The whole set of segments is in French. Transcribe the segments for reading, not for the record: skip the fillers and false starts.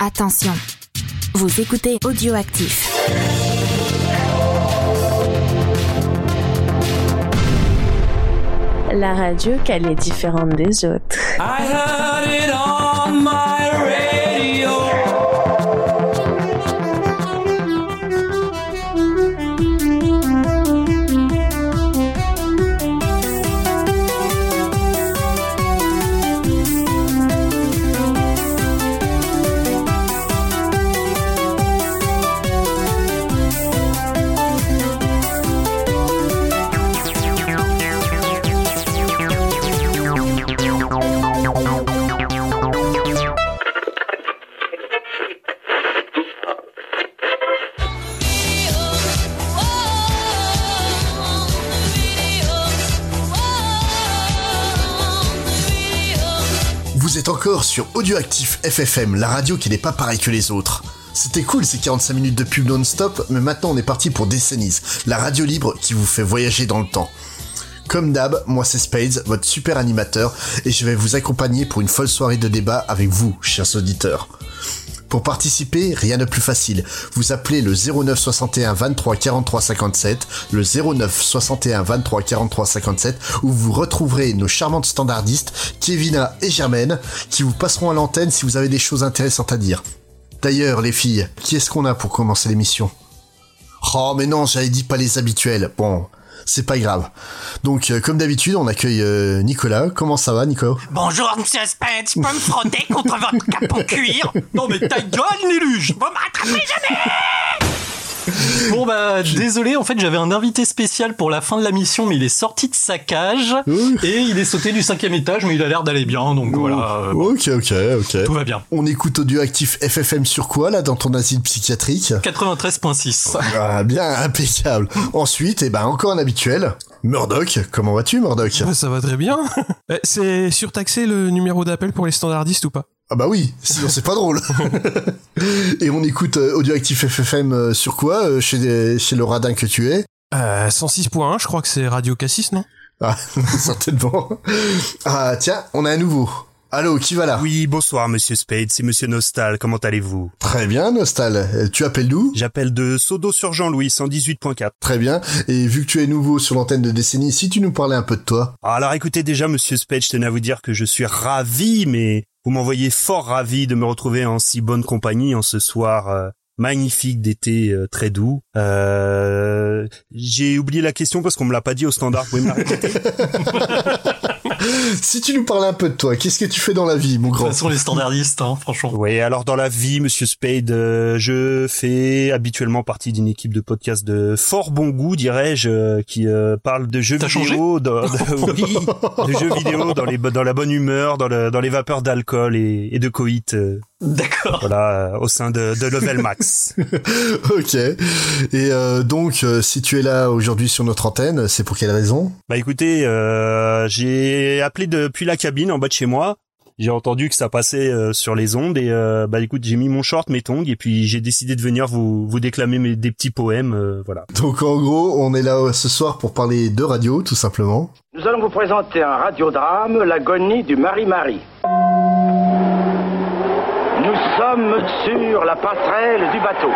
Attention, vous écoutez Audioactif. La radio qu'elle est différente des autres. I heard it on my radio. Vous êtes encore sur Audioactif FFM, la radio qui n'est pas pareille que les autres. C'était cool ces 45 minutes de pub non-stop, mais maintenant on est parti pour Décennies, la radio libre qui vous fait voyager dans le temps. Comme d'hab, moi c'est Spades, votre super animateur, et je vais vous accompagner pour une folle soirée de débat avec vous, chers auditeurs. Pour participer, rien de plus facile. Vous appelez le 09 61 23 43 57, le 09 61 23 43 57, où vous retrouverez nos charmantes standardistes, Kevina et Germaine, qui vous passeront à l'antenne si vous avez des choses intéressantes à dire. D'ailleurs, les filles, qui est-ce qu'on a pour commencer l'émission ? Oh, mais non, j'avais dit pas les habituels. Bon, c'est pas grave. Donc, comme d'habitude, on accueille Nicolas. Comment ça va, Nico ? Bonjour, monsieur Spence, je peux me frotter contre votre capot cuir ? Non mais ta gueule, Néluge, vous m'attrapez jamais. Bon bah désolé, en fait j'avais un invité spécial pour la fin de la mission, mais il est sorti de sa cage et il est sauté du 5e étage, mais il a l'air d'aller bien, donc voilà. Ok. Tout va bien. On écoute Audioactif FFM sur quoi là dans ton asile psychiatrique ? 93.6. Ah, bien, impeccable. Ensuite, encore un habituel. Murdoch, comment vas-tu, Murdoch ? Ça va très bien. C'est surtaxé le numéro d'appel pour les standardistes ou pas ? Ah bah oui, sinon c'est pas drôle. Et on écoute Audioactif FFM sur quoi chez le radin que tu es ? 106.1, je crois que c'est Radio Cassis, non ? Ah, certainement. Ah tiens, on a un nouveau. Allô, qui va là ? Oui, bonsoir monsieur Spade, c'est monsieur Nostal, comment allez-vous ? Très bien, Nostal. Tu appelles d'où ? J'appelle de Sodo sur Jean-Louis, 118.4. Très bien, et vu que tu es nouveau sur l'antenne de Décennies, si tu nous parlais un peu de toi ? Alors écoutez déjà monsieur Spade, je tenais à vous dire que je suis ravi, mais vous m'envoyez fort ravi de me retrouver en si bonne compagnie en ce soir magnifique d'été très doux. J'ai oublié la question parce qu'on me l'a pas dit au standard, vous pouvez me la répéter ? Si tu nous parlais un peu de toi, qu'est-ce que tu fais dans la vie, mon grand ? De toute façon, les standardistes, franchement. Oui, alors dans la vie, monsieur Spade, je fais habituellement partie d'une équipe de podcast de fort bon goût, dirais-je, qui parle de jeux vidéo, de jeux vidéo dans la bonne humeur, dans les vapeurs d'alcool et de coït. D'accord. Voilà, au sein de Level Max. Ok. Et donc, si tu es là aujourd'hui sur notre antenne, c'est pour quelle raison ? Bah écoutez, j'ai appelé depuis la cabine en bas de chez moi. J'ai entendu que ça passait sur les ondes et écoute, j'ai mis mon short, mes tongs et puis j'ai décidé de venir vous déclamer des petits poèmes, voilà. Donc en gros, on est là ce soir pour parler de radio, tout simplement. Nous allons vous présenter un radiodrame, l'agonie du Marie-Marie. Nous sommes sur la passerelle du bateau.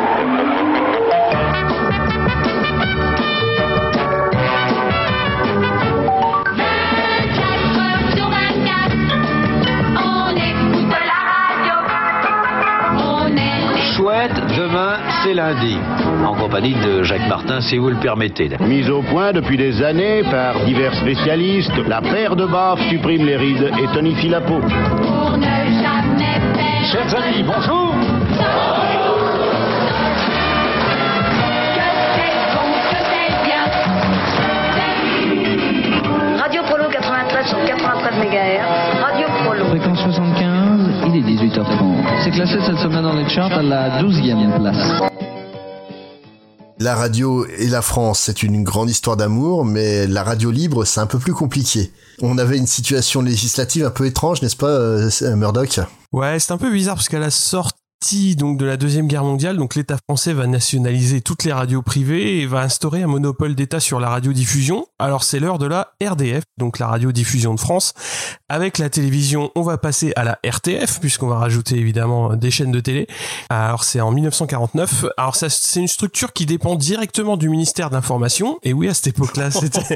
Chouette, demain c'est lundi. En compagnie de Jacques Martin, si vous le permettez. Mise au point depuis des années par divers spécialistes, la paire de baffes supprime les rides et tonifie la peau. Pour ne jamais perdre. Chers amis, bonjour. Radio Prolo 93 sur 93 MHz. Radio Prolo. Fréquence 75, il est 18h30. C'est classé cette semaine dans les charts à la 12e place. La radio et la France, c'est une grande histoire d'amour, mais la radio libre, c'est un peu plus compliqué. On avait une situation législative un peu étrange, n'est-ce pas, Murdoch ? Ouais, c'est un peu bizarre parce qu'à la sortie partie donc de la Deuxième Guerre mondiale, donc l'État français va nationaliser toutes les radios privées et va instaurer un monopole d'État sur la radiodiffusion. Alors c'est l'heure de la RDF, donc la radiodiffusion de France. Avec la télévision, on va passer à la RTF, puisqu'on va rajouter évidemment des chaînes de télé. Alors c'est en 1949. Alors ça, c'est une structure qui dépend directement du ministère de l'Information. Et oui, à cette époque-là, c'était...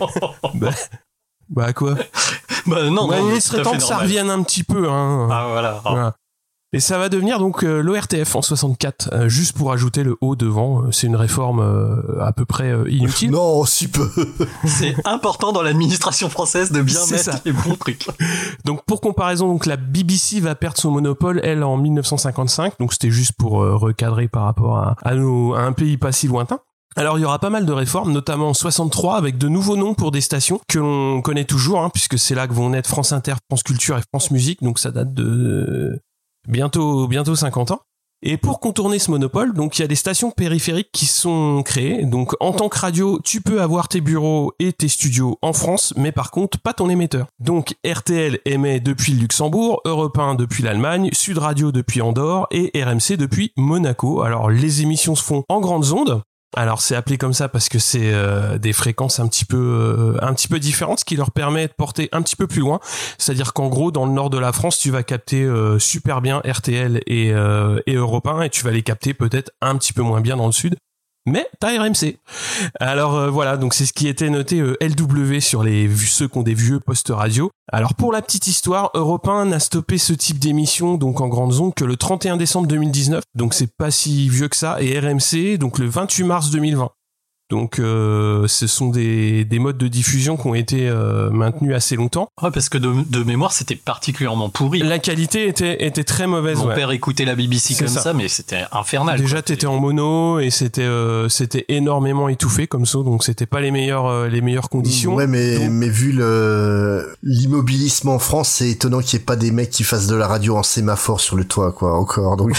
Bah quoi? Non, il serait temps que ça revienne un petit peu, hein. Ah voilà. Et ça va devenir donc l'ORTF en 64, juste pour ajouter le O devant. C'est une réforme à peu près inutile. Non, si peu. C'est important dans l'administration française de bien mettre les bons trucs. Donc pour comparaison, donc la BBC va perdre son monopole, elle, en 1955. Donc c'était juste pour recadrer par rapport à un pays pas si lointain. Alors il y aura pas mal de réformes, notamment en 63 avec de nouveaux noms pour des stations que l'on connaît toujours, hein, puisque c'est là que vont naître France Inter, France Culture et France Musique. Donc ça date de bientôt 50 ans. Et pour contourner ce monopole, donc il y a des stations périphériques qui sont créées. Donc en tant que radio, tu peux avoir tes bureaux et tes studios en France, mais par contre pas ton émetteur. Donc RTL émet depuis le Luxembourg, Europe 1 depuis l'Allemagne, Sud Radio depuis Andorre et RMC depuis Monaco. Alors les émissions se font en grandes ondes. Alors c'est appelé comme ça parce que c'est des fréquences un petit peu différentes, ce qui leur permet de porter un petit peu plus loin. C'est-à-dire qu'en gros, dans le nord de la France, tu vas capter super bien RTL et Europe 1 et tu vas les capter peut-être un petit peu moins bien dans le sud. Mais t'as RMC. Alors voilà, donc c'est ce qui était noté LW sur ceux qui ont des vieux postes radio. Alors pour la petite histoire, Europe 1 n'a stoppé ce type d'émission donc en grande zone que le 31 décembre 2019, donc c'est pas si vieux que ça, et RMC donc le 28 mars 2020. Donc ce sont des modes de diffusion qui ont été maintenus assez longtemps. Ouais, parce que de mémoire c'était particulièrement pourri. La qualité était très mauvaise. Mon père écoutait la BBC comme ça, mais c'était infernal. Déjà t'étais en mono et c'était énormément étouffé comme ça, donc c'était pas les meilleures conditions. Ouais, mais vu l'immobilisme en France, c'est étonnant qu'il y ait pas des mecs qui fassent de la radio en sémaphore sur le toit, quoi, encore. Donc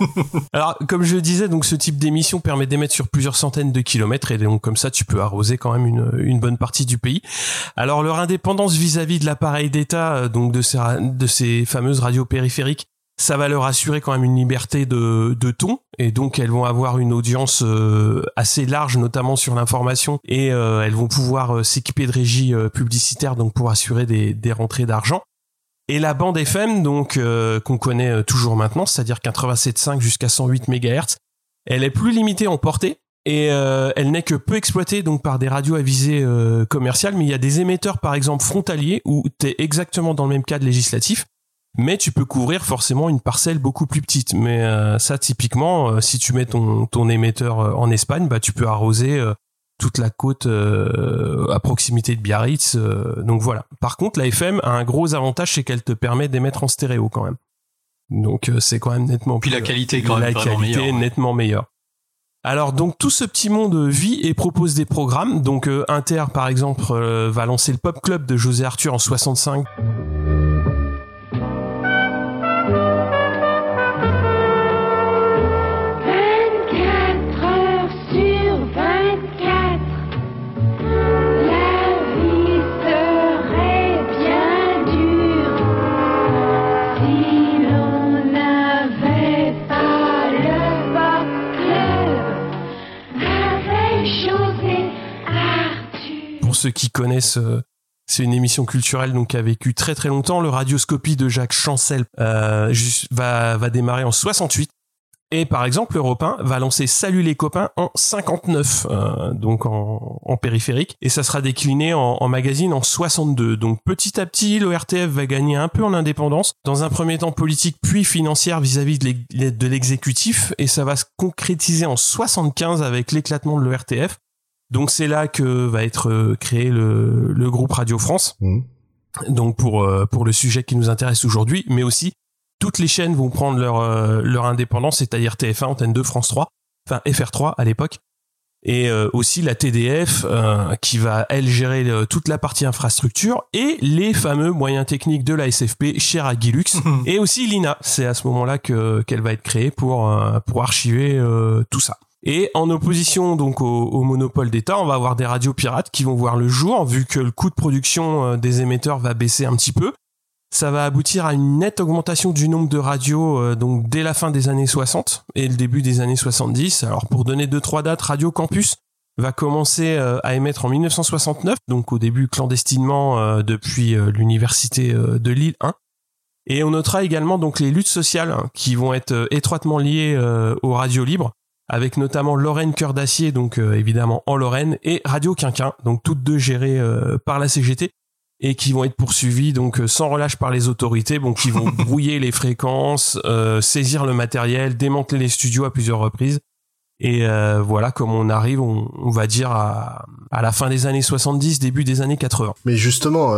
alors comme je le disais, donc ce type d'émission permet d'émettre sur plusieurs centaines de kilomètres. Et donc comme ça tu peux arroser quand même une bonne partie du pays. Alors leur indépendance vis-à-vis de l'appareil d'État, donc de ces fameuses radios périphériques, ça va leur assurer quand même une liberté de ton, et donc elles vont avoir une audience assez large, notamment sur l'information, et elles vont pouvoir s'équiper de régies publicitaires donc pour assurer des rentrées d'argent. Et la bande FM donc qu'on connaît toujours maintenant, c'est-à-dire 87.5 jusqu'à 108 MHz, elle est plus limitée en portée. Et elle n'est que peu exploitée donc par des radios à visée commerciale, mais il y a des émetteurs par exemple frontaliers où t'es exactement dans le même cadre législatif, mais tu peux couvrir forcément une parcelle beaucoup plus petite. Mais ça typiquement, si tu mets ton émetteur en Espagne, bah tu peux arroser toute la côte à proximité de Biarritz. Donc voilà. Par contre, la FM a un gros avantage, c'est qu'elle te permet d'émettre en stéréo quand même. Donc c'est quand même nettement. Puis la qualité est quand même vraiment meilleure. La qualité est nettement meilleure. Alors donc tout ce petit monde vit et propose des programmes. Donc Inter par exemple va lancer le Pop Club de José Arthur en 65. Pour ceux qui connaissent, c'est une émission culturelle donc qui a vécu très très longtemps. Le Radioscopie de Jacques Chancel va démarrer en 68. Et par exemple, Europe 1 va lancer Salut les copains en 59, donc en périphérique. Et ça sera décliné en magazine en 62. Donc petit à petit, l'ORTF va gagner un peu en indépendance. Dans un premier temps politique, puis financière vis-à-vis de l'exécutif. Et ça va se concrétiser en 75 avec l'éclatement de l'ORTF. Donc c'est là que va être créé le groupe Radio France. Donc pour le sujet qui nous intéresse aujourd'hui, mais aussi toutes les chaînes vont prendre leur indépendance, c'est-à-dire TF1, Antenne 2, France 3, enfin FR3 à l'époque, et aussi la TDF qui va elle gérer toute la partie infrastructure et les fameux moyens techniques de la SFP chez Ragilux et aussi l'INA. C'est à ce moment-là qu'elle va être créée pour archiver tout ça. Et en opposition donc au monopole d'État, on va avoir des radios pirates qui vont voir le jour, vu que le coût de production des émetteurs va baisser un petit peu. Ça va aboutir à une nette augmentation du nombre de radios donc dès la fin des années 60 et le début des années 70. Alors pour donner 2-3 dates, Radio Campus va commencer à émettre en 1969, donc au début clandestinement depuis l'université de Lille 1. Et on notera également donc les luttes sociales qui vont être étroitement liées aux radios libres, avec notamment Lorraine Cœur d'Acier, donc évidemment en Lorraine, et Radio Quinquin, donc toutes deux gérées par la CGT, et qui vont être poursuivies donc sans relâche par les autorités, donc qui vont brouiller les fréquences, saisir le matériel, démanteler les studios à plusieurs reprises. Et voilà comme on arrive, on va dire à la fin des années 70, début des années 80. Mais justement,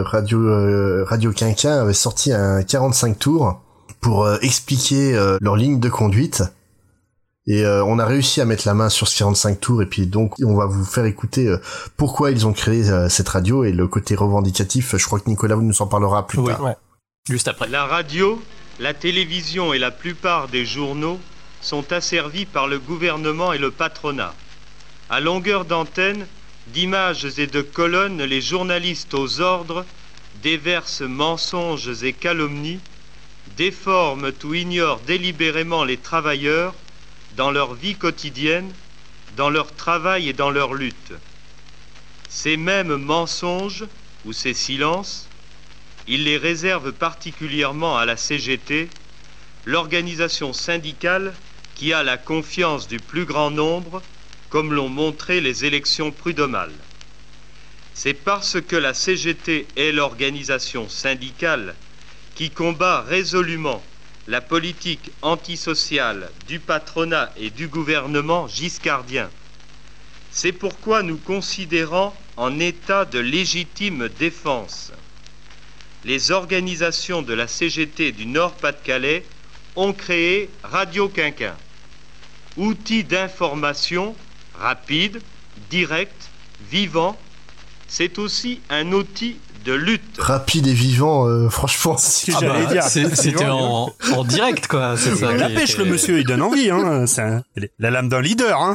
Radio Quinquin avait sorti un 45 tours pour expliquer leur ligne de conduite. Et on a réussi à mettre la main sur ce 45 tours, et puis donc on va vous faire écouter pourquoi ils ont créé cette radio et le côté revendicatif. Je crois que Nicolas nous en parlera plus tard. Ouais. Juste après. La radio, la télévision et la plupart des journaux sont asservis par le gouvernement et le patronat. À longueur d'antenne, d'images et de colonnes, les journalistes aux ordres déversent mensonges et calomnies, déforment ou ignorent délibérément les travailleurs dans leur vie quotidienne, dans leur travail et dans leur lutte. Ces mêmes mensonges ou ces silences, ils les réservent particulièrement à la CGT, l'organisation syndicale qui a la confiance du plus grand nombre, comme l'ont montré les élections prud'homales. C'est parce que la CGT est l'organisation syndicale qui combat résolument la politique antisociale du patronat et du gouvernement giscardien. C'est pourquoi nous considérons en état de légitime défense. Les organisations de la CGT du Nord-Pas-de-Calais ont créé Radio Quinquin, outil d'information rapide, direct, vivant. C'est aussi un outil de lutte. Rapide et vivant, franchement, c'est ce que j'allais dire. C'était en direct, quoi. C'est ça. La pêche, le monsieur, il donne envie, hein. C'est la lame d'un leader, hein.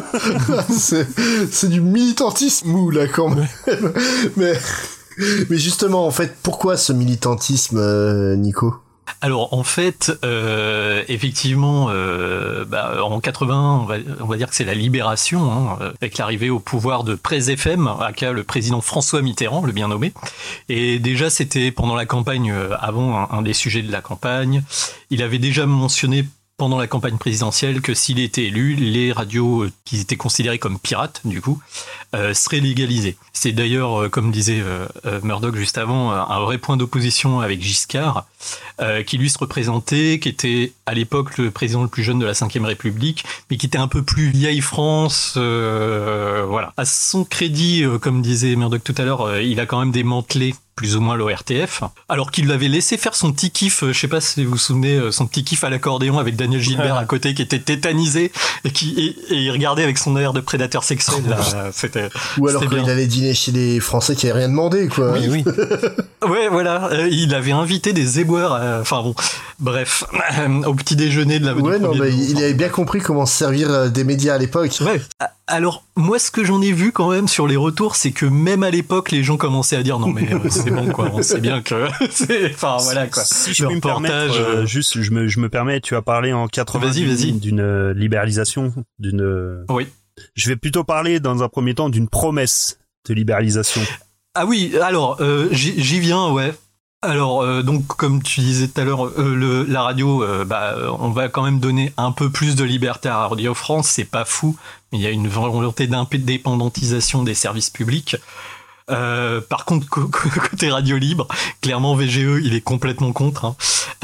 c'est du militantisme mou, là, quand même. mais justement, en fait, pourquoi ce militantisme, Nico? Alors en fait, effectivement, en 80, on va dire que c'est la libération, avec l'arrivée au pouvoir de Presse FM, aka le président François Mitterrand, le bien nommé. Et déjà, c'était pendant la campagne, avant un des sujets de la campagne, il avait déjà mentionné pendant la campagne présidentielle que s'il était élu, les radios qui étaient considérées comme pirates, du coup, seraient légalisées. C'est d'ailleurs, comme disait Murdoch juste avant, un vrai point d'opposition avec Giscard, qui lui se représentait, qui était à l'époque le président le plus jeune de la Ve République, mais qui était un peu plus vieille France, voilà. À son crédit, comme disait Murdoch tout à l'heure, il a quand même démantelé plus ou moins l'ORTF, alors qu'il l'avait laissé faire son petit kiff, je sais pas si vous vous souvenez, son petit kiff à l'accordéon avec Daniel Gilbert à côté qui était tétanisé et il regardait avec son air de prédateur sexuel. Là, ou alors quand il allait dîner chez les Français qui avaient rien demandé, quoi. Oui. Ouais, voilà, il avait invité des éboueurs, enfin bon, bref, au petit déjeuner de la. Ouais, non, mais il avait bien compris comment se servir des médias à l'époque. Ouais. Alors, moi, ce que j'en ai vu quand même sur les retours, c'est que même à l'époque, les gens commençaient à dire non, mais c'est bon, quoi. On sait bien que enfin, voilà, quoi. Si je peux me permettre, juste, je me permets, tu as parlé en 80 d'une libéralisation, Oui. Je vais plutôt parler dans un premier temps d'une promesse de libéralisation. Ah oui, alors, j'y viens, ouais. Alors, donc, comme tu disais tout à l'heure, la radio, on va quand même donner un peu plus de liberté à Radio France, c'est pas fou, mais il y a une volonté d'indépendantisation des services publics. Par contre, côté radio libre, clairement VGE, il est complètement contre.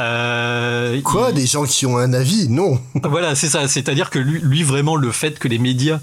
Quoi, des gens qui ont un avis? Non. Voilà, c'est ça. C'est-à-dire que lui vraiment, le fait que les médias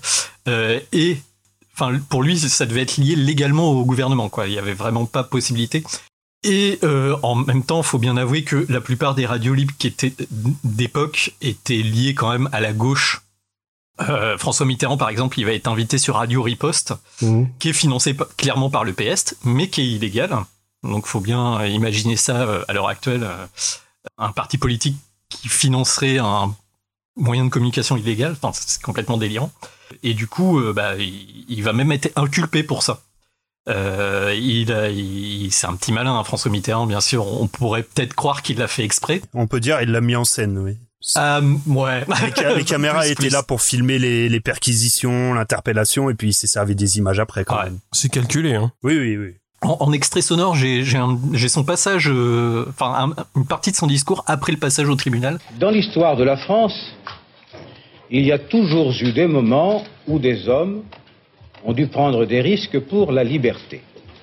pour lui, ça devait être lié légalement au gouvernement, quoi. Il y avait vraiment pas possibilité. Et en même temps, faut bien avouer que la plupart des radios libres qui étaient d'époque étaient liées quand même à la gauche. François Mitterrand, par exemple, il va être invité sur Radio Riposte, qui est financé clairement par le PS, mais qui est illégal. Donc, faut bien imaginer ça à l'heure actuelle, un parti politique qui financerait un moyen de communication illégal. Enfin, c'est complètement délirant. Et du coup, il va même être inculpé pour ça. C'est un petit malin, François Mitterrand, bien sûr. On pourrait peut-être croire qu'il l'a fait exprès. On peut dire, il l'a mis en scène, oui. Ouais. Les caméras étaient là pour filmer les perquisitions, l'interpellation, et puis il s'est servi des images après, quand même. C'est calculé, hein. Oui. En extrait sonore, j'ai son passage, une partie de son discours après le passage au tribunal. Dans l'histoire de la France, il y a toujours eu des moments où des hommes ont dû prendre des risques pour la liberté.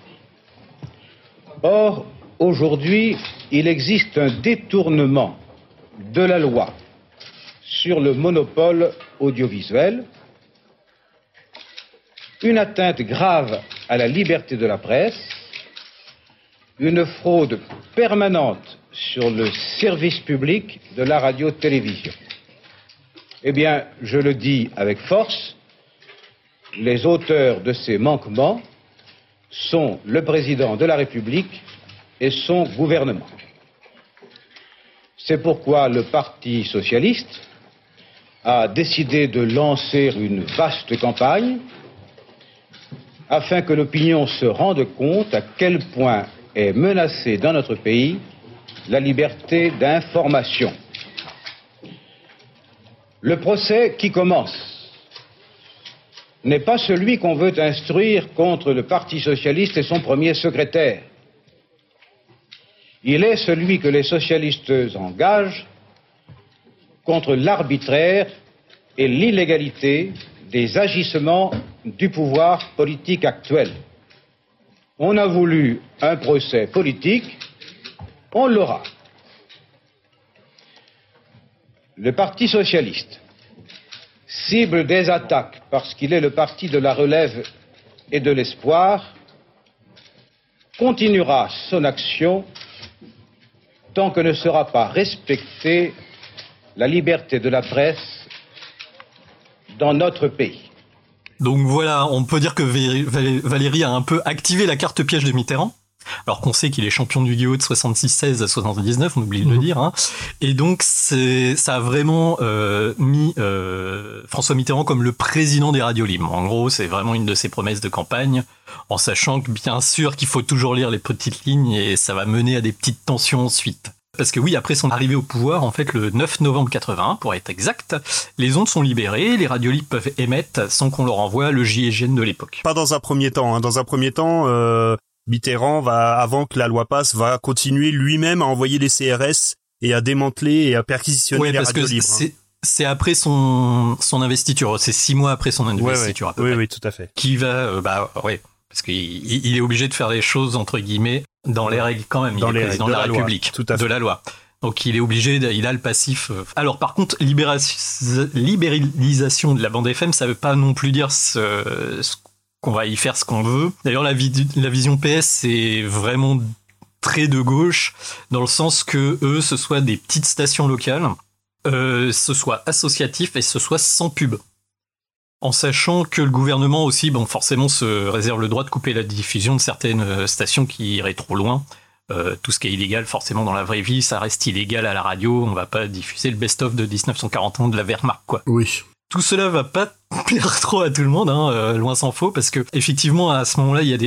Or, aujourd'hui, il existe un détournement de la loi sur le monopole audiovisuel, une atteinte grave à la liberté de la presse, une fraude permanente sur le service public de la radio-télévision. Eh bien, je le dis avec force, les auteurs de ces manquements sont le président de la République et son gouvernement. C'est pourquoi le Parti socialiste a décidé de lancer une vaste campagne afin que l'opinion se rende compte à quel point est menacée dans notre pays la liberté d'information. Le procès qui commence n'est pas celui qu'on veut instruire contre le Parti socialiste et son premier secrétaire. Il est celui que les socialistes engagent contre l'arbitraire et l'illégalité des agissements du pouvoir politique actuel. On a voulu un procès politique, on l'aura. Le Parti socialiste, cible des attaques parce qu'il est le parti de la relève et de l'espoir, continuera son action tant que ne sera pas respectée la liberté de la presse dans notre pays. Donc voilà, on peut dire que Valéry a un peu activé la carte piège de Mitterrand, alors qu'on sait qu'il est champion du Guillaume de 76 à 79, on oublie de le dire, hein. Et donc ça a vraiment mis François Mitterrand comme le président des radios libres. En gros, c'est vraiment une de ses promesses de campagne, en sachant que bien sûr qu'il faut toujours lire les petites lignes et ça va mener à des petites tensions ensuite. Parce que oui, après son arrivée au pouvoir, en fait, le 9 novembre 81, pour être exact, les ondes sont libérées, les radios libres peuvent émettre sans qu'on leur envoie le GIGN de l'époque. Pas dans un premier temps, hein. Dans un premier temps, Mitterrand va, avant que la loi passe, va continuer lui-même à envoyer les CRS et à démanteler et à perquisitionner les radios libres. C'est après son investiture, c'est 6 mois après son investiture à peu près. Oui, tout à fait. Qui va, parce qu'il est obligé de faire les choses, entre guillemets, dans les règles quand même. Il est président de la République, de la loi. Donc il est obligé, il a le passif. Alors par contre, libéralisation de la bande FM, ça veut pas non plus dire qu'on va y faire ce qu'on veut. D'ailleurs, la vision PS, c'est vraiment très de gauche, dans le sens que eux, ce soit des petites stations locales, ce soit associatif et ce soit sans pub. En sachant que le gouvernement aussi, forcément, se réserve le droit de couper la diffusion de certaines stations qui iraient trop loin. Tout ce qui est illégal, forcément, dans la vraie vie, ça reste illégal à la radio. On va pas diffuser le best-of de 1941 de la Wehrmacht, quoi. Oui. Tout cela va pas plaire trop à tout le monde, hein, loin s'en faut, parce que effectivement, à ce moment-là, il y a des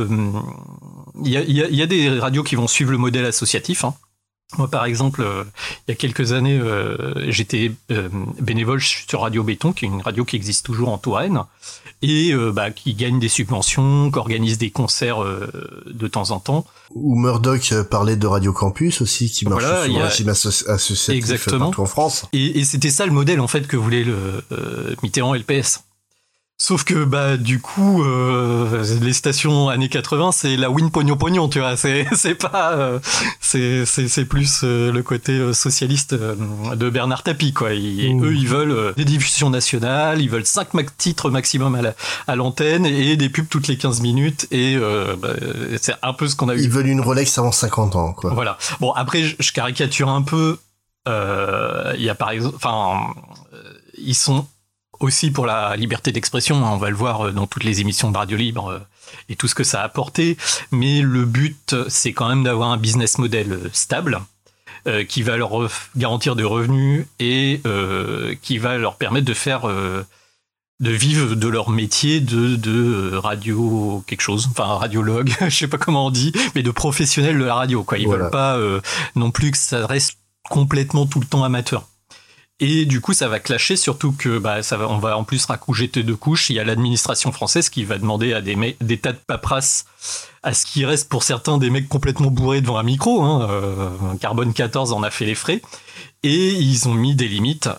il y a des radios qui vont suivre le modèle associatif, hein. Moi, par exemple, il y a quelques années, j'étais bénévole sur Radio Béton, qui est une radio qui existe toujours en Touraine, et qui gagne des subventions, qui organise des concerts de temps en temps. Où Murdoch parlait de Radio Campus aussi, qui marche sur le régime associatif partout en France. Et c'était ça le modèle, en fait, que voulaient le Mitterrand et le PS. Sauf que du coup les stations années 80 c'est la win pognon, tu vois, c'est pas c'est plus le côté socialiste de Bernard Tapie, quoi. Eux ils veulent des diffusions nationales, ils veulent 5 titres maximum à l'antenne et des pubs toutes les 15 minutes et c'est un peu ce qu'on a eu. Ils veulent une Rolex avant 50 ans, quoi. Voilà. Bon, après je caricature un peu, il y a par exemple, ils sont aussi pour la liberté d'expression, hein, on va le voir dans toutes les émissions de Radio Libre et tout ce que ça a apporté, mais le but, c'est quand même d'avoir un business model stable qui va leur garantir des revenus et qui va leur permettre de faire vivre de leur métier de radio quelque chose, enfin radiologue, je sais pas comment on dit, mais de professionnels de la radio, quoi. Ils veulent pas non plus que ça reste complètement tout le temps amateur. Et du coup, ça va clasher, surtout que on va en plus jeter deux couches. Il y a l'administration française qui va demander à des tas de paperasses à ce qui reste pour certains des mecs complètement bourrés devant un micro. Carbone 14 en a fait les frais. Et ils ont mis des limites,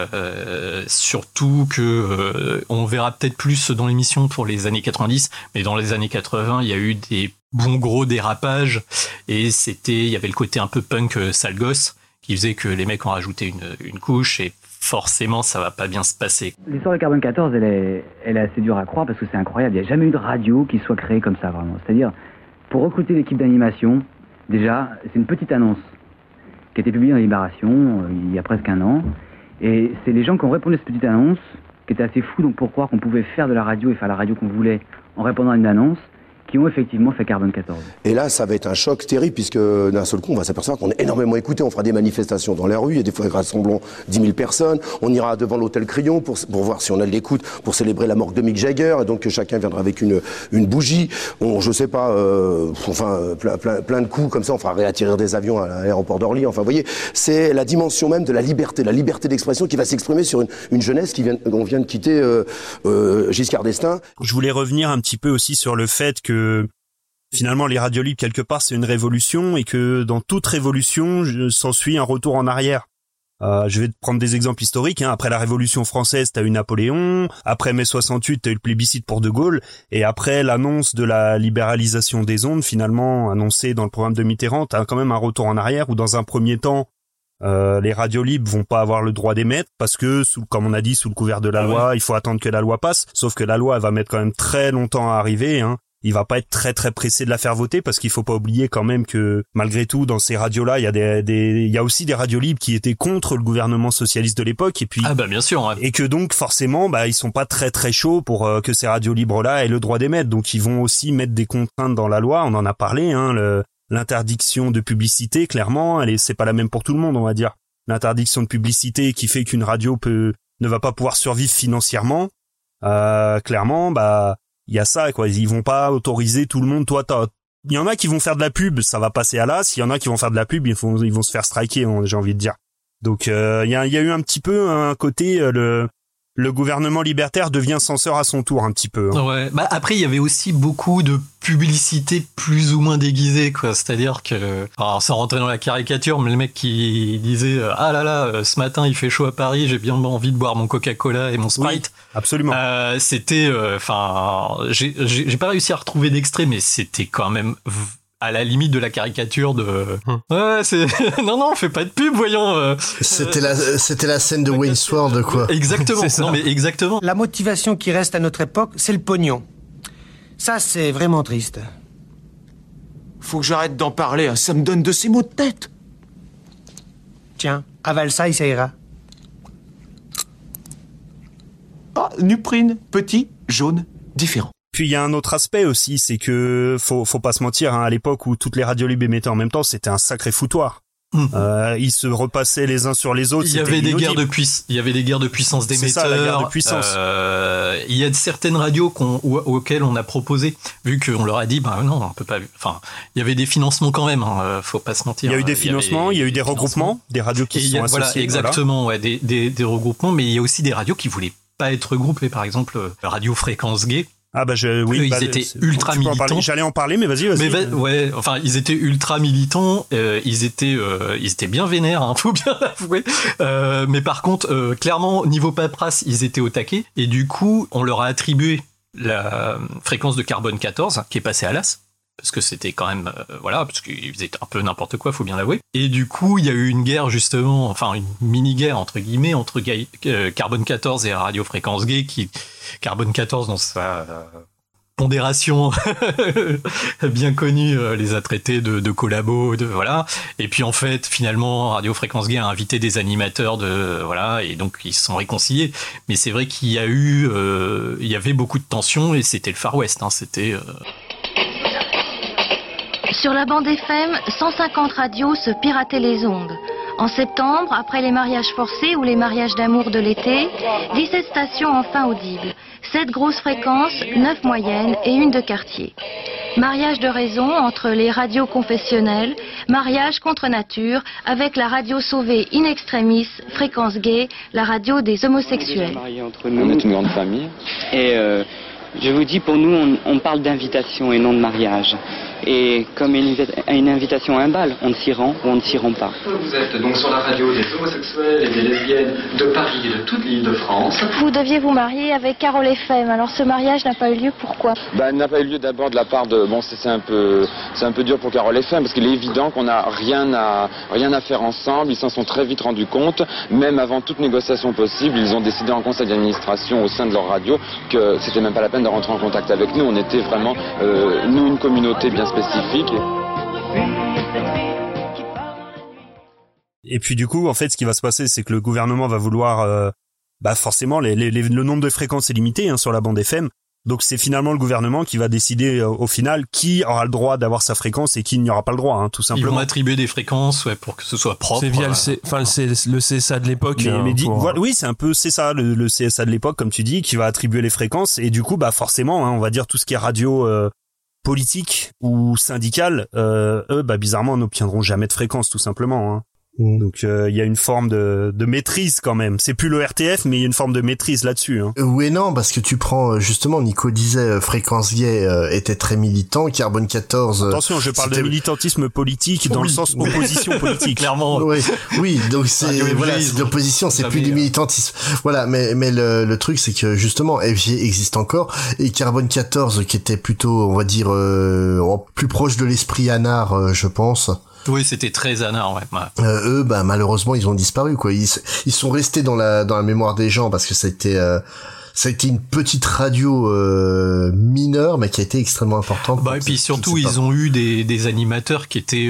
surtout que on verra peut-être plus dans l'émission pour les années 90, mais dans les années 80, il y a eu des bons gros dérapages, et il y avait le côté un peu punk sale gosse, qui faisait que les mecs en rajoutaient une couche, et forcément ça va pas bien se passer. L'histoire de Carbone 14, elle est assez dure à croire, parce que c'est incroyable, il n'y a jamais eu de radio qui soit créée comme ça, vraiment. C'est-à-dire, pour recruter l'équipe d'animation, déjà, c'est une petite annonce qui a été publiée dans Libération il y a presque un an, et c'est les gens qui ont répondu à cette petite annonce, qui étaient assez fous donc pour croire qu'on pouvait faire de la radio et faire la radio qu'on voulait en répondant à une annonce, qui ont effectivement fait Carbone 14. Et là, ça va être un choc terrible, puisque d'un seul coup, on va s'apercevoir qu'on est énormément écouté. On fera des manifestations dans la rue, il y a des fois rassemblons 10 000 personnes. On ira devant l'hôtel Crillon pour voir si on a de l'écoute, pour célébrer la mort de Mick Jagger. Et donc chacun viendra avec une bougie. Je sais pas, plein de coups comme ça. On fera réatterrir des avions à l'aéroport d'Orly. Enfin, vous voyez, c'est la dimension même de la liberté d'expression qui va s'exprimer sur une jeunesse on vient de quitter Giscard d'Estaing. Je voulais revenir un petit peu aussi sur le fait que finalement les radios libres quelque part c'est une révolution, et que dans toute révolution s'ensuit un retour en arrière. Je vais te prendre des exemples historiques. Après la Révolution française, t'as eu Napoléon. Après mai 68, t'as eu le plébiscite pour De Gaulle. Et après l'annonce de la libéralisation des ondes, finalement annoncée dans le programme de Mitterrand, t'as quand même un retour en arrière où dans un premier temps, les radios libres vont pas avoir le droit d'émettre parce que, comme on a dit, sous le couvert de la loi, il faut attendre que la loi passe. Sauf que la loi, elle va mettre quand même très longtemps à arriver. Il va pas être très très pressé de la faire voter, parce qu'il faut pas oublier quand même que malgré tout dans ces radios-là, il y a aussi des radios libres qui étaient contre le gouvernement socialiste de l'époque, et puis bien sûr, ouais. Et que donc forcément ils sont pas très très chauds pour que ces radios libres-là aient le droit d'émettre. Donc ils vont aussi mettre des contraintes dans la loi. On en a parlé, l'interdiction de publicité, clairement, c'est pas la même pour tout le monde, on va dire. L'interdiction de publicité qui fait qu'une radio ne va pas pouvoir survivre financièrement. Clairement, il y a ça, quoi. Ils vont pas autoriser tout le monde. Il y en a qui vont faire de la pub, ça va passer à l'as. Il y en a qui vont faire de la pub, ils vont se faire striker, j'ai envie de dire. Donc, il y a eu un petit peu un côté, le gouvernement libertaire devient censeur à son tour, un petit peu. Ouais. Après, il y avait aussi beaucoup de publicité plus ou moins déguisée, quoi. C'est-à-dire que, sans rentrer dans la caricature, mais le mec qui disait ah là là, ce matin il fait chaud à Paris, j'ai bien envie de boire mon Coca-Cola et mon Sprite. Oui, absolument. C'était, j'ai pas réussi à retrouver d'extrait, mais c'était quand même à la limite de la caricature de. Ouais, c'est non, fais pas de pub, voyons. C'était la scène de Wayne's World, quoi. Exactement. Non, mais exactement. La motivation qui reste à notre époque, c'est le pognon. Ça, c'est vraiment triste. Faut que j'arrête d'en parler, ça me donne de ces maux de tête. Tiens, avale ça et ça ira. Nuprine, petit, jaune, différent. Puis il y a un autre aspect aussi, c'est que faut pas se mentir, à l'époque où toutes les radios libres émettaient en même temps, c'était un sacré foutoir. Ils se repassaient les uns sur les autres. Il y avait des guerres de puissance d'émetteurs. C'est ça, la guerre de puissance. Il y a certaines radios auxquelles on a proposé, vu qu'on leur a dit, non, on peut pas. Enfin, il y avait des financements quand même. Faut pas se mentir. Il y a eu des financements, il y a eu des regroupements, des radios qui se sont associées. Voilà, exactement, ouais, des regroupements, mais il y a aussi des radios qui voulaient pas être regroupées. Par exemple, Radio Fréquence Gay. Ils étaient ultra militants. J'allais en parler, mais vas-y. Ils étaient ultra militants. Ils étaient bien vénères, faut bien l'avouer. Mais par contre, clairement, niveau paperasse, ils étaient au taquet. Et du coup, on leur a attribué la fréquence de Carbone 14, qui est passée à l'as. Parce que c'était quand même, parce qu'ils faisaient un peu n'importe quoi, faut bien l'avouer. Et du coup, il y a eu une guerre, justement, une mini-guerre, entre guillemets, entre Carbone 14 et Radio Fréquence Gay, Carbone 14, dans sa pondération bien connue, les a traités de collabos, voilà. Et puis, en fait, finalement, Radio Fréquence Gay a invité des animateurs et donc ils se sont réconciliés. Mais c'est vrai qu'il y avait beaucoup de tensions, et c'était le Far West, c'était... Sur la bande FM, 150 radios se pirataient les ondes. En septembre, après les mariages forcés ou les mariages d'amour de l'été, 17 stations enfin audibles, 7 grosses fréquences, 9 moyennes et 1 de quartier. Mariage de raison entre les radios confessionnelles, mariage contre nature avec la radio sauvée in extremis, fréquence gay, la radio des homosexuels. On est une grande famille et je vous dis, pour nous, on parle d'invitation et non de mariage. Et comme une invitation à un bal, on s'y rend ou on ne s'y rend pas. Vous êtes donc sur la radio des homosexuels et des lesbiennes de Paris et de toute l'île de France. Vous deviez vous marier avec Carole FM, alors ce mariage n'a pas eu lieu, pourquoi ? Il n'a pas eu lieu d'abord de la part de... Bon, c'est un peu dur pour Carole FM, parce qu'il est évident qu'on n'a rien à faire ensemble. Ils s'en sont très vite rendus compte. Même avant toute négociation possible, ils ont décidé en conseil d'administration au sein de leur radio que c'était même pas la peine de rentrer en contact avec nous. On était vraiment, nous, une communauté bien spécifique. Et puis du coup, en fait, ce qui va se passer, c'est que le gouvernement va vouloir, forcément, le nombre de fréquences est limité sur la bande FM. Donc c'est finalement le gouvernement qui va décider au final qui aura le droit d'avoir sa fréquence et qui n'y aura pas le droit, tout simplement. Ils vont attribuer des fréquences, pour que ce soit propre. C'est via le CSA de l'époque. Oui, c'est un peu ça, le CSA de l'époque, comme tu dis, qui va attribuer les fréquences et du coup, forcément, on va dire tout ce qui est radio politique ou syndicale, eux, bizarrement, n'obtiendront jamais de fréquence, tout simplement. Donc il y a une forme de maîtrise quand même. C'est plus le RTF, mais il y a une forme de maîtrise là-dessus. Oui et non, parce que tu prends justement, Nico disait Fréquence Gay était très militant, Carbone 14. Attention, je parle de militantisme politique dans le sens opposition politique. Clairement. Oui, donc c'est c'est de l'opposition, c'est plus du militantisme. Voilà, mais le truc c'est que justement FG existe encore et Carbone 14 qui était plutôt, on va dire, plus proche de l'esprit anard, je pense. Oui, c'était très anard, ouais. Eux, malheureusement, ils ont disparu, quoi. Ils sont restés dans la mémoire des gens parce que ça a été une petite radio mineure, mais qui a été extrêmement importante. Et puis surtout, ils ont eu des animateurs qui étaient,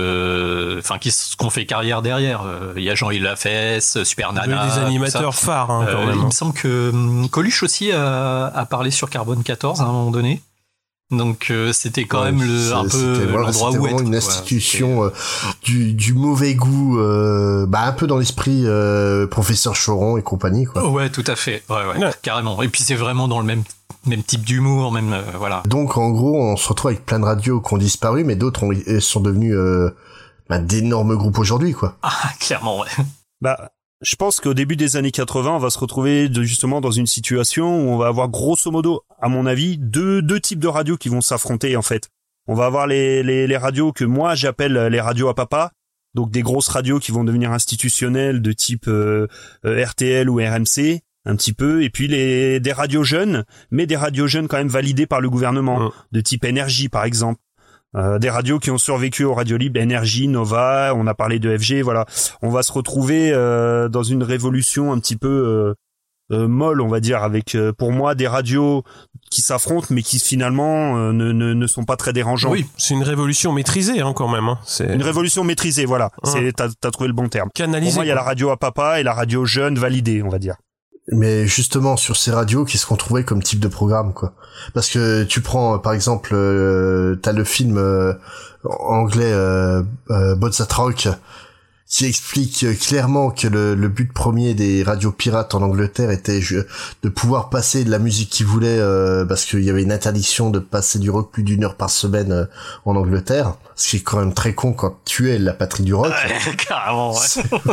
qui ont fait carrière derrière. Il y a Jean-Yves Lafesse, Super Nana. Des animateurs phares, quand même. Il me semble que Coluche aussi a parlé sur Carbone 14 à un moment donné. Donc c'était quand même l'endroit où être. Une institution du mauvais goût, un peu dans l'esprit professeur Choron et compagnie, quoi. Ouais, tout à fait. Ouais, carrément. Et puis c'est vraiment dans le même type d'humour, voilà. Donc en gros, on se retrouve avec plein de radios qui ont disparu, mais d'autres sont devenus d'énormes groupes aujourd'hui, quoi. Ah, clairement, ouais. Je pense qu'au début des années 80, on va se retrouver justement dans une situation où on va avoir grosso modo, à mon avis, deux types de radios qui vont s'affronter en fait. On va avoir les radios que moi j'appelle les radios à papa, donc des grosses radios qui vont devenir institutionnelles de type RTL ou RMC, un petit peu, et puis des radios jeunes, mais des radios jeunes quand même validées par le gouvernement, de type Énergie par exemple. Des radios qui ont survécu aux radios libres, Énergie, Nova, on a parlé de FG, voilà. On va se retrouver dans une révolution un petit peu molle, on va dire, avec pour moi des radios qui s'affrontent mais qui finalement ne sont pas très dérangeants. Oui, c'est une révolution maîtrisée quand même. C'est une révolution maîtrisée, voilà. T'as trouvé le bon terme. Canalisée. Pour moi, il y a la radio à papa et la radio jeune validée, on va dire. Mais justement, sur ces radios, qu'est-ce qu'on trouvait comme type de programme, quoi? Parce que tu prends, par exemple, t'as le film anglais Boat That Rock, qui explique clairement que le but premier des radios pirates en Angleterre était de pouvoir passer de la musique qu'ils voulaient, parce qu'il y avait une interdiction de passer du rock plus d'1 heure par semaine en Angleterre, ce qui est quand même très con quand tu es la patrie du rock. Carrément, ouais.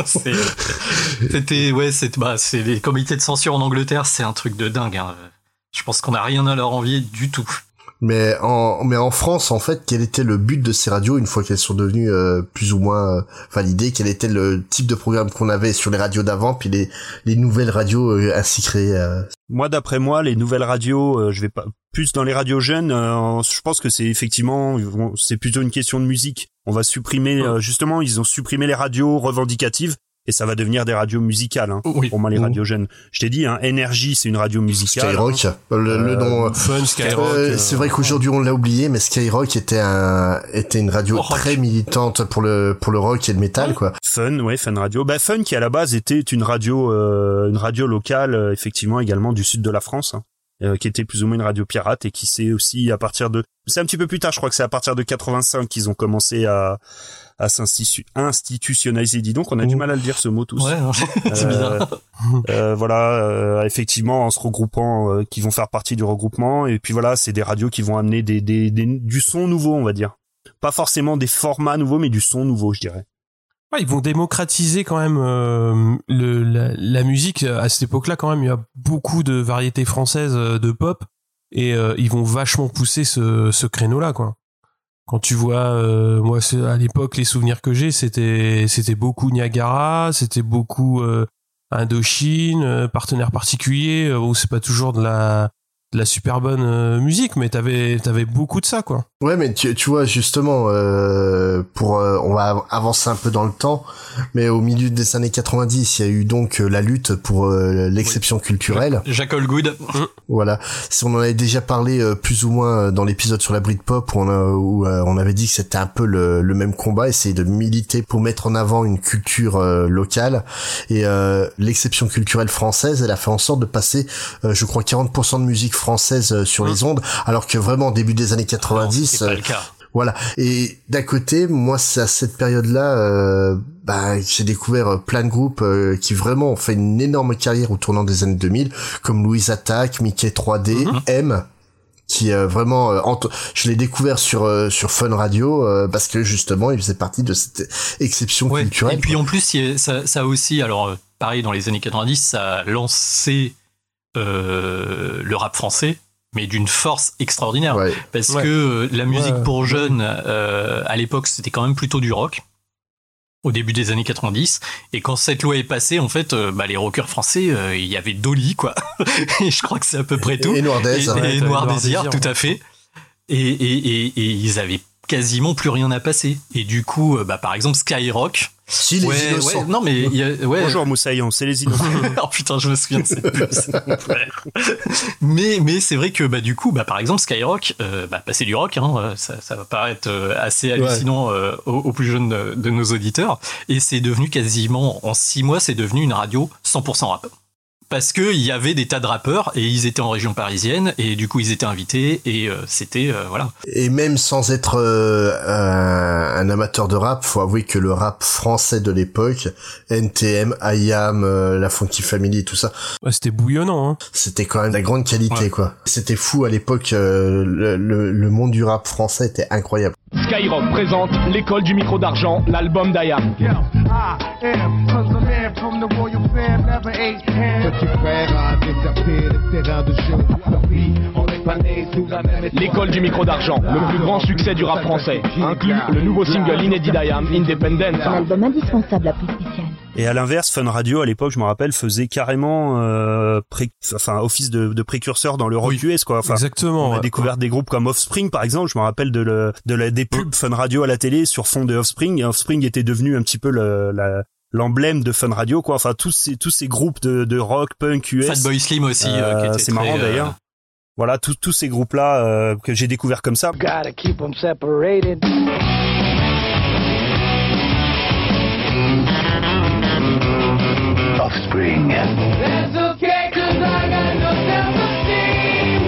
C'est les comités de censure en Angleterre, c'est un truc de dingue. Je pense qu'on n'a rien à leur envier du tout. Mais en France, en fait, quel était le but de ces radios une fois qu'elles sont devenues plus ou moins validées? Quel était le type de programme qu'on avait sur les radios d'avant, puis les nouvelles radios ainsi créées? Moi, d'après moi, les nouvelles radios, je vais pas plus dans les radios jeunes. Je pense que c'est effectivement, c'est plutôt une question de musique. On va supprimer justement, ils ont supprimé les radios revendicatives. Et ça va devenir des radios musicales, pour moi, les radios jeunes. Je t'ai dit, Énergie, c'est une radio musicale. Skyrock, le nom Fun, Skyrock. C'est vrai qu'aujourd'hui on l'a oublié, mais Skyrock était une radio très militante pour le rock et le métal, quoi. Fun Radio. Fun qui à la base était une radio locale, effectivement également du sud de la France. qui était plus ou moins une radio pirate et qui c'est aussi à partir de, c'est un petit peu plus tard, je crois que c'est à partir de 85 qu'ils ont commencé à institutionnaliser. Dis donc, on a du mal à le dire ce mot tous. Ouais, c'est bizarre. Effectivement, en se regroupant, qui vont faire partie du regroupement, et puis voilà, c'est des radios qui vont amener du son nouveau, on va dire. Pas forcément des formats nouveaux, mais du son nouveau, je dirais. Ouais, ils vont démocratiser quand même la musique. À cette époque-là, quand même, il y a beaucoup de variétés françaises de pop, et ils vont vachement pousser ce créneau-là, quoi. Quand tu vois, moi, à l'époque, les souvenirs que j'ai, c'était beaucoup Niagara, c'était beaucoup Indochine, Partenaire Particulier, où c'est pas toujours de la super bonne musique, mais t'avais beaucoup de ça, quoi. Ouais, mais tu vois, justement, on va avancer un peu dans le temps, mais au milieu des années 90, il y a eu donc la lutte pour l'exception culturelle. Jacques Allgood. Voilà. Si on en avait déjà parlé plus ou moins dans l'épisode sur la Britpop, où on avait dit que c'était un peu le même combat, essayer de militer pour mettre en avant une culture locale. Et l'exception culturelle française, elle a fait en sorte de passer, je crois, 40% de musique française sur les ondes, alors que vraiment, au début des années 90, c'est pas le cas. Voilà. Et d'un côté, moi, c'est à cette période-là, j'ai découvert plein de groupes qui vraiment ont fait une énorme carrière au tournant des années 2000, comme Louise Attaque, Mickey 3D, M, qui vraiment, je l'ai découvert sur Fun Radio parce que justement, il faisait partie de cette exception culturelle. Et puis en plus, ça aussi, alors pareil, dans les années 90, ça a lancé le rap français, mais d'une force extraordinaire, parce que la musique pour jeunes à l'époque c'était quand même plutôt du rock au début des années 90, et quand cette loi est passée, en fait les rockers français, il y avait Dolly, quoi. Et je crois que c'est à peu près tout, et Noir Désir, et Noir Désir, tout à fait, et ils avaient quasiment plus rien à passer, et du coup par exemple Skyrock. Si, les innocents. Non, mais Bonjour Moussaillon, c'est les innocents. Oh putain, je me souviens de cette pub. mais c'est vrai que du coup, par exemple Skyrock, c'est du rock, hein, ça va paraître assez hallucinant aux plus jeunes de nos auditeurs, et c'est devenu quasiment en 6 mois, c'est devenu une radio 100% rap. Parce que il y avait des tas de rappeurs et ils étaient en région parisienne, et du coup ils étaient invités, et c'était voilà. Et même sans être un amateur de rap, faut avouer que le rap français de l'époque, NTM, IAM, la Funky Family, tout ça, c'était bouillonnant, hein. C'était quand même de la grande qualité, quoi. C'était fou à l'époque, le monde du rap français était incroyable. Skyrock présente l'école du micro d'argent, l'album d'IAM. L'école du micro d'argent, le plus grand succès du rap français, inclut le nouveau single inédit d'IAM, Independent. Un album indispensable à prix spécial. Et à l'inverse, Fun Radio, à l'époque, je me rappelle, faisait carrément office de précurseur dans le rock US, quoi. Enfin, exactement. On a découvert des groupes comme Offspring, par exemple. Je me rappelle des pubs Fun Radio à la télé sur fond de Offspring. Et Offspring était devenu un petit peu l'emblème de Fun Radio, quoi. Enfin, tous ces groupes de rock, punk US. Fatboy Slim aussi, qui était c'est marrant d'ailleurs. Voilà, tous ces groupes-là que j'ai découvert comme ça. Gotta keep them separated. Offspring. That's okay, 'cause I got no self-esteem.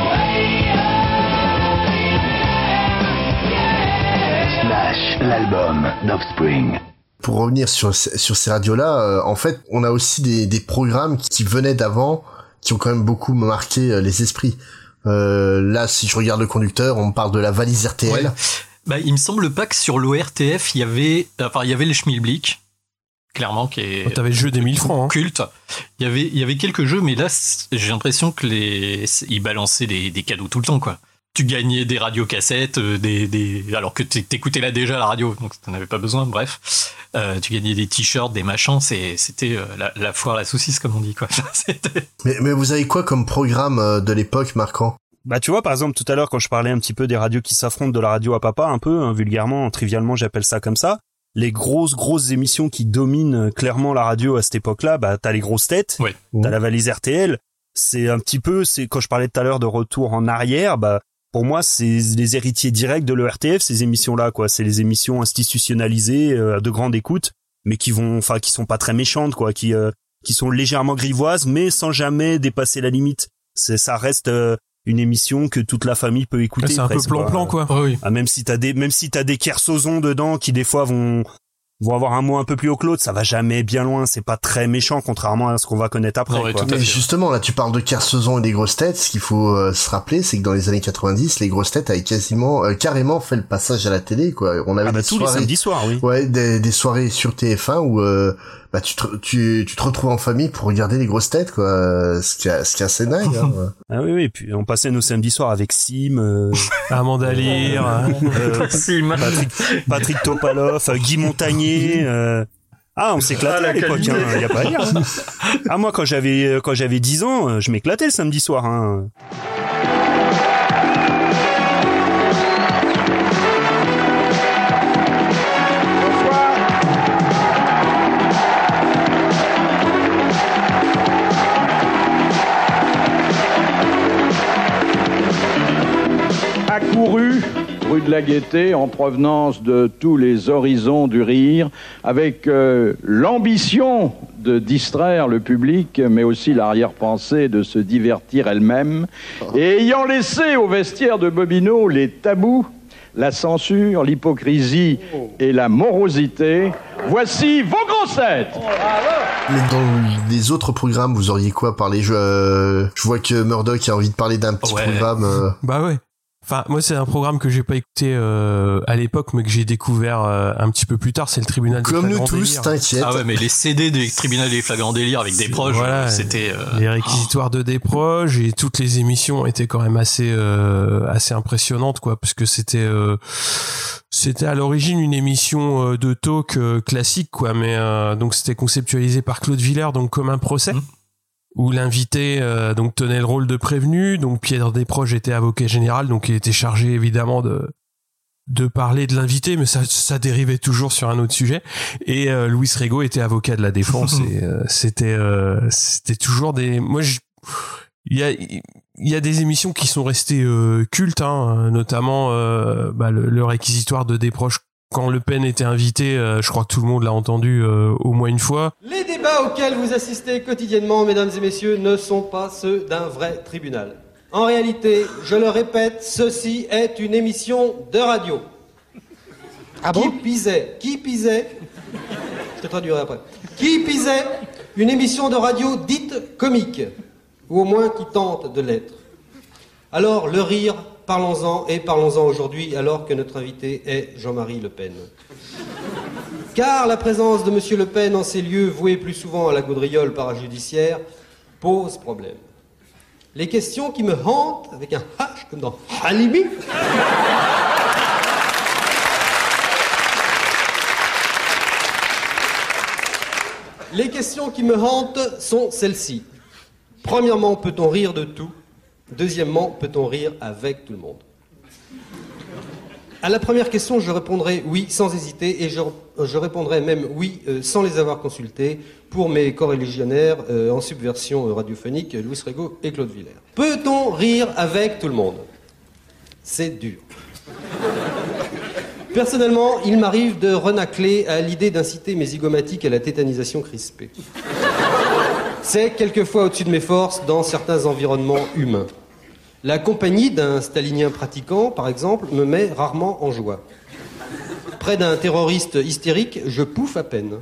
Slash, l'album d'Offspring. Pour revenir sur ces radios-là, en fait, on a aussi des programmes qui venaient d'avant, qui ont quand même beaucoup marqué les esprits. Là, si je regarde le conducteur, on parle de la valise RTL. Ouais. Il me semble pas que sur l'ORTF, il y avait le Schmilblick, clairement, qui est... T'avais le jeu des 1000 francs. Culte. Il y avait quelques jeux, mais là, j'ai l'impression que ils balançaient des cadeaux tout le temps, quoi. Tu gagnais des radiocassettes, alors que t'écoutais là déjà la radio, donc t'en avais pas besoin, bref. Tu gagnais des t-shirts, des machins, c'était la foire à la saucisse, comme on dit, quoi. Mais vous avez quoi comme programme de l'époque marquant? Tu vois, par exemple, tout à l'heure, quand je parlais un petit peu des radios qui s'affrontent, de la radio à papa, un peu, hein, vulgairement, trivialement, j'appelle ça comme ça. Les grosses émissions qui dominent clairement la radio à cette époque-là, t'as les grosses têtes, t'as la valise RTL. C'est un petit peu, quand je parlais tout à l'heure de retour en arrière, pour moi, c'est les héritiers directs de l'ERTF, ces émissions-là, quoi. C'est les émissions institutionnalisées, de grande écoute, mais qui sont pas très méchantes, quoi, qui sont légèrement grivoises, mais sans jamais dépasser la limite. ça reste une émission que toute la famille peut écouter. C'est un peu plan-plan, quoi. Oui. Ah, même si t'as des kersozons dedans qui des fois vont avoir un mot un peu plus haut que l'autre, ça va jamais bien loin, c'est pas très méchant contrairement à ce qu'on va connaître après. Non, ouais, quoi. tout à Mais fait. justement, là, tu parles de Kersozon et des grosses têtes. Ce qu'il faut se rappeler, c'est que dans les années 90, les grosses têtes avaient carrément fait le passage à la télé, quoi. On avait des tous soirées, les samedis soirs, oui. Ouais, des soirées sur TF1 où tu te retrouves en famille pour regarder les grosses têtes, quoi. Ce qui est assez dingue. Hein. Ah oui, puis on passait nos samedis soirs avec Sim, Amanda Lear, Patrick Topalov, Guy Montagnier. On s'éclatait à l'époque, hein, y a pas à dire. Ah, moi, quand j'avais 10 ans, je m'éclatais le samedi soir. Hein. Accouru rue de la Gaîté en provenance de tous les horizons du rire, avec l'ambition de distraire le public, mais aussi l'arrière-pensée de se divertir elle-même, et ayant laissé au vestiaire de Bobino les tabous, la censure, l'hypocrisie et la morosité, voici vos grosses têtes. Mais dans les autres programmes, vous auriez quoi parler? Je vois que Murdoch a envie de parler d'un petit programme. Bah ouais. Enfin, moi, c'est un programme que j'ai pas écouté à l'époque, mais que j'ai découvert un petit peu plus tard. C'est le tribunal des Comme flagrants nous tous, délires. t'inquiète. Ah ouais, mais les CD des tribunaux des flagrants délires avec des proches, voilà, c'était les réquisitoires de Desproges, et toutes les émissions étaient quand même assez impressionnantes, quoi, parce que c'était à l'origine une émission de talk classique, quoi, mais donc c'était conceptualisé par Claude Villers, donc comme un procès. Où l'invité donc tenait le rôle de prévenu, donc Pierre Desproges était avocat général, donc il était chargé évidemment de parler de l'invité, mais ça dérivait toujours sur un autre sujet. Et Louis Rego était avocat de la défense, et c'était toujours des. Moi, il y a des émissions qui sont restées cultes, hein, notamment le réquisitoire de Desproges. Quand Le Pen était invité, je crois que tout le monde l'a entendu au moins une fois. Les débats auxquels vous assistez quotidiennement, mesdames et messieurs, ne sont pas ceux d'un vrai tribunal. En réalité, je le répète, ceci est une émission de radio. Ah bon ? Qui pisait, je te traduirai après. Qui pisait une émission de radio dite comique, ou au moins qui tente de l'être. Alors, le rire, parlons-en, et parlons-en aujourd'hui, alors que notre invité est Jean-Marie Le Pen. Car la présence de Monsieur Le Pen en ces lieux, voués plus souvent à la gaudriole parajudiciaire, pose problème. Les questions qui me hantent, avec un H comme dans Halimi, les questions qui me hantent sont celles-ci. Premièrement, peut-on rire de tout ? Deuxièmement, peut-on rire avec tout le monde ? À la première question, je répondrai oui sans hésiter, et je répondrai même oui sans les avoir consultés pour mes coreligionnaires en subversion radiophonique, Louis Rego et Claude Villers. Peut-on rire avec tout le monde ? C'est dur. Personnellement, il m'arrive de renacler à l'idée d'inciter mes zygomatiques à la tétanisation crispée. C'est quelquefois au-dessus de mes forces dans certains environnements humains. La compagnie d'un stalinien pratiquant, par exemple, me met rarement en joie. Près d'un terroriste hystérique, je pouffe à peine.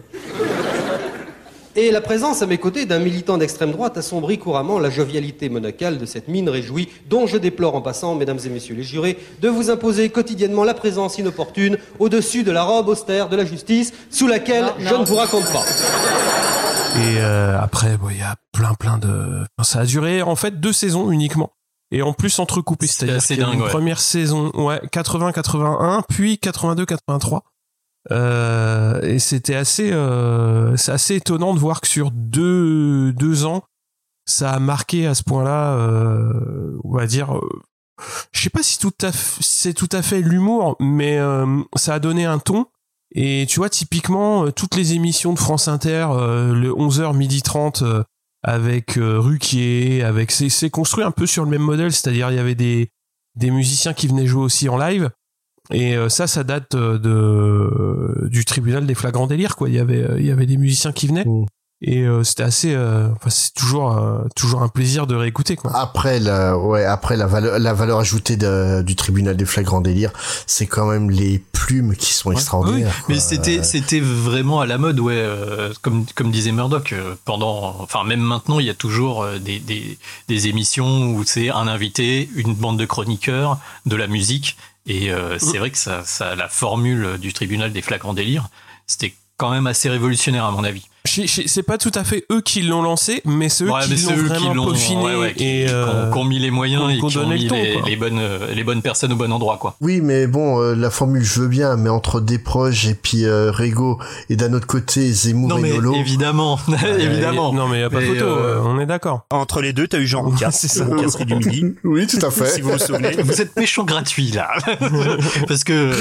Et la présence à mes côtés d'un militant d'extrême droite assombrit couramment la jovialité monacale de cette mine réjouie, dont je déplore en passant, mesdames et messieurs les jurés, de vous imposer quotidiennement la présence inopportune au-dessus de la robe austère de la justice, sous laquelle je ne vous raconte pas. Et après, il y a plein de... Ça a duré en fait 2 saisons uniquement. Et en plus entrecoupé, c'est-à-dire qu'il y a une première saison, 80-81, puis 82-83. Et c'était assez étonnant de voir que sur deux ans, ça a marqué à ce point-là, on va dire, je sais pas si c'est tout à fait l'humour, mais ça a donné un ton. Et tu vois, typiquement, toutes les émissions de France Inter, le 11h, 12h30, avec Ruquier, c'est construit un peu sur le même modèle, c'est-à-dire il y avait des musiciens qui venaient jouer aussi en live, et ça date du tribunal des flagrants délires, quoi. Il y avait des musiciens qui venaient. Et c'était assez, c'est toujours un plaisir de réécouter, quoi. Après la valeur ajoutée du tribunal des flagrants délires, c'est quand même les plumes qui sont extraordinaires. Oui, mais c'était vraiment à la mode, comme disait Murdoch, même maintenant, il y a toujours des émissions où c'est un invité, une bande de chroniqueurs, de la musique, et c'est vrai que ça, la formule du tribunal des flagrants délires, c'était quand même assez révolutionnaire à mon avis. C'est pas tout à fait eux qui l'ont lancé, mais c'est eux qui l'ont vraiment peaufiné et qui ont mis les moyens et qui ont mis les bonnes personnes au bon endroit, quoi. Oui, mais bon, la formule je veux bien, mais entre Desproges et puis Rego et d'un autre côté Zemmour et Nolo. Évidemment, évidemment. Non mais y a pas photo, on est d'accord. Entre les deux, t'as eu Jean Roucas, c'est ça, Roucasserie du Midi. Oui, tout à fait. Si vous vous souvenez. Vous êtes méchant gratuit là, parce que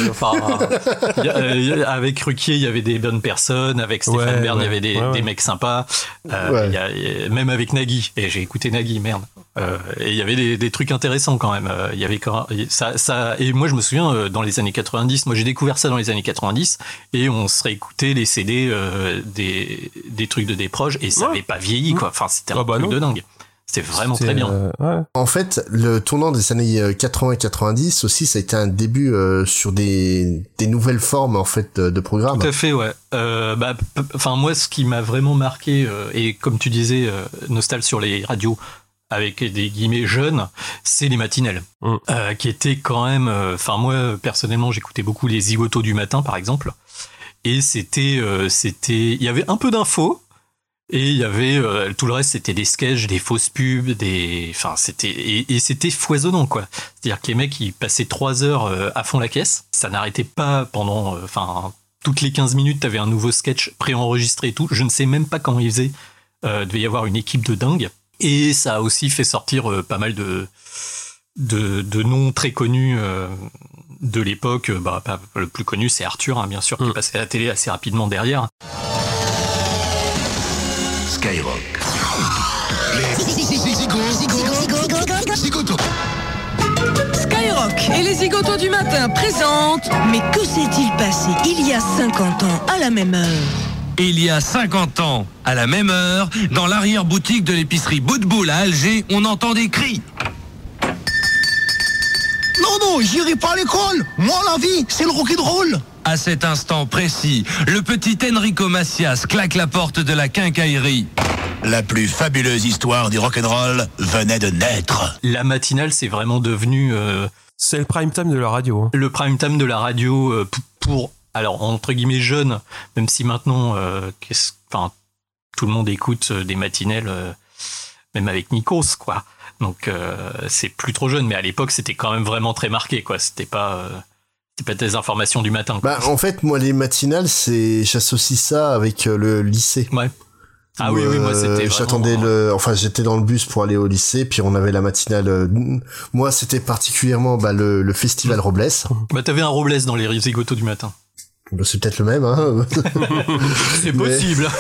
avec Ruquier, il y avait des bonnes personnes, avec Stéphane Bern, il y avait des mecs sympas, même avec Nagui, et j'ai écouté Nagui, merde, et il y avait des trucs intéressants quand même, il y avait ça, et moi je me souviens dans les années 90, moi j'ai découvert ça dans les années 90, et on se réécoutait les CD des trucs de Desproges, et ça avait pas vieilli, quoi, enfin c'était un truc de dingue. C'était vraiment très bien. En fait, le tournant des années 80-90 aussi, ça a été un début sur des nouvelles formes en fait de programmes. Tout à fait, ouais. Moi, ce qui m'a vraiment marqué, et comme tu disais, Nostal sur les radios, avec des guillemets jeunes, c'est les matinales, qui étaient quand même. Moi, personnellement, j'écoutais beaucoup les zigotos du matin, par exemple, et c'était, il y avait un peu d'infos. Et il y avait tout le reste, c'était des sketchs, des fausses pubs, c'était foisonnant, quoi. C'est-à-dire que les mecs ils passaient 3 heures à fond la caisse, ça n'arrêtait pas pendant toutes les 15 minutes, t'avais un nouveau sketch préenregistré et tout. Je ne sais même pas comment ils faisaient. Devait y avoir une équipe de dingue, et ça a aussi fait sortir pas mal de noms très connus de l'époque. Le plus connu c'est Arthur, bien sûr, qui passait à la télé assez rapidement derrière. Skyrock. Skyrock et les zigotos du matin présentent. Mais que s'est-il passé il y a 50 ans à la même heure? Il y a 50 ans, à la même heure, dans l'arrière-boutique de l'épicerie Bout de Boule à Alger, on entend des cris. Non, j'irai pas à l'école. Moi, la vie, c'est le rock'n'roll. À cet instant précis, le petit Enrico Macias claque la porte de la quincaillerie. La plus fabuleuse histoire du rock'n'roll venait de naître. La matinale, c'est vraiment devenu... c'est le prime time de la radio. Hein. Le prime time de la radio pour, alors, entre guillemets, jeunes, même si maintenant, tout le monde écoute des matinales, même avec Nikos, quoi. Donc, c'est plus trop jeune, mais à l'époque, c'était quand même vraiment très marqué, quoi. C'était pas des informations du matin, quoi. En fait, moi, les matinales, j'associe ça avec le lycée. Ouais. Ah oui, moi c'était vraiment... J'attendais j'étais dans le bus pour aller au lycée, puis on avait la matinale. Moi, c'était particulièrement le festival Robles. T'avais un Robles dans les zigotos du matin. C'est peut-être le même, hein. C'est possible.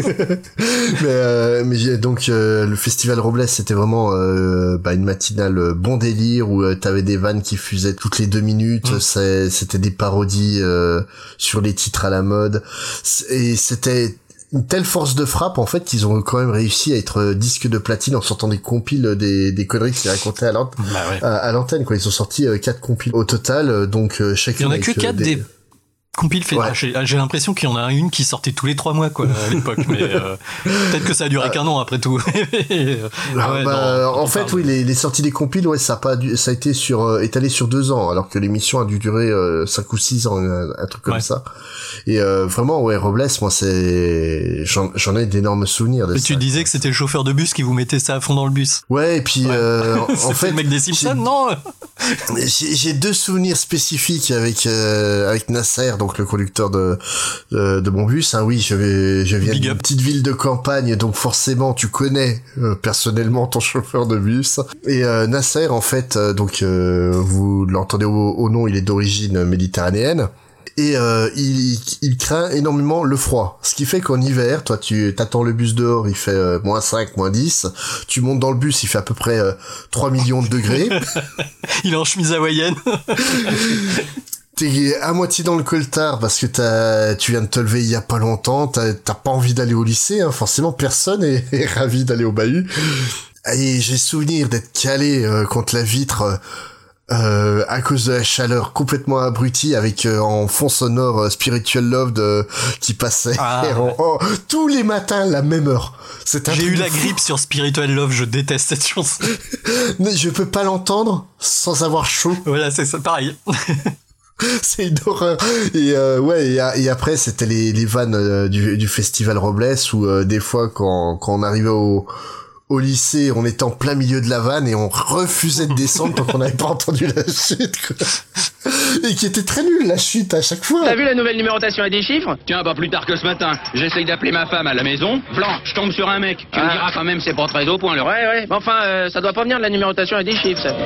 mais donc le festival Robles, c'était vraiment une matinale bon délire où t'avais des vannes qui fusaient toutes les 2 minutes. C'était des parodies sur les titres à la mode, et c'était une telle force de frappe en fait qu'ils ont quand même réussi à être disque de platine en sortant des compiles des conneries qu'ils racontaient à l'antenne, quoi. Ils ont sorti 4 compiles au total, donc chacune. Il y en a que 4 des compiles fait. Ouais. J'ai l'impression qu'il y en a une qui sortait tous les 3 mois, quoi, à l'époque, mais peut-être que ça a duré qu'un an après tout. En fait, oui, les sorties des compiles, ça a été étalé sur 2 ans, alors que l'émission a dû durer 5 ou 6 ans, un truc comme ça. Et vraiment, Robles, moi, j'en ai d'énormes souvenirs de ça. Mais tu disais que c'était le chauffeur de bus qui vous mettait ça à fond dans le bus. Ouais, et puis en fait, le mec des Simpsons, non. J'ai 2 souvenirs spécifiques avec Nasser, donc le conducteur de mon bus. Hein, oui, je viens d'une petite ville de campagne, donc forcément tu connais personnellement ton chauffeur de bus. Et Nasser, en fait, vous l'entendez au nom, il est d'origine méditerranéenne. Et il craint énormément le froid. Ce qui fait qu'en hiver, toi tu t'attends le bus dehors, il fait -5, -10. Tu montes dans le bus, il fait à peu près 3 millions de degrés. Il est en chemise hawaïenne. t'es à moitié dans le coltard parce que tu viens de te lever il y a pas longtemps, t'as pas envie d'aller au lycée, hein, forcément personne est ravi d'aller au bahut. Et j'ai souvenir d'être calé contre la vitre à cause de la chaleur, complètement abruti, avec en fond sonore Spiritual Love qui passait tous les matins à la même heure. J'ai eu la grippe sur Spiritual Love, je déteste cette chanson. Mais je peux pas l'entendre sans avoir chaud. Voilà, c'est ça, pareil. C'est une horreur. Et après c'était les vannes du festival Robles où des fois quand on arrivait au lycée, on était en plein milieu de la vanne et on refusait de descendre tant qu'on n'avait pas entendu la chute, quoi. Et qui était très nulle, la chute, à chaque fois. T'as vu la nouvelle numérotation à des chiffres? Tiens, pas plus tard que ce matin. J'essaye d'appeler ma femme à la maison. Blanc, je tombe sur un mec. Tu me diras quand même, c'est pas très au point, le. Ouais. Mais enfin, ça doit pas venir de la numérotation à des chiffres, ça.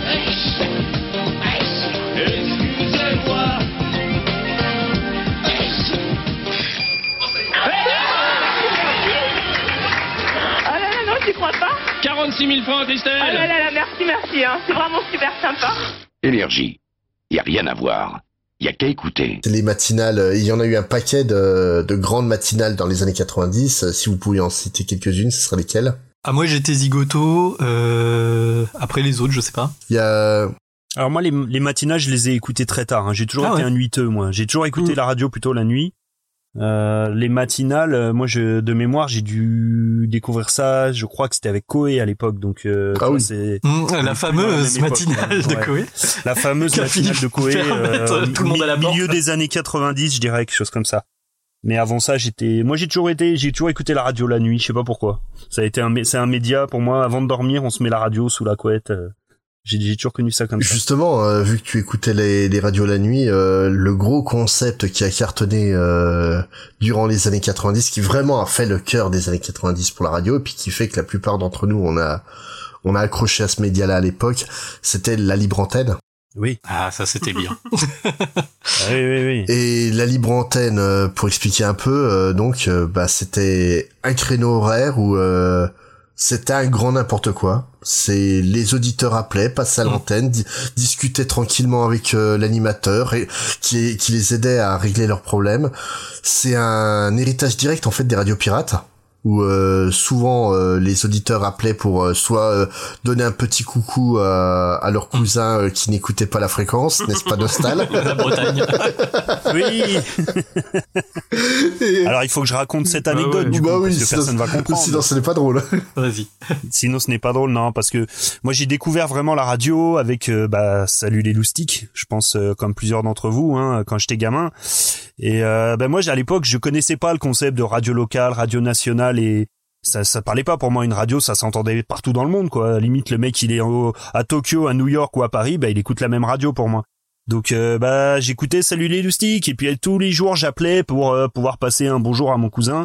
Tu crois pas? 46 000 francs, Christelle. Oh là là, merci, hein. C'est vraiment super sympa. Énergie. Y a rien à voir. Y a qu'à écouter. Les matinales, il y en a eu un paquet de grandes matinales dans les années 90. Si vous pouviez en citer quelques-unes, ce seraient lesquelles? Ah, moi j'étais zigoto, après les autres, je sais pas. Il y a... Alors moi, les matinales, je les ai écoutées très tard, hein. J'ai toujours été un nuiteux, moi. J'ai toujours écouté la radio plutôt la nuit. Les matinales, moi de mémoire j'ai dû découvrir ça, je crois que c'était avec Koé à l'époque, donc c'est la fameuse matinale de Koé, la fameuse matinale de Koé, tout le monde à la milieu des années 90, je dirais, quelque chose comme ça. Mais avant ça, j'ai toujours écouté la radio la nuit, je sais pas pourquoi. C'est un média pour moi. Avant de dormir, on se met la radio sous la couette. J'ai toujours connu ça comme ça. Justement, vu que tu écoutais les radios la nuit, le gros concept qui a cartonné durant les années 90, qui vraiment a fait le cœur des années 90 pour la radio, et puis qui fait que la plupart d'entre nous, on a accroché à ce média-là à l'époque, c'était la libre antenne. Oui. Ah, ça c'était bien. Oui. Et la libre antenne, pour expliquer un peu, c'était un créneau horaire où c'était un grand n'importe quoi. C'est les auditeurs appelaient, passaient à l'antenne, discutaient tranquillement avec l'animateur et qui les aidait à régler leurs problèmes. C'est un héritage direct en fait des radios pirates où souvent les auditeurs appelaient pour soit donner un petit coucou à leurs cousins qui n'écoutaient pas la fréquence, n'est-ce pas Nostal? La Bretagne. Oui. Alors il faut que je raconte cette anecdote parce que personne va comprendre. Sinon ce n'est pas drôle. Vas-y. Sinon ce n'est pas drôle, non, parce que moi j'ai découvert vraiment la radio avec Salut les loustiques, je pense comme plusieurs d'entre vous, hein, quand j'étais gamin. Et moi à l'époque je connaissais pas le concept de radio locale, radio nationale, et ça parlait pas pour moi. Une radio, ça s'entendait partout dans le monde, quoi. Limite le mec il est à Tokyo, à New York ou à Paris, il écoute la même radio pour moi. Donc j'écoutais Salut les loustiques, et puis tous les jours j'appelais pour pouvoir passer un bonjour à mon cousin.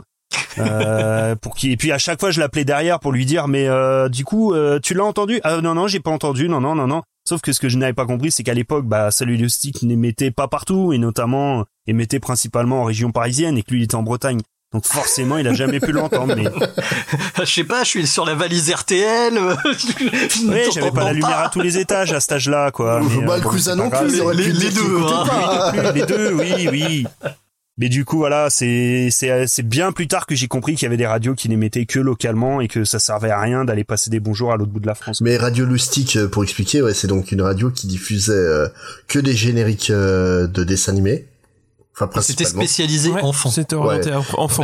Et puis à chaque fois je l'appelais derrière pour lui dire mais du coup tu l'as entendu? Ah non, j'ai pas entendu, non. Sauf que ce que je n'avais pas compris, c'est qu'à l'époque, Salut les loustiques n'émettait pas partout, et notamment émettait principalement en région parisienne, et que lui il était en Bretagne. Donc forcément, il a jamais pu l'entendre. Mais je sais pas, je suis sur la valise RTL. Oui, j'avais pas la lumière à tous les étages à cet âge-là, quoi. Mais, le cousin non plus, les deux, hein. Les deux, oui. Mais du coup, voilà, c'est bien plus tard que j'ai compris qu'il y avait des radios qui n'émettaient que localement et que ça servait à rien d'aller passer des bonjours à l'autre bout de la France. Mais Radio Loustic, pour expliquer, c'est donc une radio qui diffusait que des génériques de dessins animés. Enfin, principalement. C'était spécialisé enfants. C'était orienté enfants.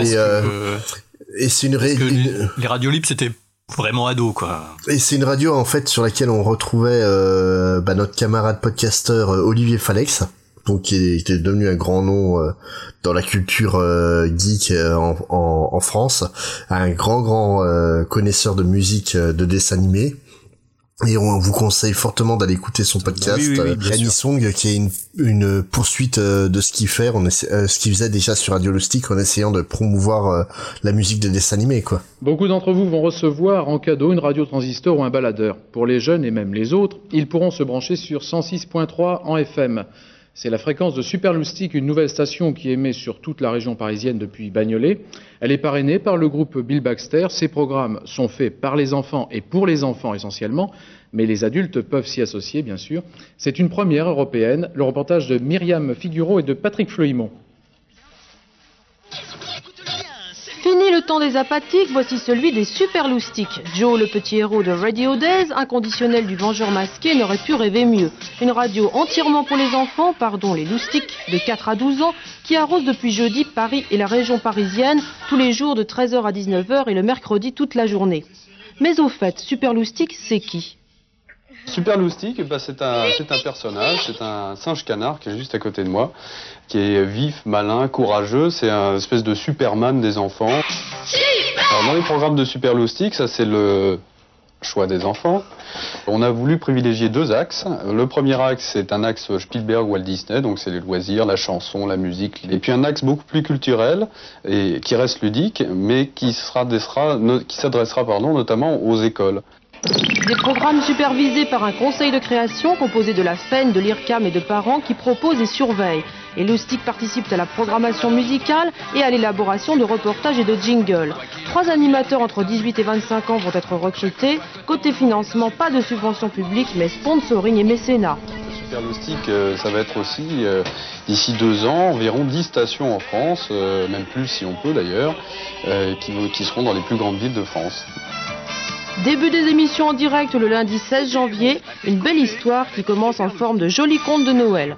Et c'est les radios libres, c'était vraiment ado, quoi. Et c'est une radio, en fait, sur laquelle on retrouvait notre camarade podcasteur Olivier Falex, donc qui était devenu un grand nom dans la culture geek en France, un grand connaisseur de musique de dessins animés. Et on vous conseille fortement d'aller écouter son podcast, Anisong, qui est une poursuite de ce qu'il fait, ce qu'il faisait déjà sur Radio Loustic en essayant de promouvoir la musique de dessins animés, quoi. Beaucoup d'entre vous vont recevoir en cadeau une radio transistor ou un baladeur. Pour les jeunes et même les autres, ils pourront se brancher sur 106.3 en FM. C'est la fréquence de Superloustic, une nouvelle station qui émet sur toute la région parisienne depuis Bagnolet. Elle est parrainée par le groupe Bill Baxter. Ces programmes sont faits par les enfants et pour les enfants essentiellement, mais les adultes peuvent s'y associer, bien sûr. C'est une première européenne. Le reportage de Myriam Figuereau et de Patrick Fleuimont. Fini le temps des apathiques, voici celui des Superloustiques. Joe, le petit héros de Radio Days, inconditionnel du Vengeur masqué, n'aurait pu rêver mieux. Une radio entièrement pour les enfants, les loustiques, de 4 à 12 ans, qui arrose depuis jeudi Paris et la région parisienne, tous les jours de 13h à 19h et le mercredi toute la journée. Mais au fait, Superloustic, c'est qui ? Superloustic, c'est un personnage, c'est un singe canard qui est juste à côté de moi, qui est vif, malin, courageux, c'est un espèce de Superman des enfants. Alors, dans les programmes de Superloustic, ça c'est le choix des enfants. On a voulu privilégier 2 axes. Le premier axe, c'est un axe Spielberg-Walt Disney, donc c'est les loisirs, la chanson, la musique. Et puis un axe beaucoup plus culturel, et qui reste ludique, mais qui s'adressera notamment aux écoles. Des programmes supervisés par un conseil de création composé de la FEN, de l'IRCAM et de parents qui proposent et surveillent. Les loustiques participent à la programmation musicale et à l'élaboration de reportages et de jingles. 3 animateurs entre 18 et 25 ans vont être recrutés. Côté financement, pas de subvention publique, mais sponsoring et mécénat. Superloustic, ça va être aussi, d'ici 2 ans, environ 10 stations en France, même plus si on peut d'ailleurs, qui seront dans les plus grandes villes de France. Début des émissions en direct le lundi 16 janvier, une belle histoire qui commence en forme de joli conte de Noël.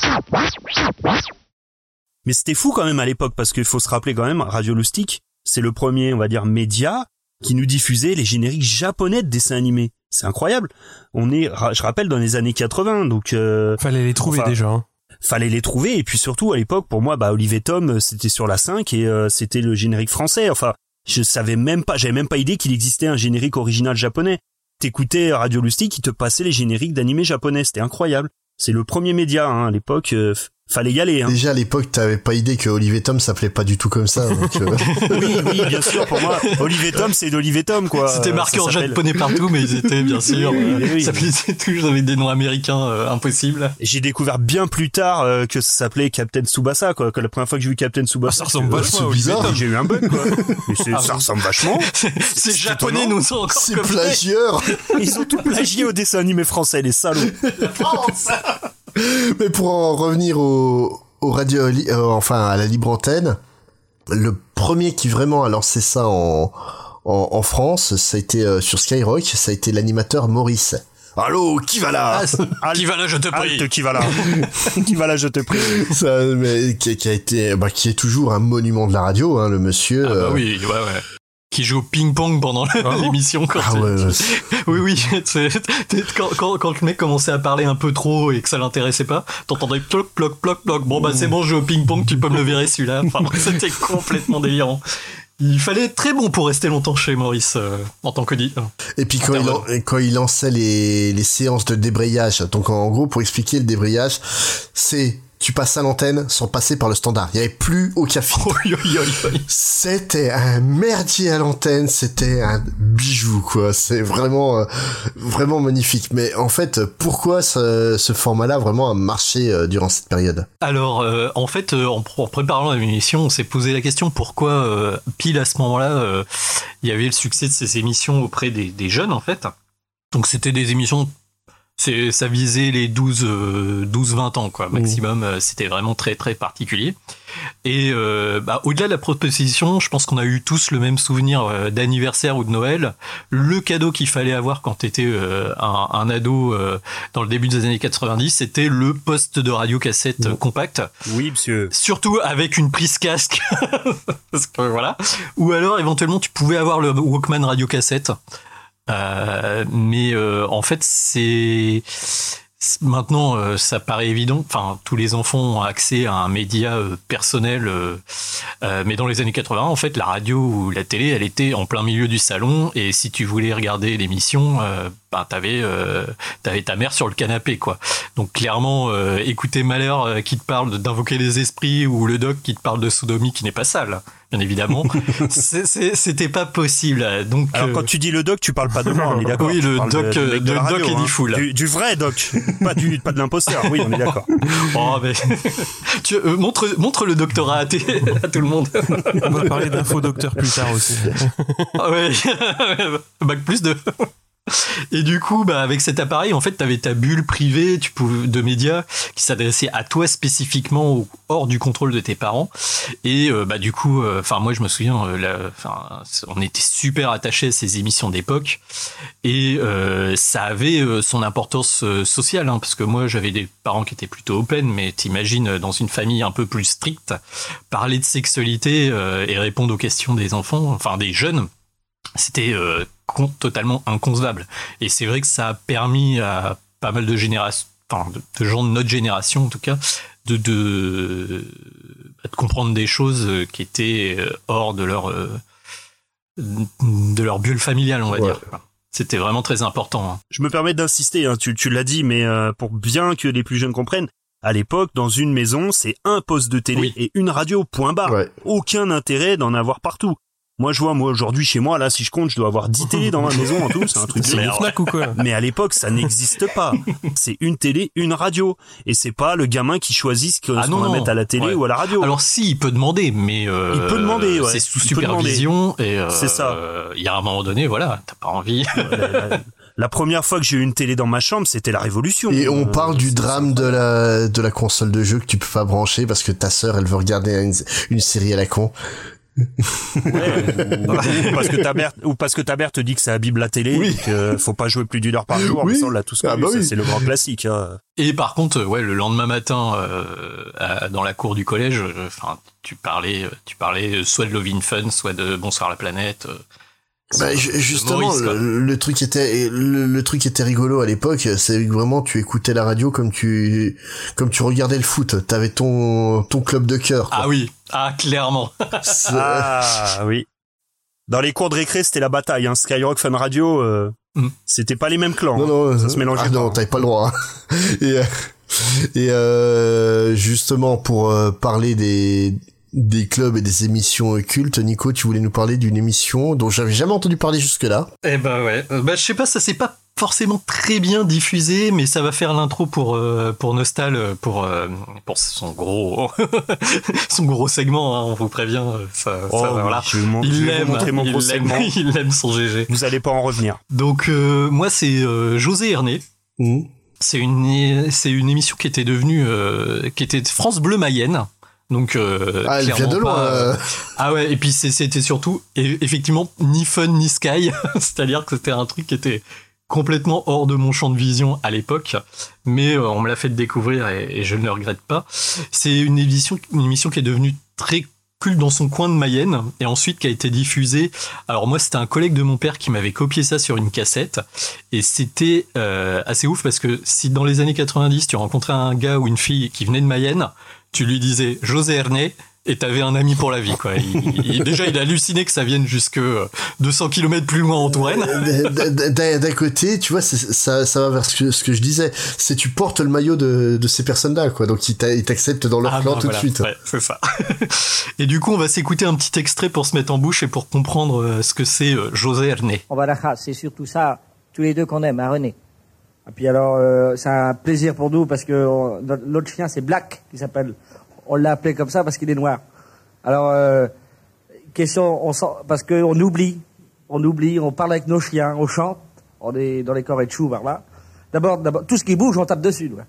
Mais c'était fou quand même à l'époque, parce qu'il faut se rappeler quand même, Radio Loustic, c'est le premier, on va dire, média qui nous diffusait les génériques japonais de dessins animés. C'est incroyable. Je rappelle, dans les années 80, donc... Fallait les trouver déjà. Hein. Fallait les trouver, et puis surtout à l'époque, pour moi, Olive et Tom, c'était sur la 5, et c'était le générique français, enfin... j'avais même pas idée qu'il existait un générique original japonais. T'écoutais Radio Loustic, il te passait les génériques d'animés japonais, c'était incroyable. C'est le premier média, à l'époque, fallait y aller. Déjà à l'époque, t'avais pas idée que Olive et Tom s'appelait pas du tout comme ça. Donc, oui, bien sûr, pour moi, Olive et Tom, c'est d'Olive et Tom, quoi. C'était marqué en japonais partout, mais ils étaient, bien sûr, ça s'appelait toujours avec des noms américains impossibles. Et j'ai découvert bien plus tard que ça s'appelait Captain Tsubasa, quoi. Que la première fois que j'ai vu Captain Tsubasa, ça ressemble vachement à Olive et Tom. J'ai eu un bug, quoi. Mais ça ressemble vachement. Ces japonais nous ont encore c'est plagieurs. Ils ont tout plagié au dessin animé français, les salauds. La France. Mais pour en revenir au radio, à la libre antenne, le premier qui vraiment a lancé ça en France, ça a été sur Skyrock, ça a été l'animateur Maurice. Allô, qui va là? Qui va là, je te prie. Qui va là? Qui va là, je te prie. Ça, mais qui est toujours un monument de la radio, hein, le monsieur. Oui, ouais. Qui joue au ping-pong pendant l'émission. Oui. Quand le mec commençait à parler un peu trop et que ça l'intéressait pas, t'entendais ploc, ploc, ploc, ploc. Bon, c'est bon, je joue au ping-pong, tu peux me le virer celui-là. Enfin, c'était complètement délirant. Il fallait être très bon pour rester longtemps chez Maurice en tant qu'auditeur. Et puis quand il lançait les séances de débrayage, donc en gros, pour expliquer le débrayage, c'est... tu passes à l'antenne sans passer par le standard. Il n'y avait plus aucun filtre. C'était un merdier à l'antenne, c'était un bijou, quoi. C'est vraiment, vraiment magnifique. Mais en fait, pourquoi ce format-là vraiment a marché durant cette période? Alors, en fait, en préparant l'émission, on s'est posé la question pourquoi, pile à ce moment-là, il y avait le succès de ces émissions auprès des jeunes, en fait. Donc, c'était des émissions... ça visait les 12-20 ans, quoi, maximum. C'était vraiment très, très particulier. Et au-delà de la proposition, je pense qu'on a eu tous le même souvenir d'anniversaire ou de Noël. Le cadeau qu'il fallait avoir quand t'étais un ado dans le début des années 90, c'était le poste de radio-cassette compact. Oui, monsieur. Surtout avec une prise casque. Parce que voilà. Ou alors, éventuellement, tu pouvais avoir le Walkman radio-cassette. Mais en fait, maintenant ça paraît évident. Enfin, tous les enfants ont accès à un média personnel, mais dans les années 80, en fait, la radio ou la télé, elle était en plein milieu du salon, et si tu voulais regarder l'émission, t'avais ta mère sur le canapé, quoi. Donc clairement, écouter Malheur qui te parle d'invoquer les esprits ou le doc qui te parle de sodomie qui n'est pas sale, bien évidemment, c'était pas possible. Donc alors quand tu dis le doc, tu parles pas de moi, on est d'accord. Oui, le doc, radio, Eddie Fool. Du vrai doc, pas de l'imposteur. Oui, on est d'accord. Oh mais montre le doctorat à tout le monde. On va parler d'infodocteur plus tard aussi. Ah ouais, bac plus 2. Et du coup, avec cet appareil, en fait, t'avais ta bulle privée de médias qui s'adressait à toi spécifiquement, hors du contrôle de tes parents. Et du coup, moi, je me souviens, on était super attachés à ces émissions d'époque, et ça avait son importance sociale, hein, parce que moi, j'avais des parents qui étaient plutôt open, mais t'imagines, dans une famille un peu plus stricte, parler de sexualité et répondre aux questions des enfants, enfin des jeunes, c'était totalement inconcevable. Et c'est vrai que ça a permis à pas mal de générations, de gens de notre génération en tout cas, de comprendre des choses qui étaient hors de leur bulle familiale, on va dire. C'était vraiment très important. Hein. Je me permets d'insister, hein, tu l'as dit, mais pour bien que les plus jeunes comprennent, à l'époque, dans une maison, c'est un poste de télé et une radio, point barre. Ouais. Aucun intérêt d'en avoir partout. Moi, aujourd'hui, chez moi, là, si je compte, je dois avoir 10 télés dans ma maison en tout. C'est un truc de Fnac ou quoi? Mais à l'époque, ça n'existe pas. C'est une télé, une radio. Et c'est pas le gamin qui choisit ce qu'on va mettre à la télé ou à la radio. Alors si, il peut demander, mais il peut demander, c'est sous supervision. Et c'est ça. Il y a un moment donné, voilà, t'as pas envie. La première fois que j'ai eu une télé dans ma chambre, c'était la Révolution. Et on parle du drame de la console de jeu que tu peux pas brancher parce que ta sœur, elle veut regarder une série à la con. ou parce que ta mère te dit que ça abîme la télé, et que faut pas jouer plus d'une heure par jour. Ça, on l'a tous connu, c'est le grand classique. Hein. Et par contre, le lendemain matin, dans la cour du collège, tu parlais soit de Love in Fun, soit de Bonsoir la planète. Justement, Maurice, le truc était rigolo à l'époque, c'est que vraiment tu écoutais la radio comme tu regardais le foot, t'avais ton club de cœur. Ah oui, clairement. Oui. Dans les cours de récré, c'était la bataille, hein. Skyrock, Fun Radio, c'était pas les mêmes clans. Non, ça se mélangeait. Non, t'avais pas le droit. Et justement pour parler des clubs et des émissions cultes, Nico, tu voulais nous parler d'une émission dont j'avais jamais entendu parler jusque-là. Eh je sais pas, ça s'est pas forcément très bien diffusé, mais ça va faire l'intro pour Nostal, pour son gros segment, hein, on vous prévient. Voilà. Il aime son GG. Vous allez pas en revenir. Donc moi c'est José Herné. C'est une émission qui était devenue qui était France Bleu Mayenne. Donc elle vient de loin. Et puis c'était surtout effectivement ni fun ni sky, c'est-à-dire que c'était un truc qui était complètement hors de mon champ de vision à l'époque, mais on me l'a fait découvrir et je ne le regrette pas. C'est une émission qui est devenue très culte dans son coin de Mayenne et ensuite qui a été diffusée. Alors moi c'était un collègue de mon père qui m'avait copié ça sur une cassette et c'était assez ouf parce que si dans les années 90 tu rencontrais un gars ou une fille qui venait de Mayenne, tu lui disais José Herné et t'avais un ami pour la vie, quoi. Déjà, il hallucinait que ça vienne jusque 200 km plus loin en Touraine. D'un côté, tu vois, ça va vers ce que je disais. C'est tu portes le maillot de ces personnes-là, quoi. Donc, ils t'acceptent dans leur clan tout de suite. Ouais, c'est ça. Et du coup, on va s'écouter un petit extrait pour se mettre en bouche et pour comprendre ce que c'est José Herné. On va la chasse, c'est surtout ça, tous les deux qu'on aime, hein, René. Et puis alors, c'est un plaisir pour nous parce que l'autre chien, c'est Black, qui s'appelle. On l'a appelé comme ça parce qu'il est noir. Alors, parce qu'on oublie, on parle avec nos chiens, on chante, on est dans les corées de choux par là. D'abord, tout ce qui bouge, on tape dessus. Ouais.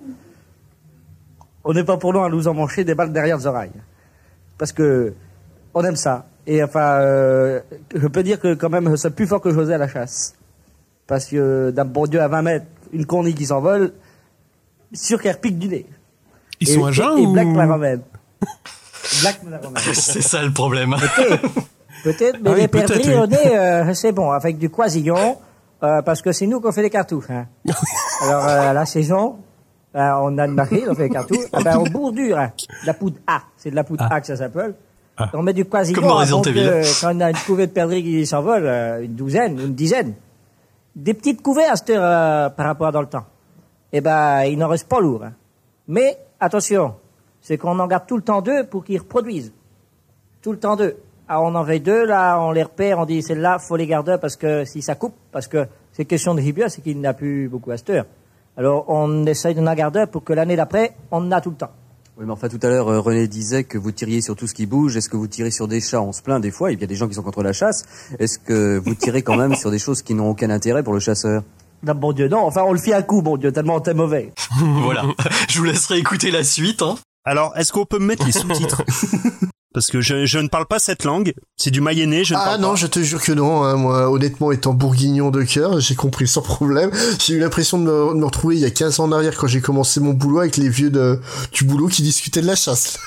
On n'est pas pour nous à nous emmancher des balles derrière les oreilles. Parce que, on aime ça. Et enfin, je peux dire que quand même, c'est plus fort que José à la chasse. Parce que d'un bon Dieu à 20 mètres, une cornille qui s'envole, sûr qu'elle repique du nez. Ils sont à jeun ou... Black me la ramène. Black me la ramène. C'est ça le problème. Peut-être, mais les perdrix au nez, c'est bon, avec du croisillon, parce que c'est nous qu'on fait les cartouches. Hein. Alors, la saison, on a une marqué, on fait les cartouches, on bourdure, hein, de la poudre A, c'est de la poudre A que ça s'appelle. On met du croisillon, comme dans Resident Evil. Quand on a une couvée de perdrix qui s'envole, une douzaine, une dizaine, des petites couvertes par rapport à dans le temps. Eh ben, il n'en reste pas lourd. Hein. Mais, attention, c'est qu'on en garde tout le temps 2 pour qu'ils reproduisent. Tout le temps 2. Ah, on en veille 2, là, on les repère, on dit, celle-là, faut les garder parce que si ça coupe, parce que c'est question de Ribia, c'est qu'il n'a plus beaucoup à cette heure. Alors, on essaye de en garder pour que l'année d'après, on en a tout le temps. Oui, mais enfin, tout à l'heure, René disait que vous tiriez sur tout ce qui bouge. Est-ce que vous tirez sur des chats? On se plaint des fois, il y a des gens qui sont contre la chasse. Est-ce que vous tirez quand même sur des choses qui n'ont aucun intérêt pour le chasseur? Non, bon Dieu, non. Enfin, on le fait à coup, bon Dieu, tellement t'es mauvais. Voilà. Je vous laisserai écouter la suite, hein. Alors, est-ce qu'on peut me mettre les sous-titres? Parce que je ne parle pas cette langue. C'est du mayennais, je ne parle pas. Ah non, je te jure que non. Hein. Moi, honnêtement, étant bourguignon de cœur, j'ai compris sans problème. J'ai eu l'impression de me retrouver il y a 15 ans en arrière quand j'ai commencé mon boulot avec les vieux du boulot qui discutaient de la chasse.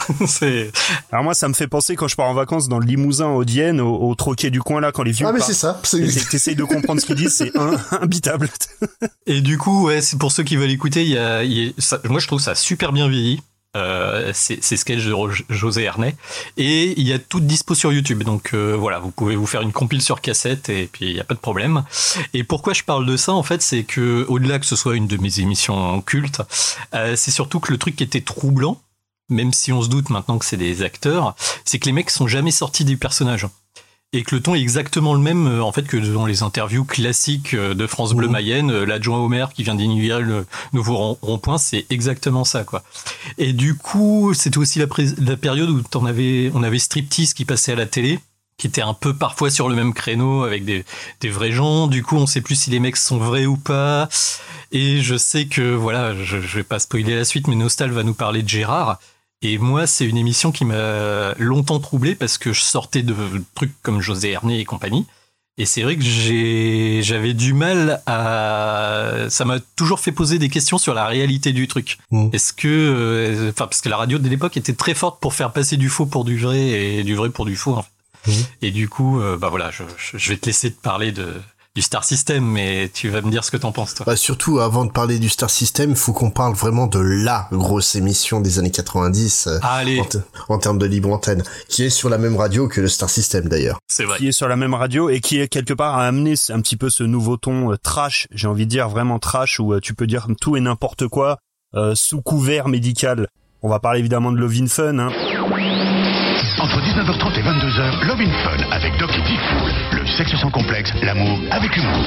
Alors moi, ça me fait penser quand je pars en vacances dans le Limousin, Audienne, au troquet du coin là, quand les vieux mais c'est ça. T'essayes de comprendre ce qu'ils disent, c'est imbitable. Et du coup, ouais, c'est pour ceux qui veulent écouter, moi je trouve ça super bien vieilli. C'est sketch de José Ernest et il y a tout dispo sur YouTube, donc voilà, vous pouvez vous faire une compile sur cassette et puis il y a pas de problème. Et pourquoi je parle de ça en fait, c'est que au-delà que ce soit une de mes émissions cultes, c'est surtout que le truc qui était troublant, même si on se doute maintenant que c'est des acteurs, c'est que les mecs sont jamais sortis du personnage. Et que le ton est exactement le même en fait que dans les interviews classiques de France Bleu Mayenne, l'adjoint au maire qui vient d'inaugurer le nouveau rond-point, c'est exactement ça quoi. Et du coup, c'était aussi la période où on avait Striptease qui passait à la télé, qui était un peu parfois sur le même créneau avec des vrais gens. Du coup, on sait plus si les mecs sont vrais ou pas. Et je sais que voilà, je vais pas spoiler la suite, mais Nostal va nous parler de Gérard. Et moi, c'est une émission qui m'a longtemps troublé parce que je sortais de trucs comme José Ernest et compagnie. Et c'est vrai que j'avais du mal ça m'a toujours fait poser des questions sur la réalité du truc. Est-ce que, parce que la radio de l'époque était très forte pour faire passer du faux pour du vrai et du vrai pour du faux, en fait. Et du coup, voilà, je vais te laisser te parler du Star System, mais tu vas me dire ce que t'en penses, toi. Surtout, avant de parler du Star System, faut qu'on parle vraiment de la grosse émission des années 90 en termes de libre antenne, qui est sur la même radio que le Star System d'ailleurs. C'est vrai. Qui est sur la même radio et qui est quelque part a amené un petit peu ce nouveau ton trash, j'ai envie de dire vraiment trash, où tu peux dire tout et n'importe quoi sous couvert médical. On va parler évidemment de Love in Fun, hein. Entre 19h30 et 22h, Love in Fun avec Doc et Diffoul. Le sexe sans complexe, l'amour avec humour.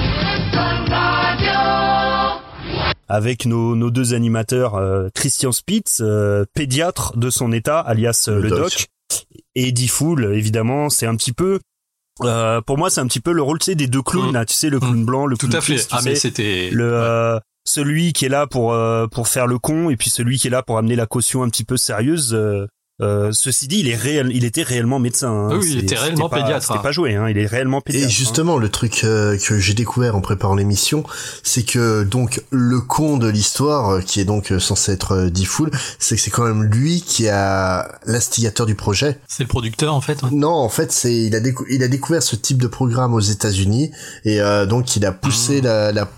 Avec nos deux animateurs, Christian Spitz, pédiatre de son état, alias le Doc, et Diffoul, évidemment, c'est un petit peu... pour moi, c'est un petit peu le rôle, tu sais, des deux clowns, là, tu sais, le clown blanc, le clown tout à fait. triste, mais c'était... celui qui est là pour faire le con, et puis celui qui est là pour amener la caution un petit peu sérieuse... ceci dit, il était réellement médecin. Hein. Oui, il était réellement pédiatre. C'était pas joué, hein. Il est réellement pédiatre. Et justement, le truc que j'ai découvert en préparant l'émission, c'est que donc le con de l'histoire, qui est donc censé être Diffoul, c'est que c'est quand même lui qui a l'instigateur du projet. C'est le producteur en fait. Ouais. Non, en fait, il a découvert ce type de programme aux États-Unis et donc il a poussé la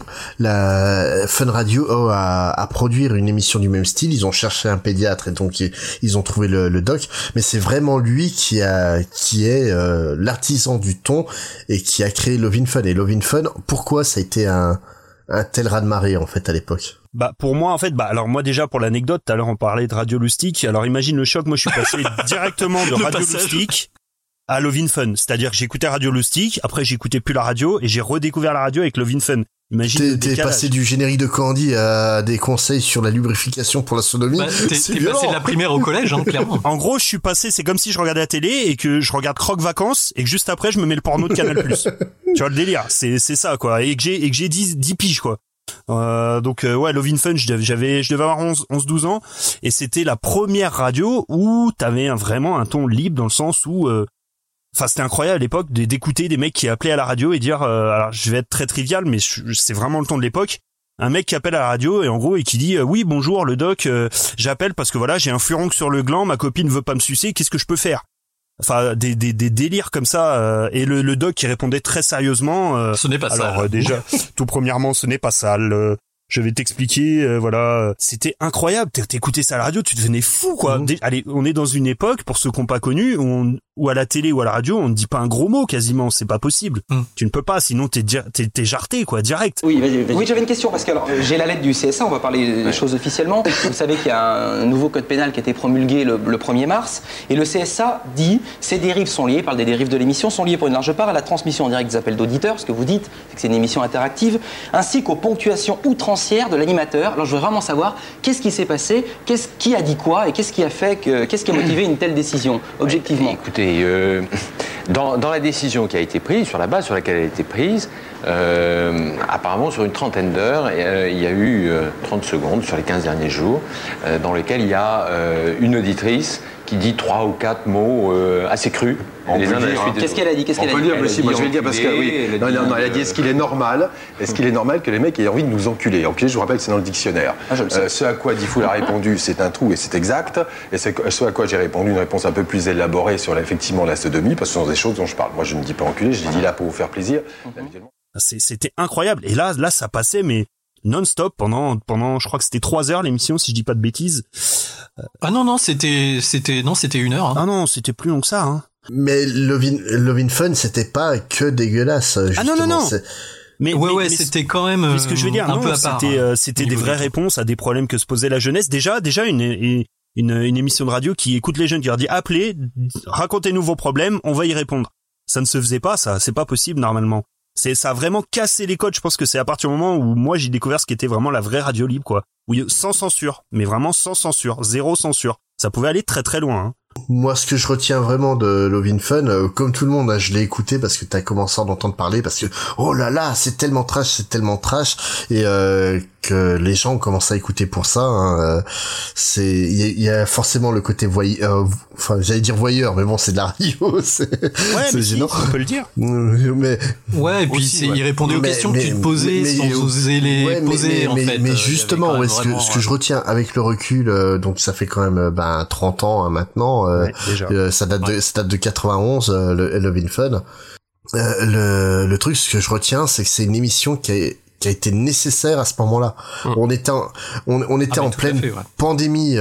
Fun Radio à produire une émission du même style. Ils ont cherché un pédiatre et donc ils ont trouvé le Doc, mais c'est vraiment lui qui est l'artisan du ton et qui a créé Love in Fun. Et Love in Fun, pourquoi ça a été un tel raz-de-marée en fait à l'époque? Pour moi en fait, alors moi déjà pour l'anecdote, tout à l'heure on parlait de Radio Loustic. Alors imagine le choc, moi je suis passé directement de Radio Loustic à Love in Fun, c'est-à-dire que j'écoutais Radio Loustic, après j'écoutais plus la radio et j'ai redécouvert la radio avec Love in Fun. Imagine t'es passé du générique de Candy à des conseils sur la lubrification pour la sodomie. T'es passé de la primaire au collège, hein, clairement. En gros, je suis passé, c'est comme si je regardais la télé et que je regarde Croque Vacances et que juste après je me mets le porno de Canal+. Tu vois le délire, c'est ça quoi, et que j'ai 10 piges quoi. Donc ouais, Love in Fun, je devais avoir 11-12 ans et c'était la première radio où t'avais vraiment un ton libre dans le sens où c'était incroyable à l'époque d'écouter des mecs qui appelaient à la radio et dire alors je vais être très trivial mais c'est vraiment le ton de l'époque, un mec qui appelle à la radio et en gros et qui dit oui bonjour le Doc, j'appelle parce que voilà j'ai un furoncle sur le gland, ma copine veut pas me sucer, qu'est-ce que je peux faire? Enfin des délires comme ça et le Doc qui répondait très sérieusement ce n'est pas ça. Alors déjà tout premièrement ce n'est pas ça, je vais t'expliquer, voilà. C'était incroyable. T'écoutais ça à la radio, tu devenais fou, quoi. Allez, on est dans une époque, pour ceux qui n'ont pas connu, où à la télé ou à la radio, on ne dit pas un gros mot quasiment. C'est pas possible. Tu ne peux pas, sinon t'es jarté, quoi, direct. Oui, vas-y. Oui, j'avais une question parce que alors, j'ai la lettre du CSA. On va parler des choses officiellement. Vous savez qu'il y a un nouveau code pénal qui a été promulgué le 1er mars, et le CSA dit ces dérives sont liées, parle des dérives de l'émission, sont liées pour une large part à la transmission en direct des appels d'auditeurs, ce que vous dites, c'est que c'est une émission interactive, ainsi qu'aux ponctuations outrancières de l'animateur. Alors je veux vraiment savoir qu'est-ce qui s'est passé, qui a dit quoi et qu'est-ce qui a motivé une telle décision, objectivement. Écoutez, dans la décision qui a été prise, sur la base sur laquelle elle a été prise, apparemment sur une trentaine d'heures, il y a eu 30 secondes sur les 15 derniers jours, dans lesquels il y a une auditrice qui dit 3 ou 4 mots assez crus. Qu'est-ce qu'elle a dit? On peut dire, monsieur, moi je vais le dire parce que oui. Non, elle a dit est-ce qu'il est normal que les mecs aient envie de nous enculer? Enculer, je vous rappelle que c'est dans le dictionnaire. Ce à quoi Diffoul a répondu, c'est un trou et c'est exact. Et ce à quoi j'ai répondu, une réponse un peu plus élaborée sur effectivement la sodomie, parce que ce sont des choses dont je parle. Moi je ne dis pas enculer, je dis là pour vous faire plaisir. C'était incroyable. Et là, ça passait, mais non-stop pendant, je crois que c'était 3 heures l'émission, si je dis pas de bêtises. Ah non, c'était 1 heure. Hein. Ah non, c'était plus long que ça. Hein. Mais Love in Fun, c'était pas que dégueulasse. Justement. Ah non. Mais c'était quand même mais ce que je veux dire, un peu à part. C'était des vraies réponses à des problèmes que se posait la jeunesse. Déjà une émission de radio qui écoute les jeunes, qui leur dit appelez, racontez-nous vos problèmes, on va y répondre. Ça ne se faisait pas, ça, c'est pas possible normalement. Ça a vraiment cassé les codes. Je pense que c'est à partir du moment où moi j'ai découvert ce qui était vraiment la vraie radio libre, quoi. Oui, sans censure, mais vraiment sans censure, zéro censure. Ça pouvait aller très très loin. Hein. Moi, ce que je retiens vraiment de Love in Fun, comme tout le monde, je l'ai écouté parce que t'as commencé à en entendre parler, parce que oh là là, c'est tellement trash, et que les gens commencent à écouter pour ça. Hein, il y a forcément le côté j'allais dire voyeur, mais bon, c'est de la radio, c'est gênant. Si, on peut le dire. Mais ouais, et puis il répondait aux questions que tu te posais sans oser les poser en fait. Mais justement, ce que je retiens avec le recul, donc ça fait quand même 30 ans hein, maintenant. Ça date de 91, le Love in Fun. Le truc, ce que je retiens, c'est que c'est une émission qui a été nécessaire à ce moment-là. On était en pleine pandémie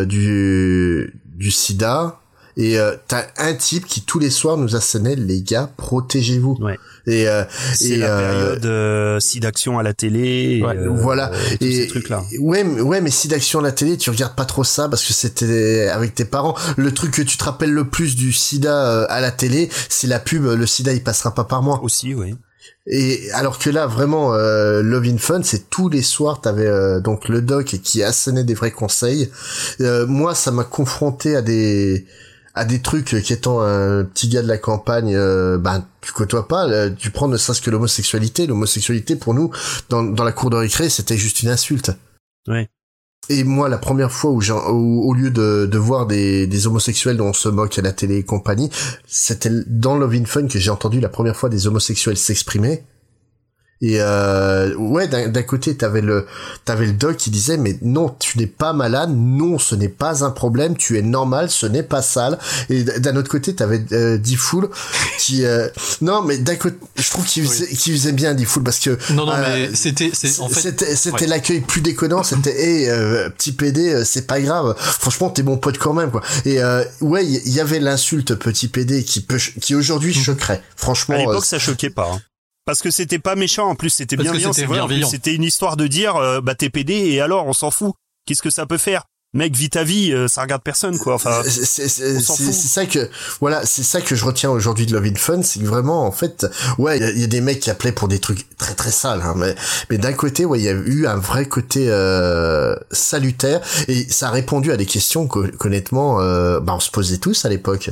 du sida, et t'as un type qui tous les soirs nous assénait les gars, protégez-vous. Ouais. C'est la période SIDAction à la télé. Voilà. Et ces trucs-là. Ouais, mais SIDAction à la télé, tu regardes pas trop ça parce que c'était avec tes parents. Le truc que tu te rappelles le plus du sida à la télé, c'est la pub. Le sida, il passera pas par moi. Aussi, oui. Et alors que là, vraiment, Love in Fun, c'est tous les soirs, t'avais donc le doc qui assénait des vrais conseils. Moi, ça m'a confronté à des trucs qui, étant un petit gars de la campagne, tu côtoies pas. Tu prends ne serait-ce que l'homosexualité. L'homosexualité, pour nous, dans la cour de récré, c'était juste une insulte. Ouais. Et moi, la première fois où au lieu de voir des homosexuels dont on se moque à la télé et compagnie, c'était dans Love in Fun que j'ai entendu la première fois des homosexuels s'exprimer. Et d'un côté t'avais le doc qui disait mais non, tu n'es pas malade, non, ce n'est pas un problème, tu es normal, ce n'est pas sale. Et d'un autre côté t'avais Diffoul qui non mais d'un côté je trouve qu'il faisait bien Diffoul parce que mais c'était l'accueil plus déconnant, c'était petit PD, c'est pas grave, franchement t'es mon pote quand même quoi. Et il y avait l'insulte petit PD qui aujourd'hui choquerait, franchement. À l'époque ça choquait pas hein. Parce que c'était pas méchant, en plus c'était bienveillant, c'est vrai, en plus c'était une histoire de dire t'es PD et alors on s'en fout. Qu'est-ce que ça peut faire? Mec, vis ta vie, ça regarde personne quoi. Enfin, c'est ça que je retiens aujourd'hui de Love in Fun, c'est que vraiment en fait, il y a des mecs qui appelaient pour des trucs très très sales hein, mais d'un côté il y a eu un vrai côté salutaire et ça a répondu à des questions qu'honnêtement on se posait tous à l'époque.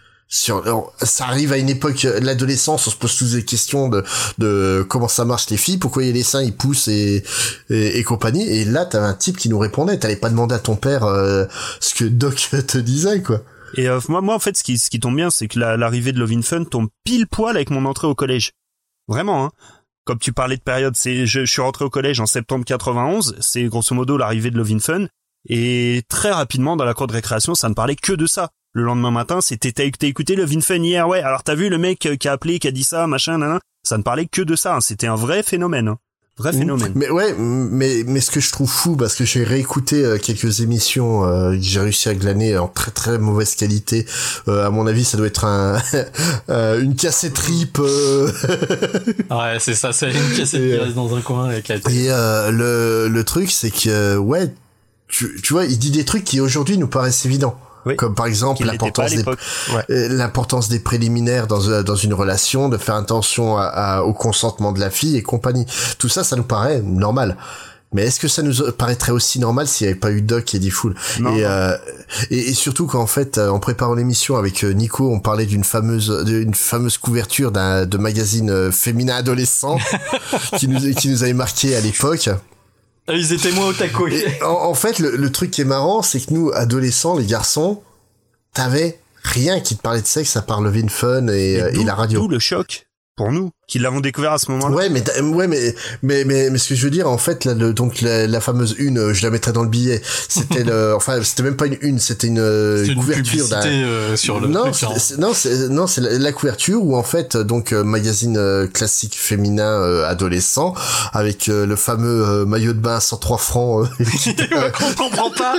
Ça arrive à une époque de l'adolescence, on se pose tous des questions de comment ça marche les filles, pourquoi les seins ils poussent et compagnie, et là t'avais un type qui nous répondait, t'allais pas demander à ton père ce que Doc te disait quoi. Et moi en fait ce qui tombe bien, c'est que l'arrivée de Love in Fun tombe pile poil avec mon entrée au collège. Vraiment hein. Comme tu parlais de période, je suis rentré au collège en septembre 91, c'est grosso modo l'arrivée de Love in Fun, et très rapidement dans la cour de récréation ça ne parlait que de ça. Le lendemain matin, t'as écouté Love in Fun hier, ouais. Alors t'as vu le mec qui a appelé, qui a dit ça, machin, nanana. Ça ne parlait que de ça. Hein. C'était un vrai phénomène. Hein. Vrai phénomène. Mais ouais, mais ce que je trouve fou, parce que j'ai réécouté quelques émissions que j'ai réussi à glaner en très très mauvaise qualité. À mon avis, ça doit être une cassette rip. Ouais, c'est ça, c'est une cassette qui reste dans un coin avec la tête. Et le truc, c'est que ouais, tu vois, il dit des trucs qui aujourd'hui nous paraissent évidents. Oui. Comme par exemple l'importance des préliminaires dans une relation, de faire attention au consentement de la fille et compagnie. Tout ça, ça nous paraît normal. Mais est-ce que ça nous paraîtrait aussi normal s'il n'y avait pas eu Doc et Diffoul? Et surtout qu'en fait, en préparant l'émission avec Nico, on parlait d'une fameuse couverture de magazine féminin adolescent qui nous avait marqué à l'époque. Ils étaient moins au taco. En fait, le truc qui est marrant, c'est que nous, adolescents, les garçons, t'avais rien qui te parlait de sexe à part Love in Fun et la radio. D'où le choc pour nous, qui l'avons découvert à ce moment-là. Ouais, mais ce que je veux dire, en fait, la fameuse une, je la mettrais dans le billet. C'était c'était même pas une, c'était une couverture d'un. Sur le c'est la couverture où en fait, donc magazine classique féminin adolescent avec le fameux maillot de bain à 103 francs. On comprend pas.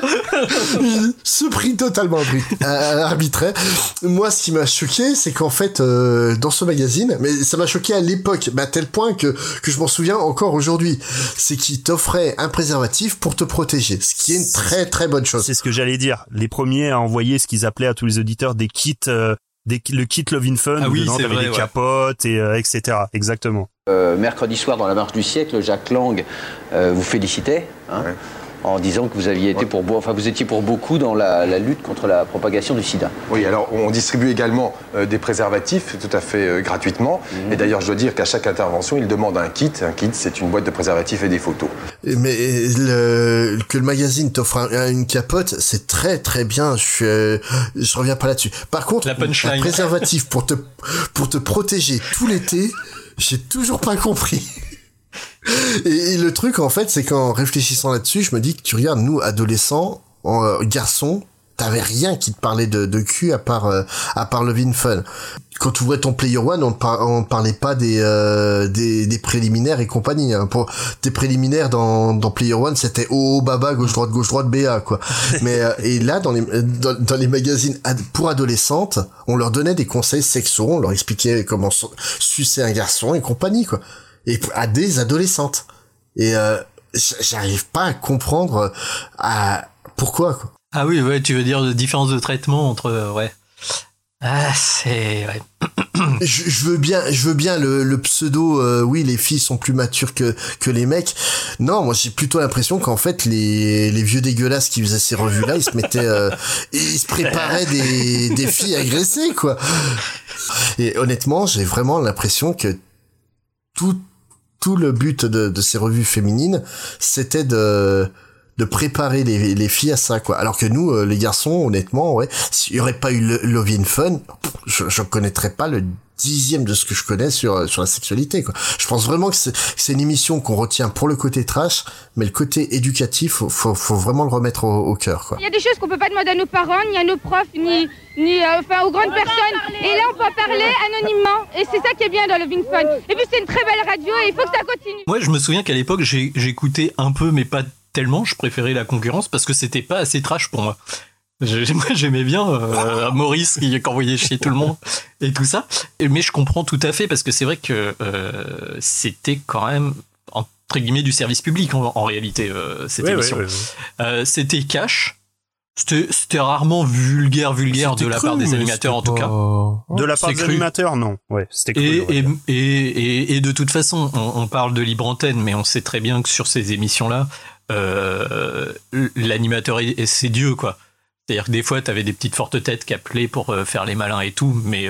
Ce prix totalement arbitraire. Moi, ce qui m'a choqué, c'est qu'en fait, dans ce magazine, mais ça m'a choqué à l'époque, à tel point que je m'en souviens encore aujourd'hui, c'est qu'il t'offrait un préservatif pour te protéger, ce qui est une très très bonne chose. C'est ce que j'allais dire. Les premiers à envoyer ce qu'ils appelaient à tous les auditeurs des kits, le kit Love in Fun, où dedans t'avais des capotes et etc. Exactement. Mercredi soir dans la marche du siècle, Jacques Lang vous félicitait. En disant que vous aviez été vous étiez pour beaucoup dans la lutte contre la propagation du sida. Oui, alors on distribue également des préservatifs tout à fait gratuitement. Et d'ailleurs, je dois dire qu'à chaque intervention, il demande un kit. Un kit, c'est une boîte de préservatifs et des photos. Mais que le magazine t'offre une capote, c'est très très bien. Je reviens pas là-dessus. Par contre, un préservatif pour te protéger tout l'été, j'ai toujours pas compris. Et le truc, en fait, c'est qu'en réfléchissant là-dessus, je me dis que tu regardes, nous, adolescents, garçons, t'avais rien qui te parlait de cul à part Love in Fun. Quand tu ouvrais ton Player One, on parlait pas des préliminaires et compagnie. Pour tes préliminaires dans Player One, c'était baba, gauche droite BA, quoi. Mais et là, dans les magazines pour adolescentes, on leur donnait des conseils sexuels, on leur expliquait comment sucer un garçon et compagnie, quoi. Et à des adolescentes. Et j'arrive pas à comprendre pourquoi, quoi. Ah oui, ouais, tu veux dire de différence de traitement entre c'est je veux bien le pseudo oui, les filles sont plus matures que les mecs. Non, moi j'ai plutôt l'impression qu'en fait les vieux dégueulasses qui faisaient ces revues là, ils se mettaient ils se préparaient des filles agressées, quoi. Et honnêtement, j'ai vraiment l'impression que tout le but de ces revues féminines, c'était de préparer les filles à ça, quoi. Alors que nous, les garçons, honnêtement, ouais, s'il y aurait pas eu Love in Fun, je connaîtrais pas le 10e de ce que je connais sur la sexualité, quoi. Je pense vraiment que c'est une émission qu'on retient pour le côté trash, mais le côté éducatif, faut vraiment le remettre au cœur, quoi. Il y a des choses qu'on peut pas demander à nos parents, ni à nos profs, ni aux grandes personnes. Et là, on peut en parler anonymement. Et c'est ça qui est bien dans Love in Fun. Et puis c'est une très belle radio et il faut que ça continue. Moi, je me souviens qu'à l'époque, j'écoutais un peu, mais pas tellement. Je préférais la concurrence parce que c'était pas assez trash pour moi. Moi, j'aimais bien Maurice qui envoyait chier tout le monde et tout ça. Mais je comprends tout à fait parce que c'est vrai que c'était quand même entre guillemets du service public en réalité cette émission. Ouais. C'était cash. C'était rarement vulgaire de la part des animateurs en tout cas. De la part des animateurs, non. Ouais, c'était cool. Et de toute façon, on parle de libre antenne, mais on sait très bien que sur ces émissions-là, l'animateur c'est Dieu, quoi. C'est-à-dire que des fois, t'avais des petites fortes têtes qui appelaient pour faire les malins et tout, mais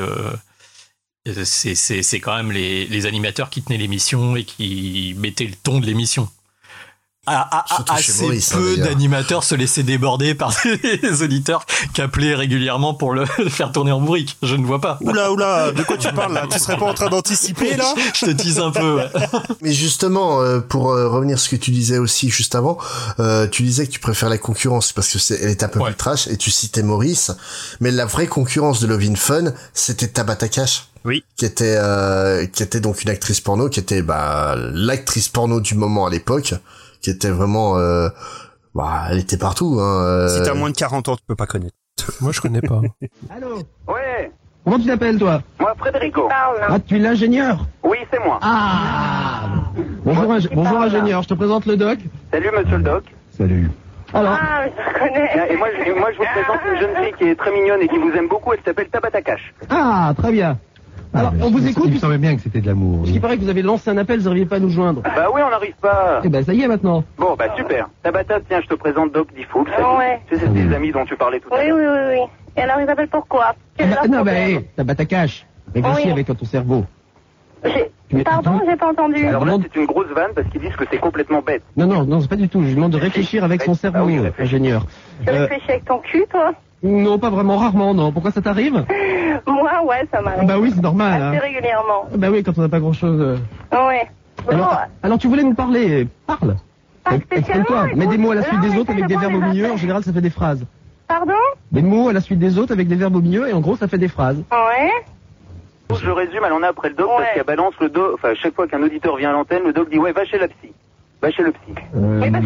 c'est quand même les animateurs qui tenaient l'émission et qui mettaient le ton de l'émission. Assez peu d'animateurs se laissaient déborder par des auditeurs qui appelaient régulièrement pour le faire tourner en bourrique. Je ne vois pas. Oula, de quoi tu parles là? Tu serais pas en train d'anticiper là? Je te tease un peu, ouais. Mais justement, pour revenir à ce que tu disais aussi juste avant, tu disais que tu préfères la concurrence parce que elle est un peu plus trash, et tu citais Maurice, mais la vraie concurrence de Love in Fun, c'était Tabata Cash. Oui. Qui était donc une actrice porno, qui était l'actrice porno du moment à l'époque, qui était vraiment elle était partout, hein. Si t'as moins de 40 ans, tu peux pas connaître. Moi je connais pas. Allô? Ouais. Comment tu t'appelles toi? Moi, Frédérico. Ah, tu es l'ingénieur? Oui, c'est moi. Ah. Bonjour ingénieur, je te présente le doc. Salut monsieur le doc. Salut. Alors. Ah, je connais. Et moi je vous présente une jeune fille qui est très mignonne et qui vous aime beaucoup, elle s'appelle Tabata Cash. Ah, très bien. Alors, on vous écoute. Il me semblait bien que c'était de l'amour. Parce qu'il paraît que vous avez lancé un appel, vous n'arriviez pas à nous joindre. Bah oui, on n'arrive pas. Eh ben, ça y est maintenant. Bon, bah super. Tabata, tiens, je te présente Doc Diffoul. Ouais. Tu sais, c'est tes amis dont tu parlais tout à l'heure. Oui. Et alors, ils appellent pourquoi? Non, Tabata Cash. Réfléchis avec ton cerveau. Pardon, j'ai pas entendu. Alors là, c'est une grosse vanne parce qu'ils disent que c'est complètement bête. Non, c'est pas du tout. Je lui demande de réfléchir avec son cerveau, ingénieur. Tu réfléchis avec ton cul, toi? Non, pas vraiment, rarement, non. Pourquoi ça t'arrive? Moi, ouais, ça m'arrive. Bah oui, c'est normal. Assez régulièrement. Bah oui, quand on n'a pas grand-chose. Ouais. Alors, tu voulais nous parler. Parle. Exprime-toi. Mets des mots à la suite des autres avec des verbes au milieu. En général, ça fait des phrases. Pardon? Des mots à la suite des autres avec des verbes au milieu et en gros, ça fait des phrases. Ouais. Je résume, elle en a après le doc parce qu'elle balance le doc. Enfin, chaque fois qu'un auditeur vient à l'antenne, le doc dit ouais, va chez la psy. Va chez le psy. Non, je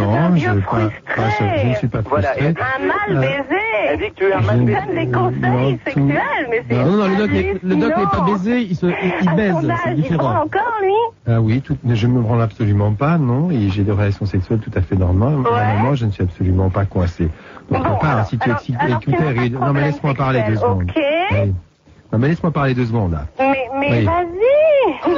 ne suis pas frustré. Voilà. Un mal baisé. Elle dit que tu es un mal baisé. Donne des conseils sexuels, mais c'est... Non, le doc n'est pas baisé, il baise, c'est différent. Il encore, lui? Ah oui, mais je ne me branle absolument pas, non, et j'ai des relations sexuelles tout à fait normales. Normalement, je ne suis absolument pas coincé. Donc, si tu écoutais... Non, mais laisse-moi parler 2 secondes. Ok. Oui. Non, mais laisse-moi parler 2 secondes, là. Mais vas-y.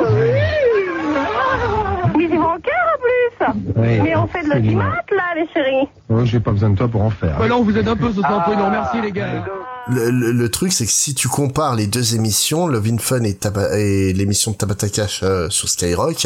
Mais ils vont en cœur, en plus. Oui, mais on fait de l'audimat, là, les chéris. Oh, j'ai pas bebesoin de toi pour en faire. Là, on vous aide un peu ce soir, non, merci, les gars. Le truc, c'est que si tu compares les deux émissions, Love in Fun et l'émission de Tabata Cash sur Skyrock,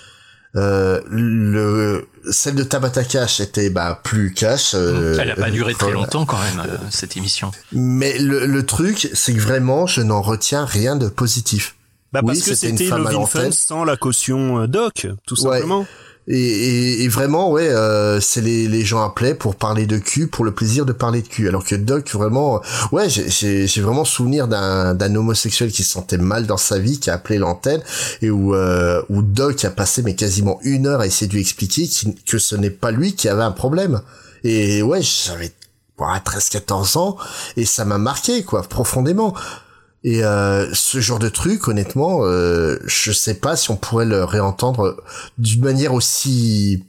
celle de Tabata Cash était plus cash. Elle a pas duré très longtemps quand même, cette émission. Mais le truc, c'est que vraiment, je n'en retiens rien de positif. Parce que c'était Love in Fun sans la caution doc, tout simplement. Et vraiment, c'est les gens appelaient pour parler de cul, pour le plaisir de parler de cul. Alors que Doc, vraiment, j'ai vraiment souvenir d'un homosexuel qui se sentait mal dans sa vie, qui a appelé l'antenne, et où Doc a passé quasiment 1 heure à essayer de lui expliquer que ce n'est pas lui qui avait un problème. Et j'avais 13-14 ans, et ça m'a marqué, profondément. Et ce genre de truc, honnêtement, je sais pas si on pourrait le réentendre d'une manière aussi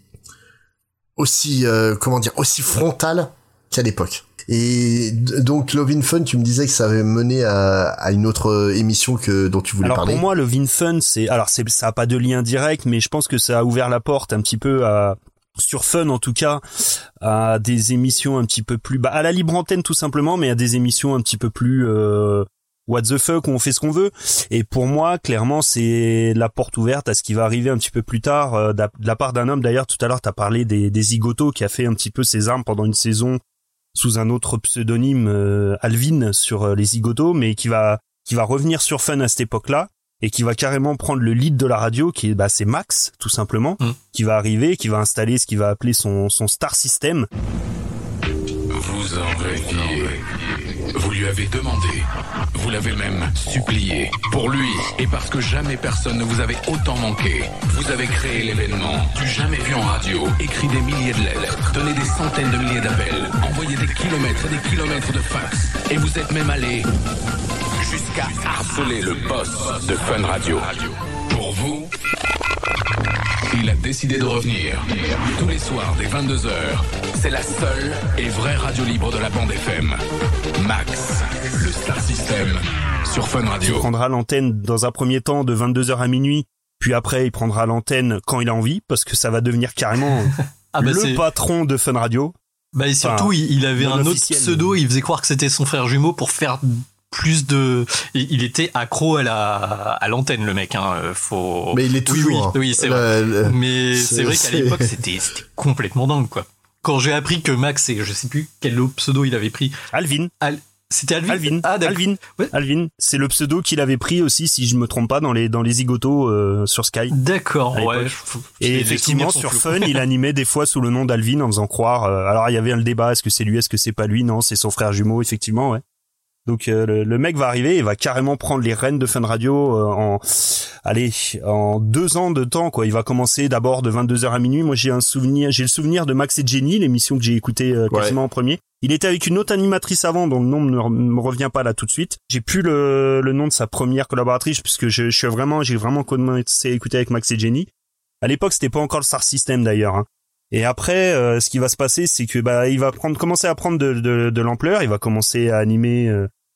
frontale qu'à l'époque. Et donc Love in Fun, tu me disais que ça avait mené à une autre émission dont tu voulais parler. Alors pour moi, Love in Fun, ça a pas de lien direct, mais je pense que ça a ouvert la porte un petit peu sur Fun en tout cas, à des émissions un petit peu plus à la libre antenne tout simplement, mais à des émissions un petit peu plus what the fuck, où on fait ce qu'on veut. Et pour moi, clairement, c'est la porte ouverte à ce qui va arriver un petit peu plus tard, de la part d'un homme. D'ailleurs, tout à l'heure, t'as parlé des Zigotos, qui a fait un petit peu ses armes pendant une saison sous un autre pseudonyme, Alvin, sur les Zigotos, mais qui va revenir sur Fun à cette époque-là, et qui va carrément prendre le lead de la radio, qui est, c'est Max, tout simplement, qui va arriver, qui va installer ce qu'il va appeler son Star System. Vous en rêviez. Vous lui avez demandé. Vous l'avez même supplié. Pour lui, et parce que jamais personne ne vous avait autant manqué, vous avez créé l'événement du jamais vu en radio, écrit des milliers de lettres, donné des centaines de milliers d'appels, envoyé des kilomètres et des kilomètres de fax, et vous êtes même allé jusqu'à harceler le boss de Fun Radio. Pour vous, il a décidé de revenir. Tous les soirs dès 22h, c'est la seule et vraie radio libre de la bande FM. Max, le Star System, sur Fun Radio. Il prendra l'antenne dans un premier temps de 22h à minuit, puis après il prendra l'antenne quand il a envie, parce que ça va devenir carrément le patron de Fun Radio. Et surtout, il avait un autre pseudo, il faisait croire que c'était son frère jumeau pour faire il était accro à l'antenne, le mec, hein. Mais il est toujours. Oui, c'est vrai. Mais c'est vrai qu'à l'époque, c'était complètement dingue, quoi. Quand j'ai appris que Max, et je sais plus quel autre pseudo il avait pris. Alvin. C'était Alvin. Ah, Alvin. Ouais. Alvin. C'est le pseudo qu'il avait pris aussi, si je me trompe pas, dans les zigotos sur Sky. D'accord, ouais. Et effectivement, sur Fun, il animait des fois sous le nom d'Alvin en faisant croire. Alors, il y avait le débat, est-ce que c'est lui, est-ce que c'est pas lui? Non, c'est son frère jumeau, effectivement, ouais. Donc le mec va arriver et va carrément prendre les rênes de Fun Radio en 2 ans de temps, quoi. Il va commencer d'abord de 22h à minuit. Moi j'ai le souvenir de Max et Jenny, l'émission que j'ai écoutée quasiment en premier. Il était avec une autre animatrice avant dont le nom ne me revient pas là tout de suite. J'ai plus le nom de sa première collaboratrice puisque j'ai vraiment commencé à écouter avec Max et Jenny. À l'époque c'était pas encore le Star System d'ailleurs, hein. Et après, ce qui va se passer, c'est que il va commencer à prendre de l'ampleur. Il va commencer à animer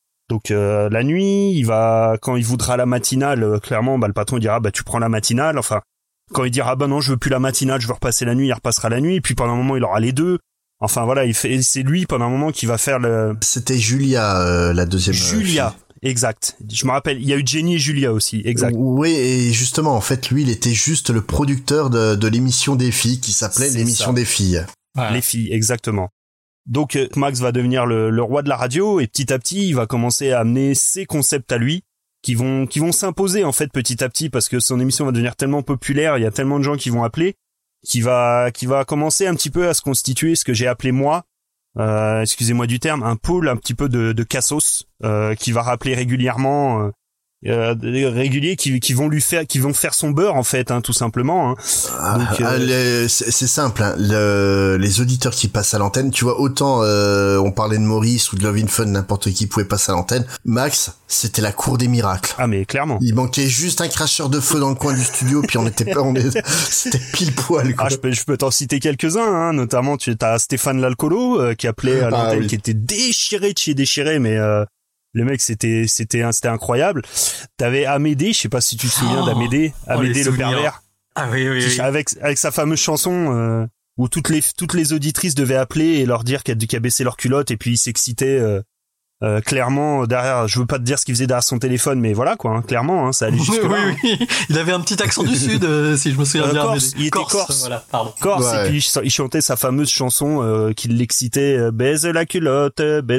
la nuit. Quand il voudra la matinale, clairement, le patron dira tu prends la matinale. Enfin, quand il dira non, je veux plus la matinale, je veux repasser la nuit, il repassera la nuit. Et puis pendant un moment, il aura les deux. Enfin voilà, c'est lui pendant un moment qui va faire le. C'était Julia, la deuxième. Julia. Fille. Exact. Je me rappelle, il y a eu Jenny et Julia aussi, exact. Oui, et justement, en fait, lui, il était juste le producteur de l'émission des filles qui s'appelait l'émission des filles. Voilà. Les filles, exactement. Donc, Max va devenir le roi de la radio et petit à petit, il va commencer à amener ses concepts à lui qui vont s'imposer, en fait, petit à petit parce que son émission va devenir tellement populaire, il y a tellement de gens qui vont appeler, qui va commencer un petit peu à se constituer ce que j'ai appelé moi, excusez-moi du terme, un pôle un petit peu de cassos qui va rappeler régulièrement réguliers qui vont faire son beurre en fait, hein, tout simplement, hein. Donc, c'est simple, hein. Les auditeurs qui passent à l'antenne, tu vois, autant on parlait de Maurice ou de Love in Fun, n'importe qui pouvait passer à l'antenne. Max, c'était la cour des miracles. Ah mais clairement. Il manquait juste un cracheur de feu dans le coin du studio, puis c'était pile poil, quoi. Ah, je peux t'en citer quelques-uns, hein. Notamment t'as Stéphane L'Alcolo qui appelait à l'antenne, oui. Qui était déchiré de chez déchiré, mais le mec, c'était incroyable. T'avais Amédée, je sais pas si tu te souviens d'Amédée, Amédée le pervers. Ah oui. Avec sa fameuse chanson où toutes les auditrices devaient appeler et leur dire qu'elle baissait leur culotte et puis ils s'excitaient clairement derrière. Je veux pas te dire ce qu'il faisait derrière son téléphone, mais voilà quoi, hein, clairement, hein, ça allait jusque là. Oui. Il avait un petit accent du sud, si je me souviens bien. Il était corse. Voilà, pardon. Corse, ouais. Et puis il chantait sa fameuse chanson qui l'excitait, baise la culotte.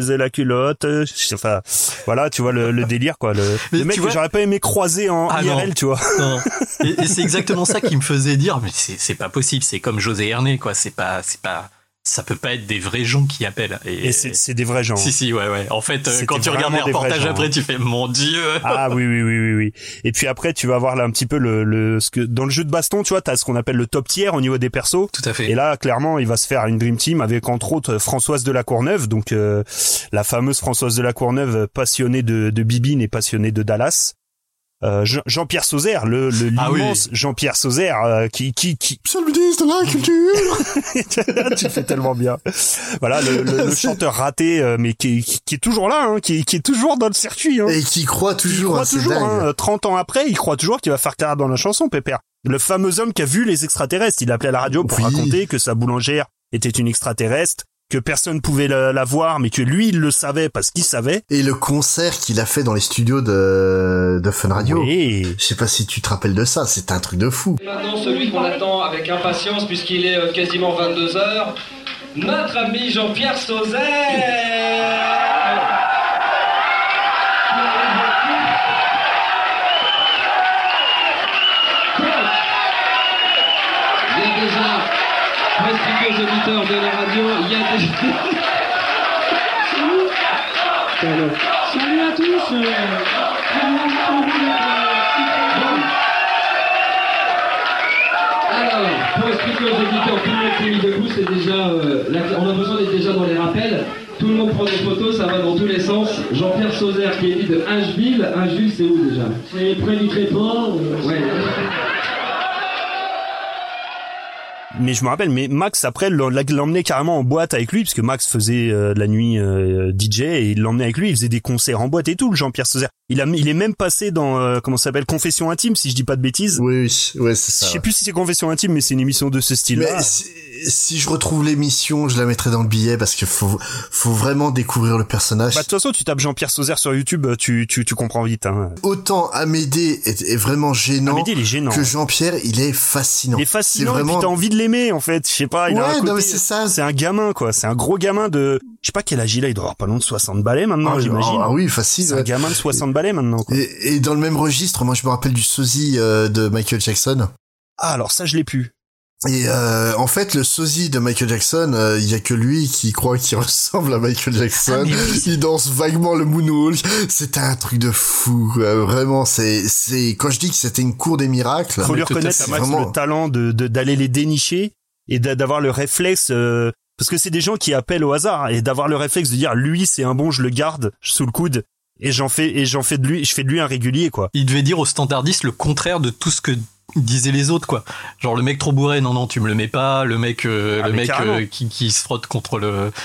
Enfin, voilà, tu vois le délire quoi. Le mec que j'aurais pas aimé croiser en IRL, non. Tu vois. Non. Et c'est exactement ça qui me faisait dire, mais c'est pas possible. C'est comme José Herné, quoi. C'est pas. Ça peut pas être des vrais gens qui appellent. Et c'est des vrais gens. Si, ouais. En fait, quand tu regardes les reportages après, tu fais, mon Dieu. Ah oui. Et puis après, tu vas voir là un petit peu ce que, dans le jeu de baston, tu vois, t'as ce qu'on appelle le top tier au niveau des persos. Tout à fait. Et là, clairement, il va se faire une dream team avec, entre autres, Françoise de la Courneuve. Donc, la fameuse Françoise de la Courneuve, passionnée de Bibine et passionnée de Dallas. Jean-Pierre Sauzère, l'immense Jean-Pierre Sauzère, qui Monsieur le ministre de la Culture. Tu fais tellement bien. Voilà, le chanteur raté, mais qui est toujours là, hein, qui est toujours dans le circuit, hein. Et qui croit toujours, hein, 30 ans après, il croit toujours qu'il va faire carrière dans la chanson, Pépère. Le fameux homme qui a vu les extraterrestres, il appelait à la radio pour raconter que sa boulangère était une extraterrestre, que personne pouvait la voir, mais que lui, il le savait parce qu'il savait. Et le concert qu'il a fait dans les studios de Fun Radio. Oui. Je sais pas si tu te rappelles de ça, c'était un truc de fou. Et maintenant, celui qu'on attend avec impatience, puisqu'il est quasiment 22h, notre ami Jean-Pierre Sauzère. Il y a déjà presque auditeurs de la radio, il y a déjà... Salut à tous. Alors, pour expliquer aux auditeurs, tout le monde s'est mis debout, c'est déjà... on a besoin d'être déjà dans les rappels. Tout le monde prend des photos, ça va dans tous les sens. Jean-Pierre Sauzère qui est né de Ingeville. Ingeville, c'est où déjà? C'est près du Tréport. Ouais. Mais je me rappelle, mais Max après l'emmenait carrément en boîte avec lui, parce que Max faisait la nuit DJ et il l'emmenait avec lui, il faisait des concerts en boîte et tout, le Jean-Pierre Sauzère. Il est même passé dans comment ça s'appelle, Confession intime, si je dis pas de bêtises. Oui, c'est ça. Je sais plus si c'est Confession intime, mais c'est une émission de ce style-là. si je retrouve l'émission, je la mettrai dans le billet parce qu'il faut vraiment découvrir le personnage. Bah de toute façon, tu tapes Jean-Pierre Sauzère sur YouTube, tu comprends vite. Hein. Autant Amédée est vraiment gênant, Amédée, il est gênant que Jean-Pierre, il est fascinant. Il est fascinant vraiment... et puis t'as envie de l'aimer en fait. Je sais pas, il a un côté, non mais c'est ça. C'est un gamin quoi, c'est un gros gamin de, je sais pas quel âge il a doit avoir pas loin de 60 balais maintenant, j'imagine. Ah oui, facile. C'est un gamin de 60 balais maintenant. Quoi. Et dans le même registre, moi je me rappelle du sosie de Michael Jackson. Ah alors ça je l'ai plus. Et en fait, le sosie de Michael Jackson, il y a que lui qui croit qu'il ressemble à Michael Jackson. Il danse vaguement le moonwalk. C'était un truc de fou. Vraiment, c'est quand je dis que c'était une cour des miracles. Faut lui reconnaître à Max le talent d'aller les dénicher et d'avoir le réflexe. Parce que c'est des gens qui appellent au hasard et d'avoir le réflexe de dire lui c'est un bon, je le garde sous le coude. Et je fais de lui un régulier quoi. Il devait dire aux standardistes le contraire de tout ce que disaient les autres quoi. Genre le mec trop bourré, non tu me le mets pas. Le mec qui se frotte contre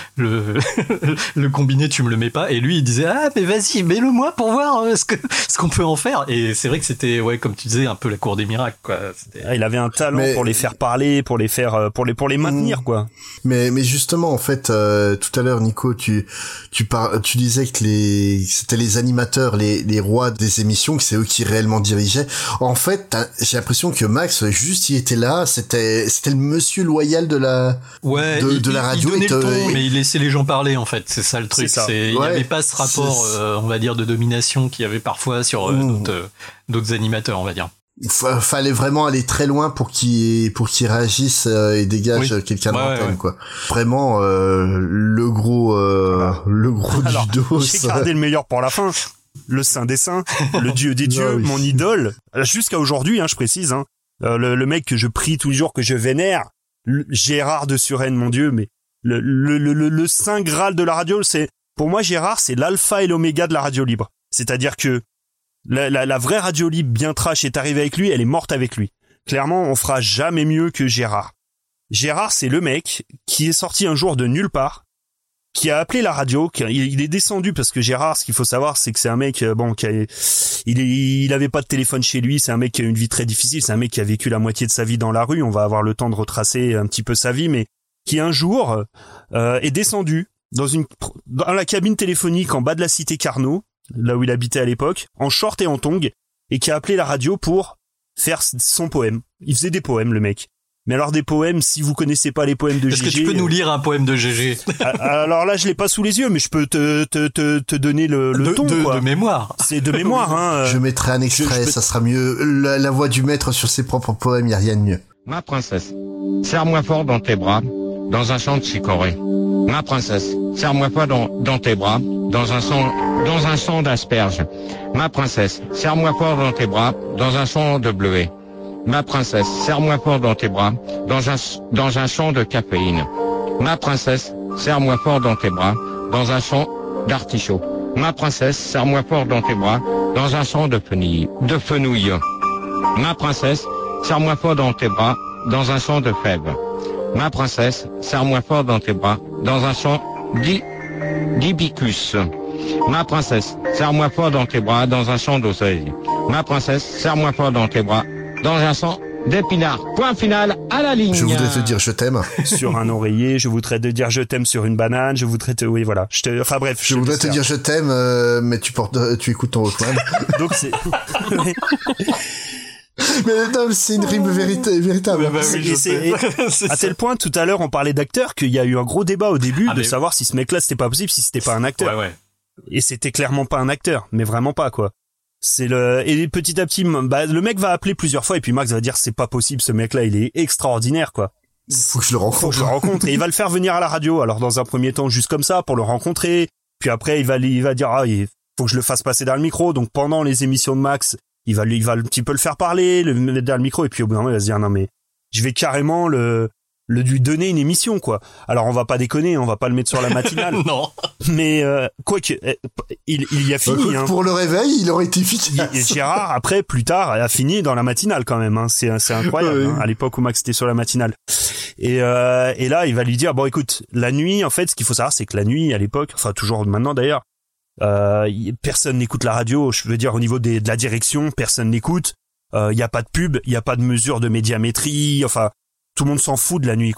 le combiné, tu me le mets pas. Et lui il disait mais vas-y mets-le moi pour voir ce qu'on peut en faire. Et c'est vrai que c'était comme tu disais un peu la cour des miracles quoi. Il avait un talent pour les faire parler, pour les maintenir quoi. Mais justement en fait tout à l'heure Nico tu disais que c'était les animateurs, les rois des émissions, que c'est eux qui réellement dirigeaient. En fait j'ai l'impression que Max juste il était là, c'était le monsieur loyal de la radio. Il donnait le ton, mais il laissait les gens parler en fait. C'est ça le truc. Il n'y avait pas ce rapport, on va dire, de domination qu'il y avait parfois sur d'autres animateurs, on va dire. Fallait vraiment aller très loin pour qu'il réagisse et dégage quelqu'un de l'antenne quoi. Vraiment le gros Alors, du dos. J'ai gardé le meilleur pour la fin. Le saint des saints, le dieu des dieux, mon idole, jusqu'à aujourd'hui, je précise, le mec que je prie tous les jours, que je vénère, Gérard de Suresnes, mon dieu, mais le saint graal de la radio, pour moi Gérard, c'est l'alpha et l'oméga de la radio libre. C'est-à-dire que la vraie radio libre bien trash est arrivée avec lui, elle est morte avec lui. Clairement, on fera jamais mieux que Gérard. Gérard, c'est le mec qui est sorti un jour de nulle part, qui a appelé la radio, il est descendu parce que Gérard, ce qu'il faut savoir, c'est que c'est un mec il avait pas de téléphone chez lui, c'est un mec qui a une vie très difficile, c'est un mec qui a vécu la moitié de sa vie dans la rue, on va avoir le temps de retracer un petit peu sa vie, mais qui un jour est descendu dans la cabine téléphonique en bas de la cité Carnot, là où il habitait à l'époque, en short et en tongs, et qui a appelé la radio pour faire son poème. Il faisait des poèmes, le mec. Mais alors des poèmes, si vous connaissez pas les poèmes de GG... Est-ce que tu peux nous lire un poème de GG? Alors là, je l'ai pas sous les yeux, mais je peux te donner le ton, quoi. De mémoire. C'est de mémoire, hein. Je mettrai un extrait, ça sera mieux. La voix du maître sur ses propres poèmes, y a rien de mieux. Ma princesse, serre-moi fort dans tes bras, dans un champ de chicorée. Ma princesse, serre-moi fort dans tes bras, dans un champ d'asperges. Ma princesse, serre-moi fort dans tes bras, dans un champ de bleuets. Ma princesse, serre-moi fort dans tes bras, dans un champ de caféine. Ma princesse, serre-moi fort dans tes bras, dans un champ d'artichaut. Ma princesse, serre-moi fort dans tes bras, dans un champ de fenouil. Ma princesse, serre-moi fort dans tes bras, dans un champ de fèves. Ma princesse, serre-moi fort dans tes bras, dans un champ d'hibicus. Ma princesse, serre-moi fort dans tes bras, dans un champ d'oseille. Ma princesse, serre-moi fort dans tes bras, dans un champ d'épinards. Point final à la ligne. Je voudrais te dire je t'aime. Sur un oreiller, je voudrais te dire je t'aime sur une banane, je voudrais te... Oui, voilà. Enfin bref. Je voudrais te dire je t'aime, mais tu écoutes ton Walkman. Donc c'est... Mais non, c'est une rime véritable. À tel point, tout à l'heure, on parlait d'acteurs, qu'il y a eu un gros débat au début de savoir si ce mec-là, c'était pas possible, si c'était pas un acteur. Et c'était clairement pas un acteur, mais vraiment pas, quoi. Et petit à petit, le mec va appeler plusieurs fois et puis Max va dire c'est pas possible, ce mec-là, il est extraordinaire, quoi. Faut que je le rencontre. Et il va le faire venir à la radio. Alors dans un premier temps, juste comme ça, pour le rencontrer. Puis après, il va dire il faut que je le fasse passer dans le micro. Donc pendant les émissions de Max, il va un petit peu le faire parler, le mettre dans le micro. Et puis au bout d'un moment, il va se dire non mais je vais carrément lui donner une émission, quoi. Alors on va pas déconner, on va pas le mettre sur la matinale. Non. Mais quoique il y a fini. Pour le réveil, il aurait été efficace. Gérard après plus tard a fini dans la matinale quand même. C'est incroyable. À l'époque où Max était sur la matinale. Et là il va lui dire bon écoute, la nuit en fait ce qu'il faut savoir c'est que la nuit à l'époque, enfin toujours maintenant d'ailleurs, personne n'écoute la radio. Je veux dire au niveau de la direction, personne n'écoute. Il y a pas de pub, il y a pas de mesure de médiamétrie. Enfin tout le monde s'en fout de la nuit, quoi.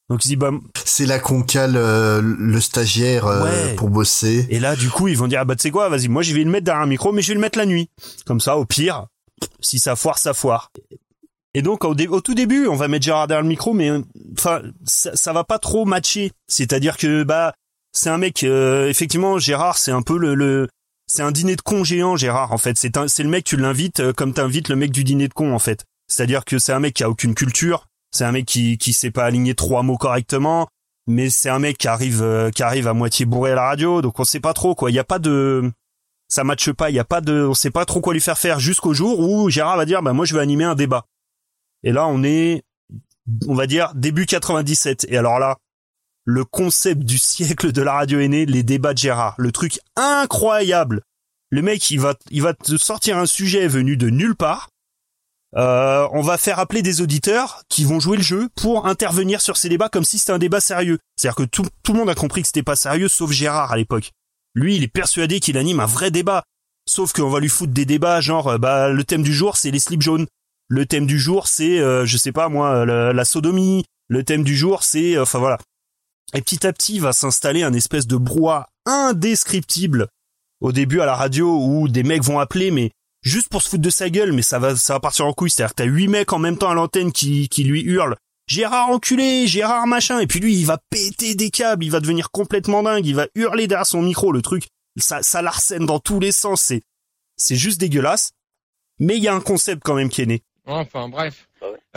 Donc il dit c'est là qu'on cale le stagiaire pour bosser. Et là du coup ils vont dire tu sais quoi, vas-y, moi je vais le mettre derrière un micro, mais je vais le mettre la nuit. Comme ça au pire, si ça foire, ça foire. Et donc au tout début, on va mettre Gérard derrière le micro, mais enfin ça va pas trop matcher. C'est-à-dire que c'est un mec effectivement Gérard, c'est un peu c'est un dîner de con géant Gérard en fait. C'est le mec, tu l'invites comme t'invites le mec du dîner de con en fait. C'est-à-dire que c'est un mec qui a aucune culture. C'est un mec qui sait pas aligner 3 mots correctement, mais c'est un mec qui arrive à moitié bourré à la radio, donc on sait pas trop quoi. Il y a pas de, ça matche pas. Il y a pas de, on sait pas trop quoi lui faire jusqu'au jour où Gérard va dire moi je vais animer un débat. Et là on va dire début 97. Et alors là, le concept du siècle de la radio est né, les débats de Gérard, le truc incroyable. Le mec il va te sortir un sujet venu de nulle part. On va faire appeler des auditeurs qui vont jouer le jeu pour intervenir sur ces débats comme si c'était un débat sérieux. C'est-à-dire que tout le monde a compris que c'était pas sérieux, sauf Gérard à l'époque. Lui, il est persuadé qu'il anime un vrai débat. Sauf qu'on va lui foutre des débats genre, le thème du jour, c'est les slips jaunes. Le thème du jour, c'est, je sais pas moi, la sodomie. Le thème du jour, c'est, enfin voilà. Et petit à petit, va s'installer un espèce de brouhaha indescriptible. Au début à la radio où des mecs vont appeler, mais juste pour se foutre de sa gueule, mais ça va partir en couille. C'est-à-dire que t'as 8 mecs en même temps à l'antenne qui lui hurlent Gérard enculé, Gérard machin, et puis lui il va péter des câbles, il va devenir complètement dingue, il va hurler derrière son micro, le truc, ça l'arsène dans tous les sens, c'est juste dégueulasse. Mais il y a un concept quand même qui est né. Enfin bref.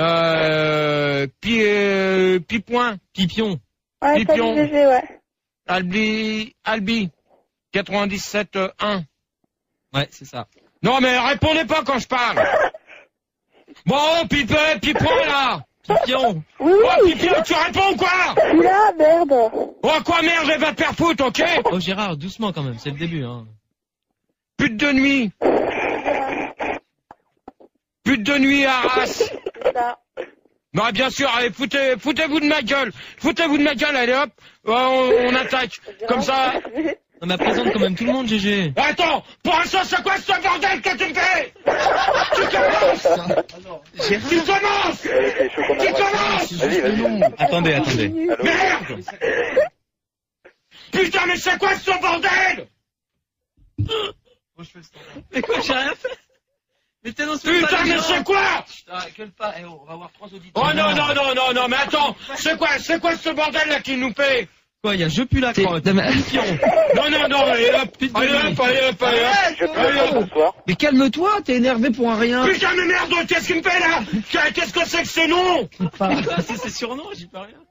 Pipion. Ouais, Pipion. salut GG, ouais. Albi 97.1. Ouais, c'est ça. Non mais répondez pas quand je parle. Bon, Pipion là. Pipion. Oui. Oh Pipion, tu réponds ou quoi? Là, merde. Oh quoi merde, elle va te faire foutre, ok? Oh Gérard, doucement quand même, c'est le début, hein. Pute de nuit. Pute de nuit à Arras. Non, bien sûr, allez, foutez-vous de ma gueule. Foutez-vous de ma gueule, allez hop, on attaque. Comme ça. Non mais présente quand même tout le monde, GG. Attends, pour un sens, c'est quoi ce bordel que tu me fais? Tu commences. Attendez. Merde. Putain, mais c'est quoi ce bordel? Mais quoi, j'ai rien fait. Mais t'annonces pas. Putain, mais c'est quoi? Putain, gueule pas, on va voir 3 auditeurs. Oh non, mais attends, c'est quoi ce bordel là qui nous fait? Quoi, il y a je pue la crotte. Non, allez hop. Mais calme-toi, t'es énervé pour un rien. Putain, mais merde, qu'est-ce qu'il me fait là? Qu'est-ce que c'est que ce nom? C'est ses surnoms, j'y peux rien.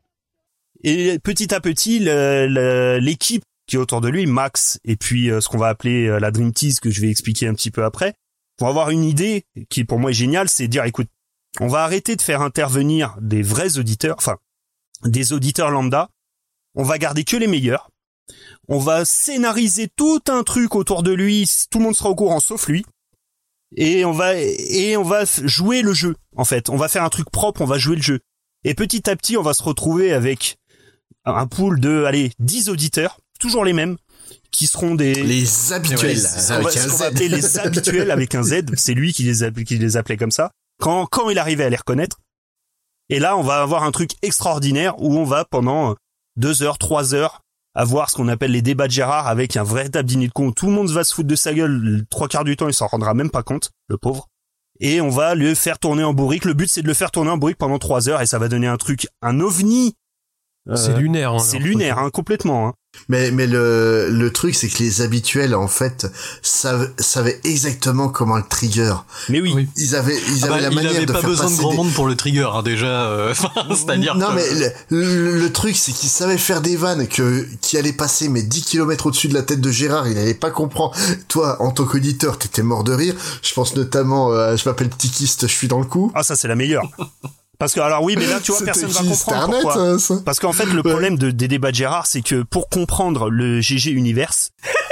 Et petit à petit, l'équipe qui est autour de lui, Max, et puis ce qu'on va appeler la Dream Tease, que je vais expliquer un petit peu après, vont avoir une idée qui pour moi est géniale, c'est de dire, écoute, on va arrêter de faire intervenir des vrais auditeurs, enfin, des auditeurs lambda, on va garder que les meilleurs, on va scénariser tout un truc autour de lui, tout le monde sera au courant sauf lui, et on va jouer le jeu, en fait, on va faire un truc propre, on va jouer le jeu. Et petit à petit, on va se retrouver avec un pool de, 10 auditeurs, toujours les mêmes, qui seront les habituels, avec un Z. On va appeler les habituels avec un Z. C'est lui qui les appelait comme ça. Quand il arrivait à les reconnaître. Et là, on va avoir un truc extraordinaire où on va pendant 2 heures, 3 heures, avoir ce qu'on appelle les débats de Gérard avec un véritable dîner de con. Tout le monde va se foutre de sa gueule. 3/4 du temps, il s'en rendra même pas compte, le pauvre. Et on va le faire tourner en bourrique. Le but, c'est de le faire tourner en bourrique pendant 3 heures et ça va donner un truc, un ovni. C'est lunaire, hein. C'est lunaire, hein, complètement, hein. Mais le truc, c'est que les habituels, en fait, savaient exactement comment le trigger. Mais oui. Ils avaient la manière de faire passer. Il avait pas besoin de grand monde pour le trigger, hein, déjà. C'est-à-dire. Non, mais le truc, c'est qu'ils savaient faire des vannes qui allaient passer, mais 10 km au-dessus de la tête de Gérard. Il allait pas comprendre. Toi, en tant qu'auditeur, t'étais mort de rire. Je pense notamment, je m'appelle Tikiste, je suis dans le coup. Ah, ça, c'est la meilleure. Parce que, alors oui, mais là, tu vois, personne va comprendre pourquoi. Parce qu'en fait, le problème des débats de Gérard, c'est que pour comprendre le GG Universe,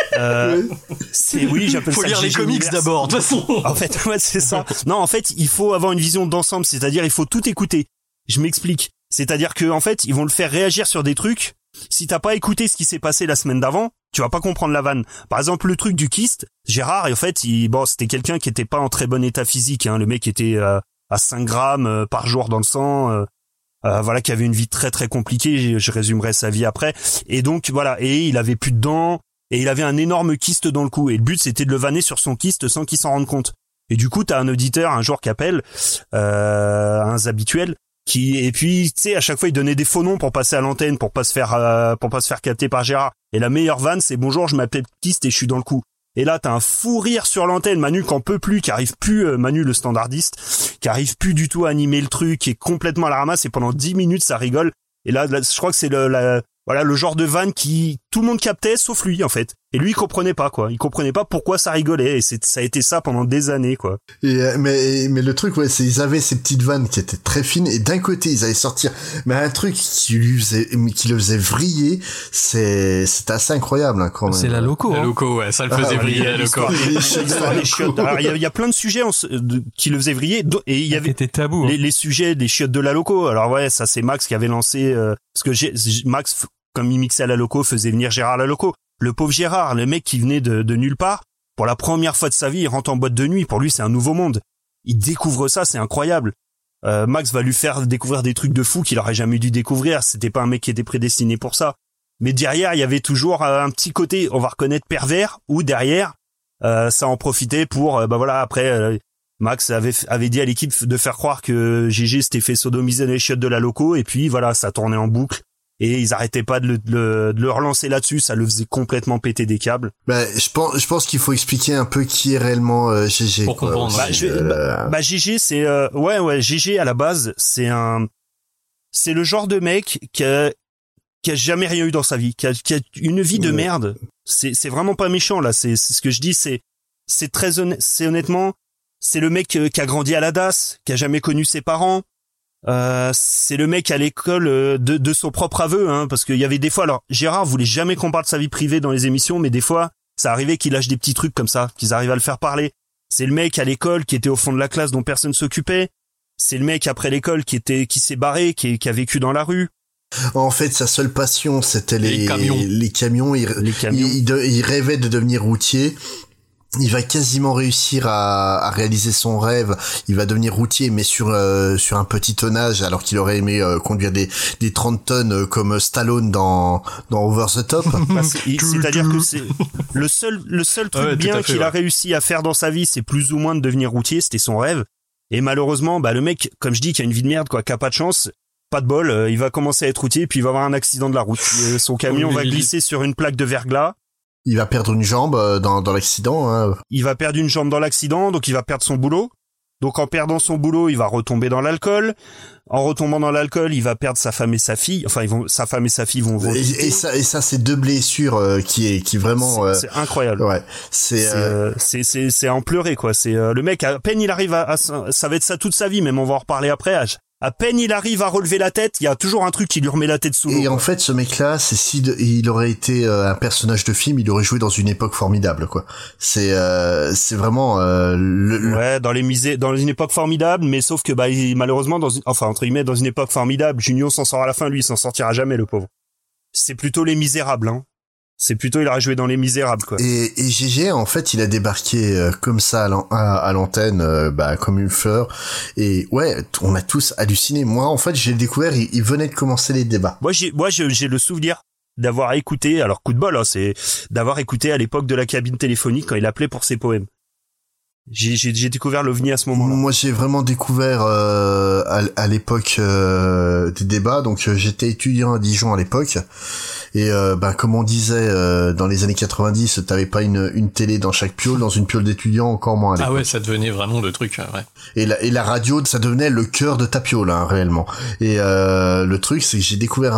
j'appelle ça. Faut lire les comics d'abord, de toute façon. En fait, ouais, c'est ça. Non, en fait, il faut avoir une vision d'ensemble, c'est-à-dire, il faut tout écouter. Je m'explique. C'est-à-dire que, en fait, ils vont le faire réagir sur des trucs. Si t'as pas écouté ce qui s'est passé la semaine d'avant, tu vas pas comprendre la vanne. Par exemple, le truc du kyste, Gérard, en fait, c'était quelqu'un qui était pas en très bon état physique, hein. Le mec était, à 5 grammes par jour dans le sang. voilà, qui avait une vie très très compliquée. Je résumerai sa vie après. Et donc voilà, et il avait plus de dents et il avait un énorme kyste dans le cou. Et le but c'était de le vanner sur son kyste sans qu'il s'en rende compte. Et du coup, t'as un auditeur un jour qui appelle, un habituel, et puis tu sais, à chaque fois il donnait des faux noms pour passer à l'antenne, pour pas se faire capter par Gérard. Et la meilleure vanne, c'est bonjour, je m'appelle kyste et je suis dans le cou. Et là, t'as un fou rire sur l'antenne, Manu qu'en peut plus, qui arrive plus, Manu le standardiste, qui arrive plus du tout à animer le truc, qui est complètement à la ramasse, et pendant 10 minutes, ça rigole. Et là je crois que c'est le genre de vanne qui tout le monde captait, sauf lui, en fait. Et lui, il comprenait pas, quoi. Il comprenait pas pourquoi ça rigolait, et ça a été ça pendant des années, quoi. Et, mais le truc, ouais, c'est, ils avaient ces petites vannes qui étaient très fines, et d'un côté, ils allaient sortir, mais un truc qui le faisait vriller, c'était assez incroyable, hein, quand même. C'est la loco, La hein. loco, ouais, ça le faisait vriller, la loco. Les chiottes. Alors, il y a plein de sujets qui le faisaient vriller, et il y avait était tabou, hein. les sujets des chiottes de la loco. Alors ouais, ça c'est Max qui avait lancé, parce que Max, comme il mixait à la loco, faisait venir Gérard à la loco. Le pauvre Gérard, le mec qui venait de nulle part, pour la première fois de sa vie, il rentre en boîte de nuit. Pour lui, c'est un nouveau monde. Il découvre ça, c'est incroyable. Max va lui faire découvrir des trucs de fou qu'il aurait jamais dû découvrir. C'était pas un mec qui était prédestiné pour ça. Mais derrière, il y avait toujours un petit côté, on va reconnaître pervers, ou derrière, ça en profitait pour, voilà, après, Max avait dit à l'équipe de faire croire que GG s'était fait sodomiser dans les chiottes de la loco, et puis voilà, ça tournait en boucle. Et ils arrêtaient pas de le relancer là-dessus, ça le faisait complètement péter des câbles. Je pense qu'il faut expliquer un peu qui est réellement GG. Pour comprendre. GG, c'est GG à la base, c'est le genre de mec qui a jamais rien eu dans sa vie, qui a une vie de merde. C'est vraiment pas méchant là, c'est ce que je dis, c'est très honnêtement, c'est le mec qui a grandi à la DAS, qui a jamais connu ses parents. C'est le mec à l'école de son propre aveu, hein, parce qu'il y avait des fois, alors Gérard voulait jamais qu'on parle de sa vie privée dans les émissions, mais des fois ça arrivait qu'il lâche des petits trucs comme ça, qu'ils arrivent à le faire parler. C'est le mec à l'école qui était au fond de la classe dont personne s'occupait. C'est le mec après l'école qui s'est barré, qui a vécu dans la rue. En fait, sa seule passion, c'était les camions. Il rêvait de devenir routier. Il va quasiment réussir à réaliser son rêve. Il va devenir routier, mais sur un petit tonnage, alors qu'il aurait aimé conduire des 30 tonnes comme Stallone dans Over the Top. C'est-à-dire que c'est le seul truc bien qu'il a réussi à faire dans sa vie, c'est plus ou moins de devenir routier. C'était son rêve. Et malheureusement, le mec, comme je dis, qui a une vie de merde, quoi, qui a pas de chance, pas de bol, il va commencer à être routier, puis il va avoir un accident de la route. Son camion va glisser sur une plaque de verglas. Il va perdre une jambe dans l'accident. Hein. Il va perdre une jambe dans l'accident, donc il va perdre son boulot. Donc en perdant son boulot, il va retomber dans l'alcool. En retombant dans l'alcool, il va perdre sa femme et sa fille. Enfin, sa femme et sa fille vont et ça, c'est deux blessures qui vraiment. C'est incroyable. Ouais. C'est à en pleurer, quoi. C'est le mec, à peine il arrive ça va être ça toute sa vie, même on va en reparler après. À peine il arrive à relever la tête, il y a toujours un truc qui lui remet la tête sous l'eau. Et en fait, ce mec-là, il aurait été un personnage de film, il aurait joué dans une époque formidable, quoi. C'est vraiment ouais, dans une époque formidable, mais sauf que malheureusement entre guillemets dans une époque formidable, Junio s'en sort à la fin, lui il s'en sortira jamais, le pauvre. C'est plutôt Les Misérables, hein. C'est plutôt, il aurait joué dans Les Misérables, quoi. Et GG, en fait, il a débarqué comme ça à l'antenne, comme une fleur. Et ouais, on a tous halluciné. Moi, en fait, j'ai découvert, il venait de commencer les débats. Moi, j'ai le souvenir d'avoir écouté, alors coup de bol, hein, c'est d'avoir écouté à l'époque de la cabine téléphonique quand il appelait pour ses poèmes. J'ai découvert l'OVNI à ce moment-là. Moi, j'ai vraiment découvert à l'époque des débats. Donc, j'étais étudiant à Dijon à l'époque. Et comme on disait dans les années 90, t'avais pas une télé dans chaque piole, dans une piole d'étudiants encore moins à l'époque. Ah ouais, ça devenait vraiment le truc, ouais. Et la radio, ça devenait le cœur de ta piole, hein, réellement. Et le truc, c'est que j'ai découvert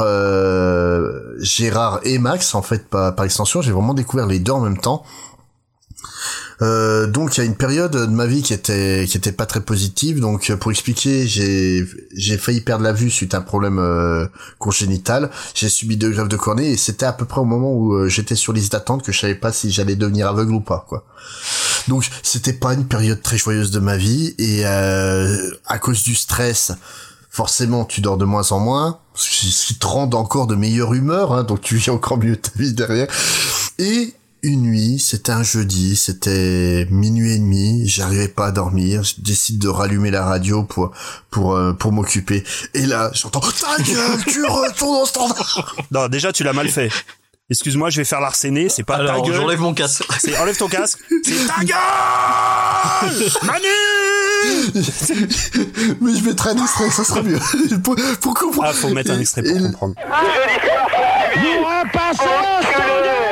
Gérard et Max, en fait, par extension. J'ai vraiment découvert les deux en même temps. Donc il y a une période de ma vie qui était pas très positive. Donc pour expliquer, j'ai failli perdre la vue suite à un problème congénital. J'ai subi 2 greffes de cornée et c'était à peu près au moment où j'étais sur liste d'attente que je savais pas si j'allais devenir aveugle ou pas, quoi. Donc c'était pas une période très joyeuse de ma vie et à cause du stress, forcément tu dors de moins en moins, ce qui te rend encore de meilleure humeur, hein, donc tu vis encore mieux ta vie derrière. Et une nuit, c'était un jeudi, c'était 00h30, j'arrivais pas à dormir, je décide de rallumer la radio pour m'occuper. Et là, j'entends ta gueule, tu retournes au standard. Non, déjà tu l'as mal fait. Excuse-moi, je vais faire l'arsène, c'est pas ta gueule. J'enlève mon casque. C'est enlève ton casque. C'est ta gueule, Manu. Mais je mettrai un extrait, ça sera mieux. pour comprendre. Ah, faut mettre un extrait pour comprendre. Nous repassons au standard.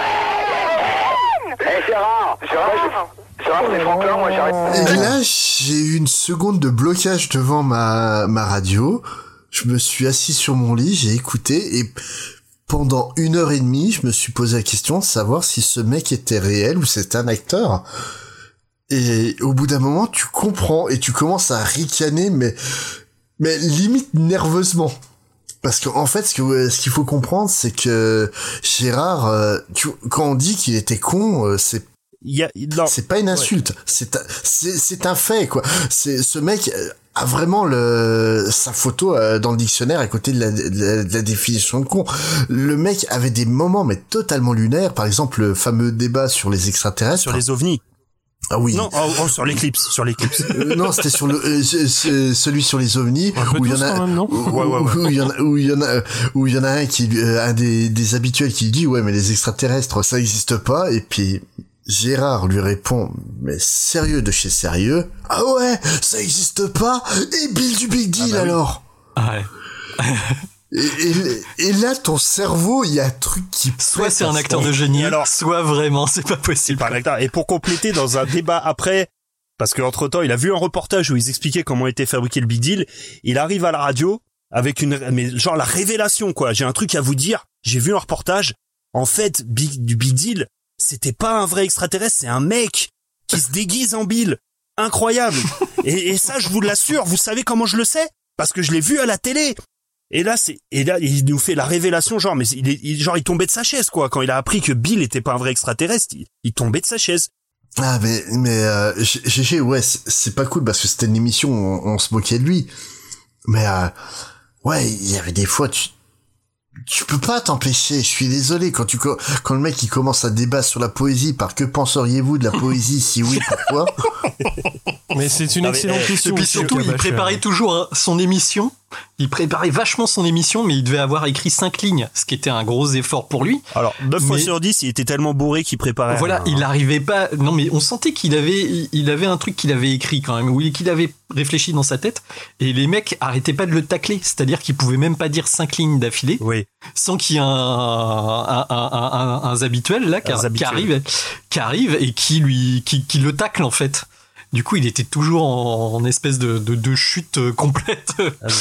Gérard, c'est Franklin, moi j'arrête. Et là, j'ai eu une seconde de blocage devant ma radio. Je me suis assis sur mon lit, j'ai écouté et pendant 1h30, je me suis posé la question de savoir si ce mec était réel ou c'était un acteur. Et au bout d'un moment, tu comprends et tu commences à ricaner, mais limite nerveusement. Parce qu'en fait, ce qu'il faut comprendre, c'est que Gérard, quand on dit qu'il était con, c'est pas une insulte, c'est un fait, quoi. Ce mec a vraiment sa photo dans le dictionnaire à côté de la définition de con. Le mec avait des moments mais totalement lunaires, par exemple le fameux débat sur les extraterrestres, sur les ovnis. Ah oui. Non, sur l'éclipse, non, c'était sur celui sur les ovnis où il y en a où il y en a un qui un des habituels qui dit ouais mais les extraterrestres ça existe pas, et puis Gérard lui répond mais sérieux de chez sérieux, ah ouais ça existe pas, et Bill du Big Deal alors. Ah ouais. Et là, ton cerveau, il y a un truc qui... Soit c'est un acteur de génie, soit vraiment, c'est pas possible. C'est pas un acteur. Et pour compléter, dans un débat après, parce qu'entre-temps, il a vu un reportage où ils expliquaaient comment était fabriqué le Big Deal, il arrive à la radio avec mais genre la révélation, quoi. J'ai un truc à vous dire, j'ai vu un reportage, en fait, du Big Deal, c'était pas un vrai extraterrestre, c'est un mec qui se déguise en Bill. Incroyable. Et ça, je vous l'assure, vous savez comment je le sais? Parce que je l'ai vu à la télé. Et là, il nous fait la révélation, genre, mais il tombait de sa chaise, quoi. Quand il a appris que Bill était pas un vrai extraterrestre, il tombait de sa chaise. Ah, mais GG, ouais, c'est pas cool parce que c'était une émission où on se moquait de lui. Mais, ouais, il y avait des fois, tu peux pas t'empêcher, je suis désolé, quand le mec il commence à débattre sur la poésie par que penseriez-vous de la poésie, si oui, pourquoi? Mais c'est une excellente question. Et puis surtout, il préparait toujours son émission. Il préparait vachement son émission, mais il devait avoir écrit 5 lignes, ce qui était un gros effort pour lui. Alors, 9 fois sur 10, il était tellement bourré qu'il préparait. Voilà, il arrivait pas. Non, mais on sentait qu'il avait un truc qu'il avait écrit quand même, ou qu'il avait réfléchi dans sa tête, et les mecs arrêtaient pas de le tacler. C'est-à-dire qu'il pouvait même pas dire 5 lignes d'affilée, sans qu'il y ait un habituel là, qui arrive et qui le tacle en fait. Du coup, il était toujours en espèce de chute complète.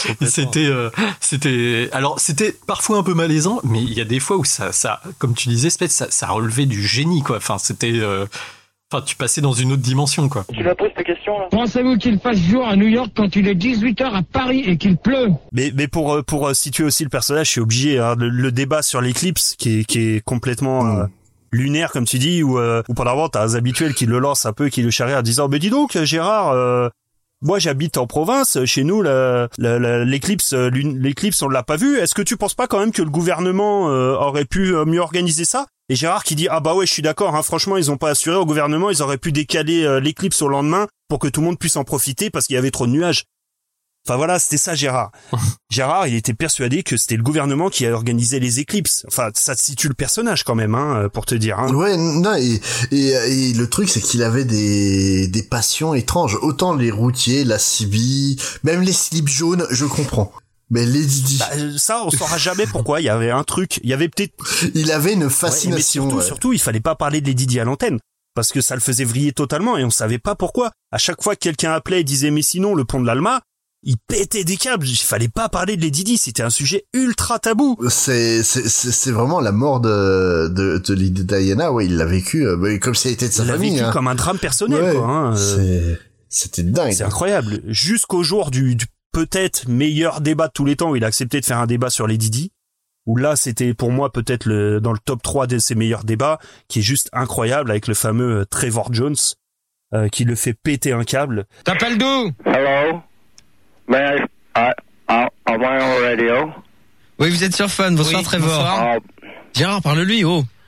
C'était parfois un peu malaisant, mais il y a des fois où ça comme tu disais, ça relevait du génie, quoi. Enfin, tu passais dans une autre dimension, quoi. Tu l'as posé ta question, là? Pensez-vous qu'il fasse jour à New York quand il est 18h à Paris et qu'il pleut? Mais pour situer aussi le personnage, je suis obligé, hein, le débat sur l'éclipse qui est complètement, lunaire, comme tu dis, ou pendant un moment, t'as un habituel qui le lance un peu, qui le charrie en disant, mais dis donc, Gérard, moi, j'habite en province, chez nous, l'éclipse, on l'a pas vu. Est-ce que tu penses pas quand même que le gouvernement, aurait pu mieux organiser ça? Et Gérard qui dit, ah bah ouais, je suis d'accord, hein, franchement, ils ont pas assuré au gouvernement, ils auraient pu décaler l'éclipse au lendemain pour que tout le monde puisse en profiter parce qu'il y avait trop de nuages. Enfin voilà, c'était ça Gérard. Gérard, il était persuadé que c'était le gouvernement qui a organisé les éclipses. Enfin, ça te situe le personnage quand même, hein, pour te dire. Hein. Ouais, non, et le truc, c'est qu'il avait des passions étranges. Autant les routiers, la CB, même les slips jaunes, je comprends. Mais les Didi. Ça, on saura jamais pourquoi. Il y avait un truc. Il y avait peut-être. Il avait une fascination. Ouais, mais surtout, il fallait pas parler de les Didi à l'antenne. Parce que ça le faisait vriller totalement et on savait pas pourquoi. À chaque fois que quelqu'un appelait et disait, mais sinon, le pont de l'Alma, il pétait des câbles. Il fallait pas parler de Lady Di. C'était un sujet ultra tabou. C'est vraiment la mort de Lady Diana. Ouais, il l'a vécu comme si elle était de sa famille. Il l'a vécu comme un drame personnel, quoi. Hein. C'était dingue. C'est incroyable. Jusqu'au jour du peut-être meilleur débat de tous les temps où il a accepté de faire un débat sur Lady Di. Où là, c'était pour moi peut-être dans le top 3 de ses meilleurs débats, qui est juste incroyable avec le fameux Trevor Jones, qui le fait péter un câble. T'appelles d'où? Hello. Am I on radio? Oui, vous êtes sur Fun. Bonsoir, Trevor. Bonsoir. Gérard, parle-lui, oh.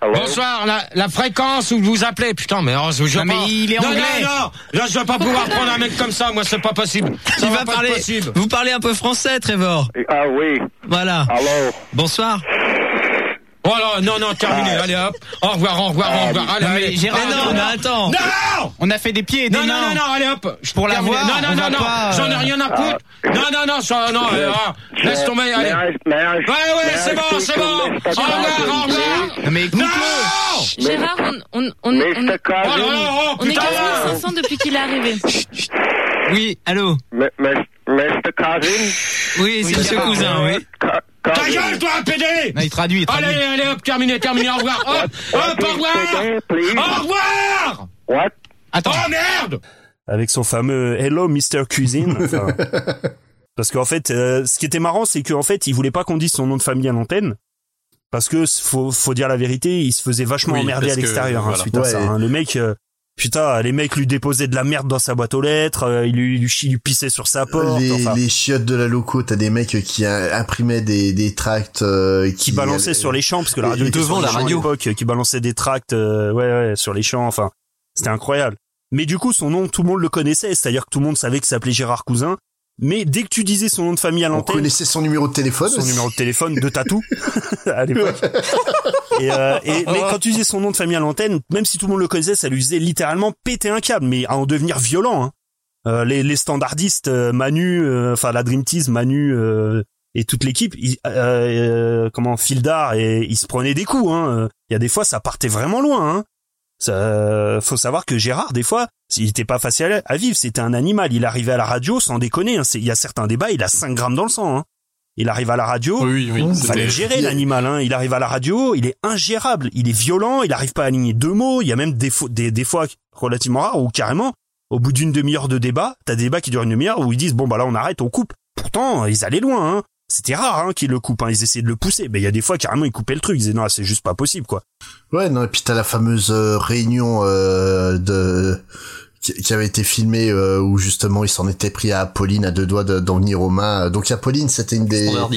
Bonsoir, la fréquence où vous appelez, putain, mais je veux mais il est anglais. Non, là, je vais pas pouvoir prendre un mec comme ça, moi, c'est pas possible. Ça va pas être possible. Vous parlez un peu français, Trevor. Ah oui. Voilà. Allô. Bonsoir. Oh non, terminé, allez hop. Au revoir. Allez. Gérard, non, attends. Non! On a fait des pieds et des mains. Non, allez hop. Pour la voir. Non, j'en ai rien à foutre. Non, laisse tomber, allez. Ouais, c'est bon. Au revoir. Non, mais écoute-le. Gérard, on est 4500 depuis qu'il est arrivé. Oui, allô. Mr. Cousin. Oui, c'est Monsieur Cousin, oui. Ta gueule, toi, PD! Non, il traduit. Allez, hop, terminé, au revoir. Au revoir! What? Attends. Oh, merde! Avec son fameux Hello, Mr. Cuisine. Enfin, parce qu'en fait, ce qui était marrant, c'est qu'en fait, il voulait pas qu'on dise son nom de famille à l'antenne. Parce que, faut dire la vérité, il se faisait vachement emmerder à l'extérieur, suite à ça. Hein. Le mec, putain, les mecs lui déposaient de la merde dans sa boîte aux lettres, il lui pissait sur sa porte. Les chiottes de la loco, t'as des mecs qui imprimaient des tracts qui balançaient sur les champs, parce que la radio était devant la radio à l'époque, qui balançait des tracts sur les champs, enfin, c'était incroyable. Mais du coup, son nom, tout le monde le connaissait, c'est-à-dire que tout le monde savait qu'il s'appelait Gérard Cousin. Mais dès que tu disais son nom de famille à l'antenne, on connaissait son numéro de téléphone. Son numéro de téléphone de tatou à l'époque. Mais quand tu disais son nom de famille à l'antenne, même si tout le monde le connaissait, ça lui faisait littéralement péter un câble, mais à en devenir violent. Hein. Les standardistes, Manu, la Dream Team, Manu et toute l'équipe, Fildar, et ils se prenaient des coups. Hein. Il y a des fois, ça partait vraiment loin. Hein. Faut savoir que Gérard, des fois, il était pas facile à vivre, c'était un animal. Il arrivait à la radio, sans déconner, hein. Il y a certains débats, il a 5 grammes dans le sang, hein. Il arrive à la radio, il fallait gérer l'animal, hein. Il arrive à la radio, il est ingérable, il est violent, il arrive pas à aligner 2 mots, il y a même des fois relativement rares où carrément, au bout d'une demi-heure de débat, t'as des débats qui durent une demi-heure où ils disent bon bah là on arrête, on coupe. Pourtant, ils allaient loin, hein. C'était rare qu'ils le coupent, hein. Ils essayaient de le pousser, mais il y a des fois carrément ils coupaient le truc, ils disaient non, c'est juste pas possible quoi. Ouais, non, et puis t'as la fameuse réunion qui avait été filmée où justement il s'en était pris à Apolline à 2 doigts d'en venir aux mains. Donc Apolline, c'était une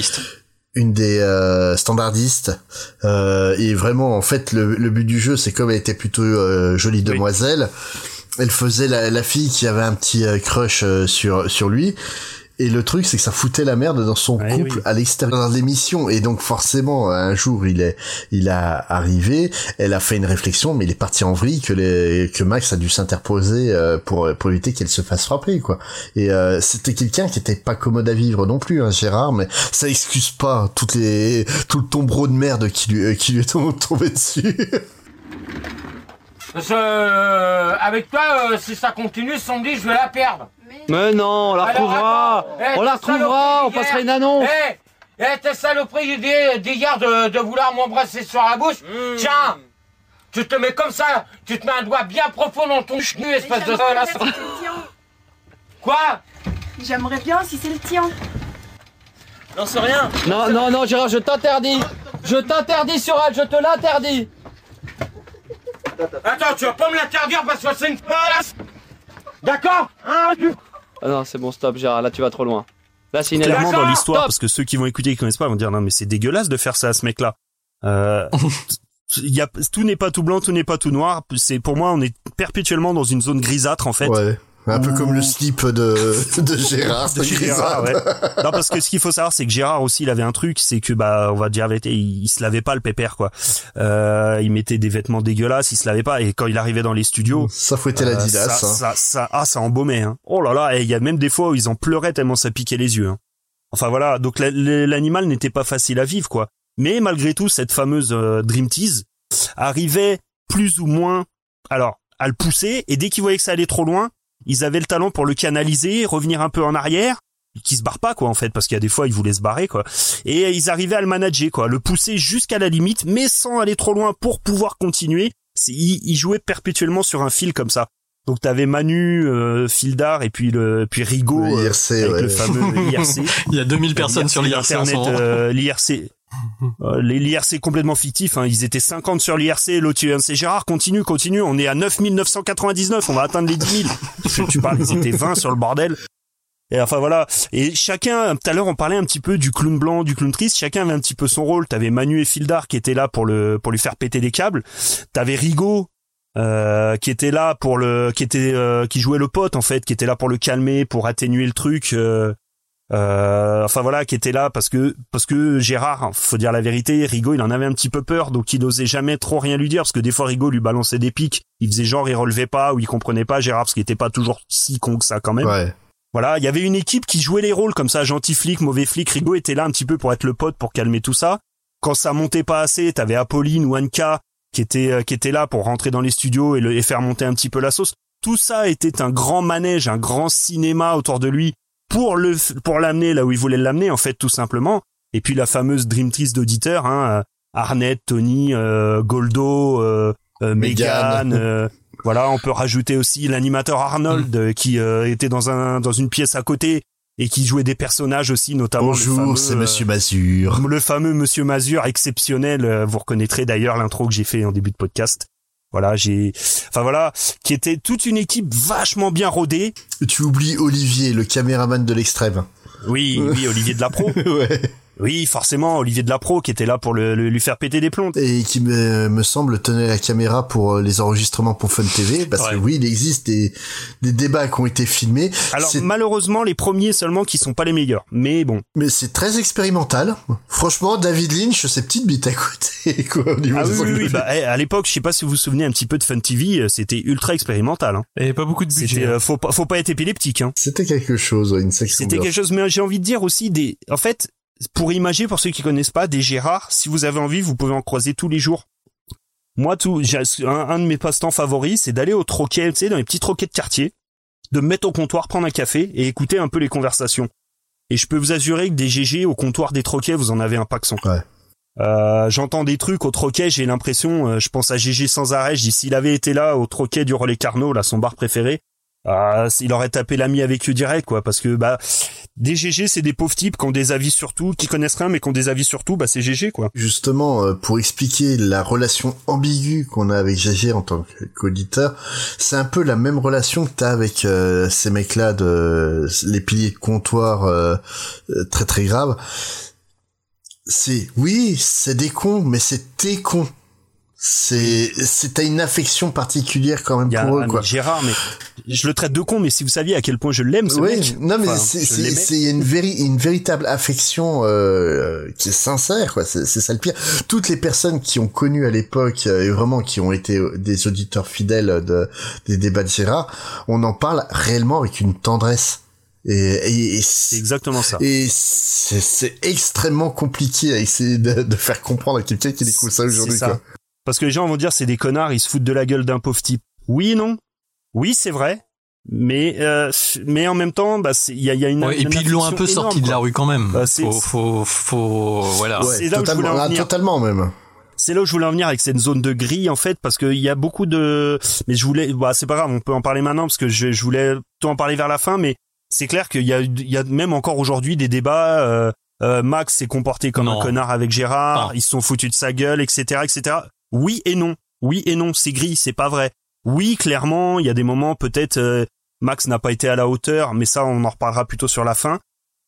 des standardistes et vraiment en fait le but du jeu, c'est comme elle était plutôt jolie demoiselle, elle faisait la fille qui avait un petit crush sur lui. Et le truc, c'est que ça foutait la merde dans son couple à l'extérieur de l'émission. Et donc, forcément, un jour, il a arrivé, elle a fait une réflexion, mais il est parti en vrille que Max a dû s'interposer, pour éviter qu'elle se fasse frapper, quoi. Et, c'était quelqu'un qui était pas commode à vivre non plus, hein, Gérard, mais ça excuse pas tout le tombereau de merde qui lui est tombé dessus. Avec toi, si ça continue, samedi, je vais la perdre. Mais non, on la retrouvera. On la retrouvera, on passera une annonce. T'es saloperie d'hier de vouloir m'embrasser sur la bouche. Tiens, tu te mets comme ça, tu te mets un doigt bien profond dans ton chenu, espèce de... Quoi? J'aimerais bien si c'est le tien. Non, c'est rien. Non, Gérard, je t'interdis. Je t'interdis sur elle, je te l'interdis. Attends, tu vas pas me l'interdire parce que c'est une... D'accord? Ah non, c'est bon, stop, Gérard, là tu vas trop loin. Là, c'est clairement dans l'histoire, parce que ceux qui vont écouter et qui connaissent pas vont dire non mais c'est dégueulasse de faire ça à ce mec-là. Tout n'est pas tout blanc, tout n'est pas tout noir. C'est pour moi, on est perpétuellement dans une zone grisâtre en fait. Ouais. Un peu comme le slip de Gérard. De Gérard, ouais. Non, parce que ce qu'il faut savoir, c'est que Gérard aussi, il avait un truc, c'est que, on va dire, il se lavait pas le pépère, quoi. Il mettait des vêtements dégueulasses, il se lavait pas, et quand il arrivait dans les studios. Ça fouettait la dilasse, ça embaumait, hein. Oh là là, et il y a même des fois où ils en pleuraient tellement ça piquait les yeux, hein. Enfin voilà, donc l'animal n'était pas facile à vivre, quoi. Mais malgré tout, cette fameuse Dream Tease arrivait plus ou moins, alors, à le pousser, et dès qu'ils voyaient que ça allait trop loin, ils avaient le talent pour le canaliser, revenir un peu en arrière, qui se barre pas, quoi, en fait, parce qu'il y a des fois, ils voulaient se barrer, quoi. Et ils arrivaient à le manager, quoi, le pousser jusqu'à la limite, mais sans aller trop loin pour pouvoir continuer. Ils jouaient perpétuellement sur un fil comme ça. Donc t'avais Manu, Fildar, et puis Rigaud, l'IRC, avec le fameux IRC. Il y a 2000 personnes sur l'IRC en ce moment. L'IRC. L'IRC complètement fictif, hein. Ils étaient 50 sur l'IRC, l'autre c'est Gérard, continue, on est à 9999, on va atteindre les 10 000. Tu parles, ils étaient 20 sur le bordel. Et enfin voilà. Et chacun, tout à l'heure on parlait un petit peu du clown blanc, du clown triste. Chacun avait un petit peu son rôle. T'avais Manu et Fildar qui étaient là pour lui faire péter des câbles. T'avais Rigaud qui était là qui jouait le pote en fait, qui était là pour le calmer, pour atténuer le truc. Enfin voilà, qui était là parce que Gérard, faut dire la vérité, Rigaud il en avait un petit peu peur, donc il n'osait jamais trop rien lui dire parce que des fois Rigaud lui balançait des pics, il faisait genre il relevait pas ou il comprenait pas Gérard parce qu'il était pas toujours si con que ça quand même. Ouais. Voilà, il y avait une équipe qui jouait les rôles comme ça, gentil flic, mauvais flic. Rigaud était là un petit peu pour être le pote, pour calmer tout ça. Quand ça montait pas assez, t'avais Apolline ou Anka qui était là pour rentrer dans les studios et faire monter un petit peu la sauce. Tout ça était un grand manège, un grand cinéma autour de lui pour l'amener là où il voulait l'amener en fait tout simplement. Et puis la fameuse Dream Trist d'auditeurs, hein, Arnett, Tony, Goldo, Megan. Voilà, on peut rajouter aussi l'animateur Arnold qui était dans une pièce à côté et qui jouait des personnages aussi, notamment Bonjour, c'est Monsieur Mazur. Le fameux Monsieur Mazur exceptionnel. Vous reconnaîtrez d'ailleurs l'intro que j'ai fait en début de podcast. Voilà, qui était toute une équipe vachement bien rodée. Tu oublies Olivier, le caméraman de l'extrême. Oui, Olivier Delapro. Ouais. Oui, forcément, Olivier Delapro qui était là pour lui faire péter des plombs. Et qui me semble tenait la caméra pour les enregistrements pour Fun TV, parce que oui, il existe des débats qui ont été filmés. Alors malheureusement, les premiers seulement qui sont pas les meilleurs, mais bon. Mais c'est très expérimental. Franchement, David Lynch, c'est petite bite à côté, quoi. Au niveau oui. Bah, à l'époque, je sais pas si vous vous souvenez un petit peu de Fun TV, c'était ultra expérimental. Hein. Et pas beaucoup de budget. Faut pas être épileptique. Hein. C'était quelque chose, une section. C'était quelque chose, mais j'ai envie de dire aussi en fait. Pour imager, pour ceux qui connaissent pas, des Gérard, si vous avez envie, vous pouvez en croiser tous les jours. Moi, un de mes passe-temps favoris, c'est d'aller au troquet, tu sais, dans les petits troquets de quartier, de me mettre au comptoir, prendre un café et écouter un peu les conversations. Et je peux vous assurer que des GG au comptoir des troquets, vous en avez un paquet. Ouais. J'entends des trucs au troquet, j'ai l'impression, je pense à GG sans arrêt, je dis s'il avait été là au troquet du Relais Carnot, là, son bar préféré, il aurait tapé l'ami avec eux direct, quoi, parce que, des GG, c'est des pauvres types qui ont des avis sur tout, qui connaissent rien, mais qui ont des avis sur tout, c'est GG, quoi. Justement, pour expliquer la relation ambiguë qu'on a avec GG en tant qu'auditeur, c'est un peu la même relation que t'as avec ces mecs-là les piliers de comptoir très très graves. C'est des cons, mais c'est tes cons. T'as une affection particulière quand même pour eux, quoi. Gérard, mais je le traite de con, mais si vous saviez à quel point je l'aime, ce mec. Non, mais c'est une véritable affection qui est sincère, quoi. C'est ça le pire. Toutes les personnes qui ont connu à l'époque et vraiment qui ont été des auditeurs fidèles des débats de Gérard, on en parle réellement avec une tendresse. Et c'est exactement ça. Et c'est extrêmement compliqué à essayer de faire comprendre à quelqu'un qui découvre ça aujourd'hui, quoi. Parce que les gens vont dire c'est des connards, ils se foutent de la gueule d'un pauvre type. Oui et non. Oui, c'est vrai. Mais en même temps, il y a une et puis ils l'ont un peu sorti de la rue quand même. Faut voilà. Ouais, c'est là où je voulais en venir. Totalement même. C'est là où je voulais en venir avec cette zone de gris, en fait, parce qu'il y a beaucoup de, mais je voulais, c'est pas grave, on peut en parler maintenant parce que je voulais tout en parler vers la fin, mais c'est clair qu'il y a même encore aujourd'hui des débats, Max s'est comporté comme un connard avec Gérard, ils se sont foutus de sa gueule, etc., etc. Oui et non, c'est gris, c'est pas vrai. Oui, clairement, il y a des moments peut-être Max n'a pas été à la hauteur, mais ça on en reparlera plutôt sur la fin.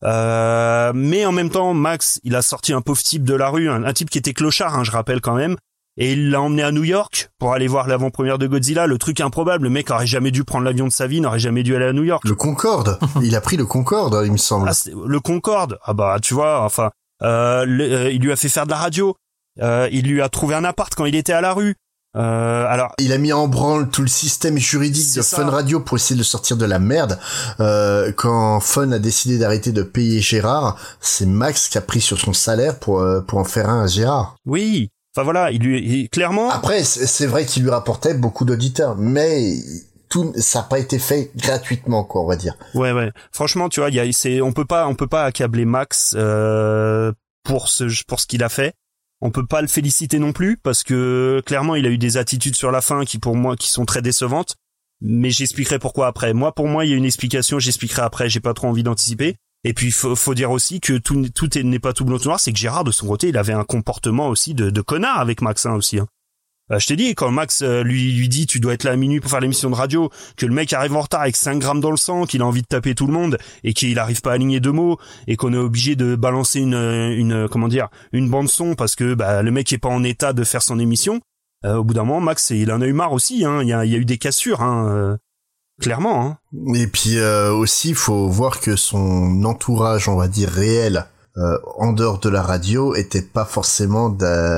Mais en même temps, Max, il a sorti un pauvre type de la rue, un type qui était clochard, hein, je rappelle quand même, et il l'a emmené à New York pour aller voir l'avant-première de Godzilla, le truc improbable, le mec aurait jamais dû prendre l'avion de sa vie, n'aurait jamais dû aller à New York. Le Concorde, il a pris le Concorde, il me semble. Le Concorde, tu vois, enfin, il lui a fait faire de la radio. Il lui a trouvé un appart quand il était à la rue. Alors, il a mis en branle tout le système juridique de Fun Radio pour essayer de sortir de la merde. Quand Fun a décidé d'arrêter de payer Gérard, c'est Max qui a pris sur son salaire pour en faire un à Gérard. Oui. Enfin voilà, clairement. Après, c'est vrai qu'il lui rapportait beaucoup d'auditeurs, mais ça n'a pas été fait gratuitement, quoi, on va dire. Ouais. Franchement, tu vois, on peut pas accabler Max pour ce qu'il a fait. On peut pas le féliciter non plus parce que clairement il a eu des attitudes sur la fin qui pour moi qui sont très décevantes, mais j'expliquerai pourquoi après. Pour moi il y a une explication, j'expliquerai après, j'ai pas trop envie d'anticiper. Et puis faut dire aussi que tout n'est pas tout blanc tout noir, c'est que Gérard de son côté il avait un comportement aussi de connard avec Max aussi. Hein. Je t'ai dit, quand Max lui dit tu dois être là à minuit pour faire l'émission de radio, que le mec arrive en retard avec 5 grammes dans le sang, qu'il a envie de taper tout le monde et qu'il arrive pas à aligner 2 mots et qu'on est obligé de balancer une bande son parce que le mec est pas en état de faire son émission. Au bout d'un moment, Max, il en a eu marre aussi. Hein. Il y a eu des cassures, clairement. Hein. Et puis aussi, il faut voir que son entourage, on va dire réel, en dehors de la radio, était pas forcément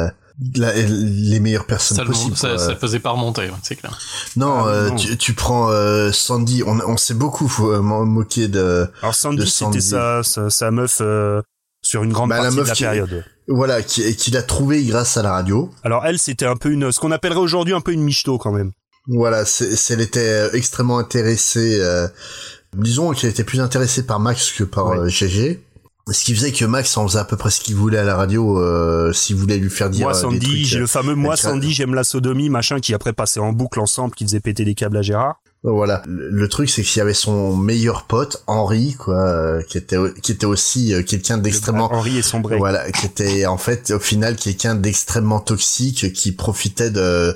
les meilleures personnes possibles. Ça le faisait pas remonter, c'est clair. Non, tu prends Sandy, on s'est beaucoup moqué de. Alors Sandy, c'était sa meuf sur une grande partie de la période. Voilà, qui l'a trouvée grâce à la radio. Alors elle, c'était un peu ce qu'on appellerait aujourd'hui un peu une michto quand même. Voilà, elle était extrêmement intéressée. Disons qu'elle était plus intéressée par Max que par GG. Ce qui faisait que Max en faisait à peu près ce qu'il voulait à la radio, s'il voulait lui faire dire. Moi Sandy, des trucs, j'ai le fameux moi Sandy, j'aime la sodomie, machin, qui après passait en boucle ensemble, qui faisait péter des câbles à Gérard. Voilà. Le truc, c'est qu'il y avait son meilleur pote, Henri, qui était aussi quelqu'un d'extrêmement. Henri et son break. Voilà, qui était en fait au final quelqu'un d'extrêmement toxique, qui profitait de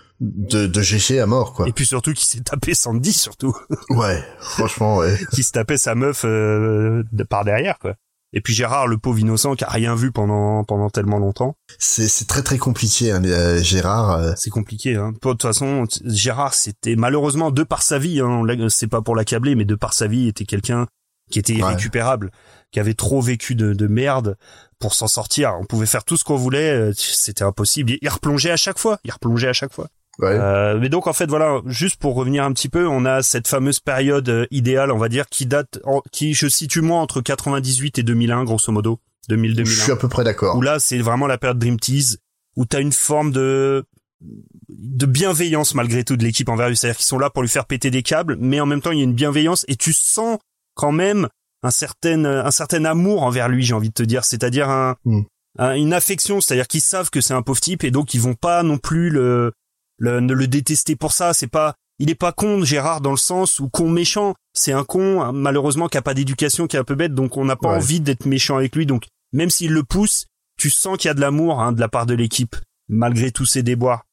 GG à mort, quoi. Et puis surtout qui s'est tapé Sandy, surtout. Ouais, franchement, ouais. Qui se tapait sa meuf par derrière, quoi. Et puis Gérard, le pauvre innocent, qui a rien vu pendant tellement longtemps. C'est très très compliqué, hein, Gérard. C'est compliqué, hein. De toute façon, Gérard, c'était malheureusement de par sa vie, hein, c'est pas pour l'accabler, mais de par sa vie, était quelqu'un qui était irrécupérable, qui avait trop vécu de merde pour s'en sortir. On pouvait faire tout ce qu'on voulait, c'était impossible. Il replongeait à chaque fois. Ouais. Mais donc en fait voilà, juste pour revenir un petit peu, on a cette fameuse période idéale, on va dire, qui je situe moi entre 98 et 2001 grosso modo, 2000-2001. Je suis à peu près d'accord. Où là c'est vraiment la période Dream Tease, où t'as une forme de bienveillance malgré tout de l'équipe envers lui, c'est-à-dire qu'ils sont là pour lui faire péter des câbles, mais en même temps il y a une bienveillance et tu sens quand même un certain amour envers lui, j'ai envie de te dire, c'est-à-dire une affection, c'est-à-dire qu'ils savent que c'est un pauvre type et donc ils vont pas non plus ne le détester pour ça. Il est pas con, Gérard, dans le sens où con méchant, c'est un con malheureusement qui a pas d'éducation, qui est un peu bête, donc on n'a pas envie d'être méchant avec lui. Donc même s'il le pousse, tu sens qu'il y a de l'amour de la part de l'équipe malgré tous ses déboires.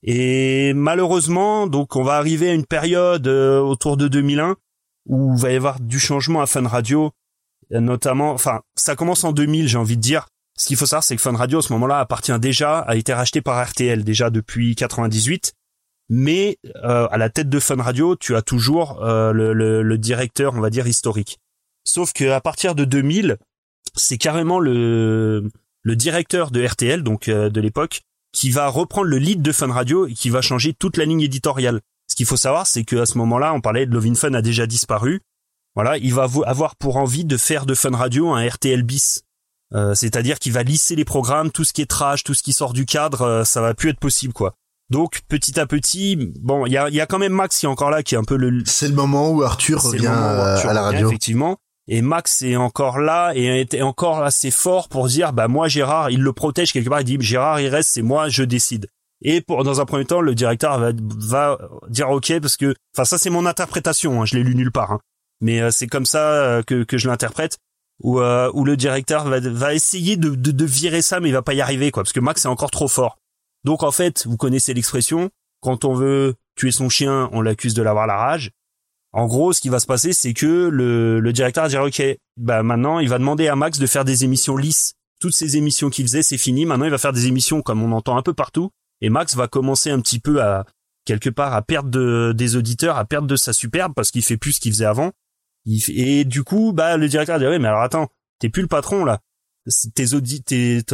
Et malheureusement, donc on va arriver à une période autour de 2001 où il va y avoir du changement à Fun Radio, notamment. Enfin, ça commence en 2000, j'ai envie de dire. Ce qu'il faut savoir, c'est que Fun Radio, à ce moment-là, a été racheté par RTL, déjà depuis 98. Mais à la tête de Fun Radio, tu as toujours le directeur, on va dire, historique. Sauf que à partir de 2000, c'est carrément le directeur de RTL, donc de l'époque, qui va reprendre le lead de Fun Radio et qui va changer toute la ligne éditoriale. Ce qu'il faut savoir, c'est qu'à ce moment-là, on parlait de Love in Fun a déjà disparu. Voilà, il va avoir pour envie de faire de Fun Radio un RTL bis. C'est-à-dire qu'il va lisser les programmes, tout ce qui est trash, tout ce qui sort du cadre, ça va plus être possible, quoi. Donc petit à petit, bon, il y a quand même Max qui est encore là, qui est un peu C'est le moment où Arthur revient à la radio, effectivement. Et Max est encore là et était encore assez fort pour dire, moi Gérard, il le protège quelque part. Il dit Gérard, il reste, c'est moi, je décide. Et dans un premier temps, le directeur va dire ok, parce que, enfin ça c'est mon interprétation, je l'ai lu nulle part, mais c'est comme ça que je l'interprète. Où le directeur va essayer de virer ça, mais il va pas y arriver, quoi, parce que Max est encore trop fort. Donc en fait, vous connaissez l'expression, quand on veut tuer son chien, on l'accuse de l'avoir la rage. En gros, ce qui va se passer, c'est que le directeur va dire ok, maintenant il va demander à Max de faire des émissions lisses. Toutes ces émissions qu'il faisait, c'est fini. Maintenant, il va faire des émissions comme on entend un peu partout. Et Max va commencer un petit peu à quelque part à perdre des auditeurs, à perdre de sa superbe parce qu'il fait plus ce qu'il faisait avant. Et du coup, le directeur dit ouais, mais alors attends, t'es plus le patron là. Tes auditeurs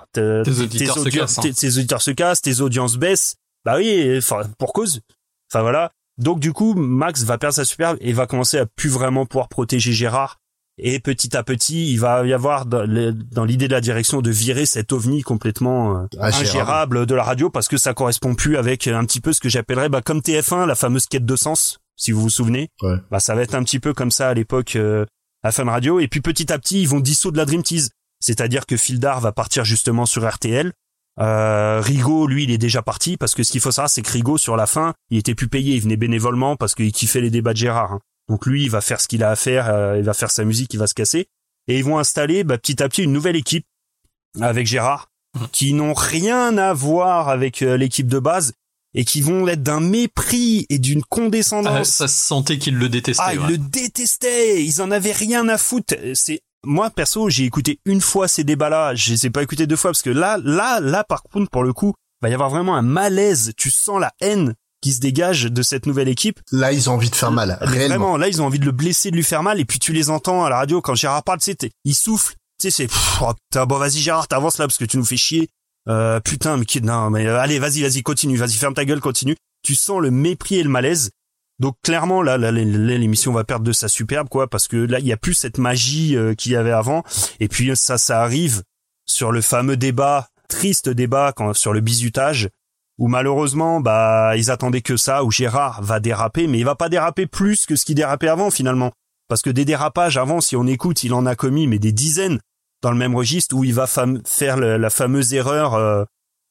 se cassent, tes audiences baissent. Bah oui, pour cause. Enfin voilà. Donc du coup, Max va perdre sa superbe et va commencer à plus vraiment pouvoir protéger Gérard. Et petit à petit, il va y avoir dans l'idée de la direction de virer cet ovni complètement ingérable de la radio parce que ça correspond plus avec un petit peu ce que j'appellerais comme TF1, la fameuse quête de sens, si vous vous souvenez. Ouais. Ça va être un petit peu comme ça à l'époque à Fun Radio. Et puis petit à petit, ils vont dissoudre la Dream Tease. C'est-à-dire que Fildar va partir justement sur RTL. Rigaud, lui, il est déjà parti parce que ce qu'il faut savoir, c'est que Rigaud, sur la fin, il était plus payé, il venait bénévolement parce qu'il kiffait les débats de Gérard. Donc lui, il va faire ce qu'il a à faire, il va faire sa musique, il va se casser. Et ils vont installer petit à petit une nouvelle équipe avec Gérard. qui n'ont rien à voir avec l'équipe de base et qui vont être d'un mépris et d'une condescendance. Ça se sentait qu'ils le détestaient. Ils le détestaient, ils en avaient rien à foutre. Moi perso, j'ai écouté une fois ces débats-là, je les ai pas écoutés 2 fois parce que là par contre pour le coup, va y avoir vraiment un malaise, tu sens la haine qui se dégage de cette nouvelle équipe. Là, ils ont envie de faire mal, réellement. Vraiment, là, ils ont envie de le blesser, de lui faire mal, et puis tu les entends à la radio quand Gérard parle, tu sais, il souffle, tu sais, c'est bon, vas-y Gérard, t'avances là parce que tu nous fais chier. Putain, mais allez, vas-y, continue, vas-y, ferme ta gueule, continue. Tu sens le mépris et le malaise. Donc clairement, là, l'émission va perdre de sa superbe, quoi, parce que là, il y a plus cette magie qu'il y avait avant. Et puis ça arrive sur le fameux triste débat sur le bizutage, où malheureusement, ils attendaient que ça, où Gérard va déraper, mais il va pas déraper plus que ce qu'il dérapait avant finalement. Parce que des dérapages avant, si on écoute, il en a commis, mais des dizaines dans le même registre, où il va faire la fameuse erreur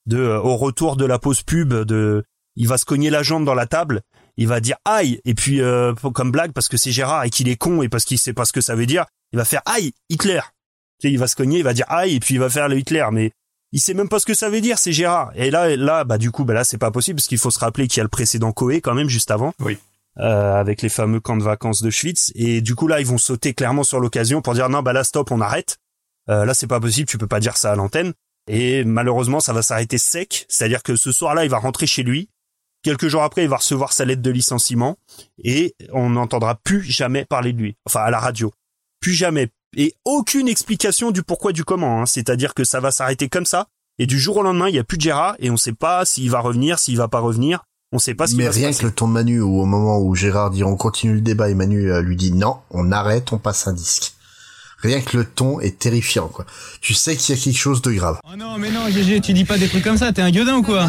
au retour de la pause pub, il va se cogner la jambe dans la table, il va dire aïe, et puis comme blague, parce que c'est Gérard et qu'il est con et parce qu'il sait pas ce que ça veut dire, il va faire aïe, Hitler. Tu sais, il va se cogner, il va dire aïe, et puis il va faire le Hitler, mais il sait même pas ce que ça veut dire, c'est Gérard. Et là, du coup, là, c'est pas possible, parce qu'il faut se rappeler qu'il y a le précédent Coé, quand même, juste avant. Oui. Avec les fameux camps de vacances de Schwytz. Et du coup, là, ils vont sauter clairement sur l'occasion pour dire non, là, stop, on arrête. Là, c'est pas possible, tu peux pas dire ça à l'antenne. Et malheureusement, ça va s'arrêter sec. C'est-à-dire que ce soir-là, il va rentrer chez lui. Quelques jours après, il va recevoir sa lettre de licenciement. Et on n'entendra plus jamais parler de lui. Enfin, à la radio. Plus jamais. Et aucune explication du pourquoi du comment, hein. C'est-à-dire que ça va s'arrêter comme ça, et du jour au lendemain, il y a plus de Gérard, et on sait pas s'il va revenir, s'il va pas revenir, on sait pas ce qui va se passer. Mais rien que le ton de Manu, où au moment où Gérard dit on continue le débat, et Manu lui dit non, on arrête, on passe un disque. Rien que le ton est terrifiant, quoi. Tu sais qu'il y a quelque chose de grave. Oh non, mais non, GG, tu dis pas des trucs comme ça, t'es un gueudin ou quoi?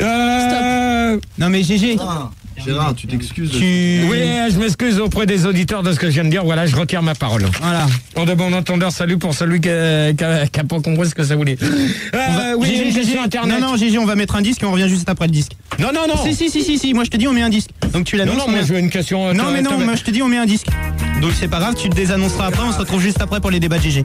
Stop. Non mais GG. Gérard, tu t'excuses. Oui, je m'excuse auprès des auditeurs de ce que je viens de dire. Voilà, je retire ma parole. Voilà. En de bon entendeur, salut pour celui qui a pas compris ce que ça voulait. Oui, GG, Internet. Non, GG, on va mettre un disque et on revient juste après le disque. Non. Si. Moi, je te dis, on met un disque. Donc tu l'annonces. Non, moi, je veux une question. Non, moi, je te dis, on met un disque. Donc c'est pas grave, tu te désannonceras après. On se retrouve juste après pour les débats de GG.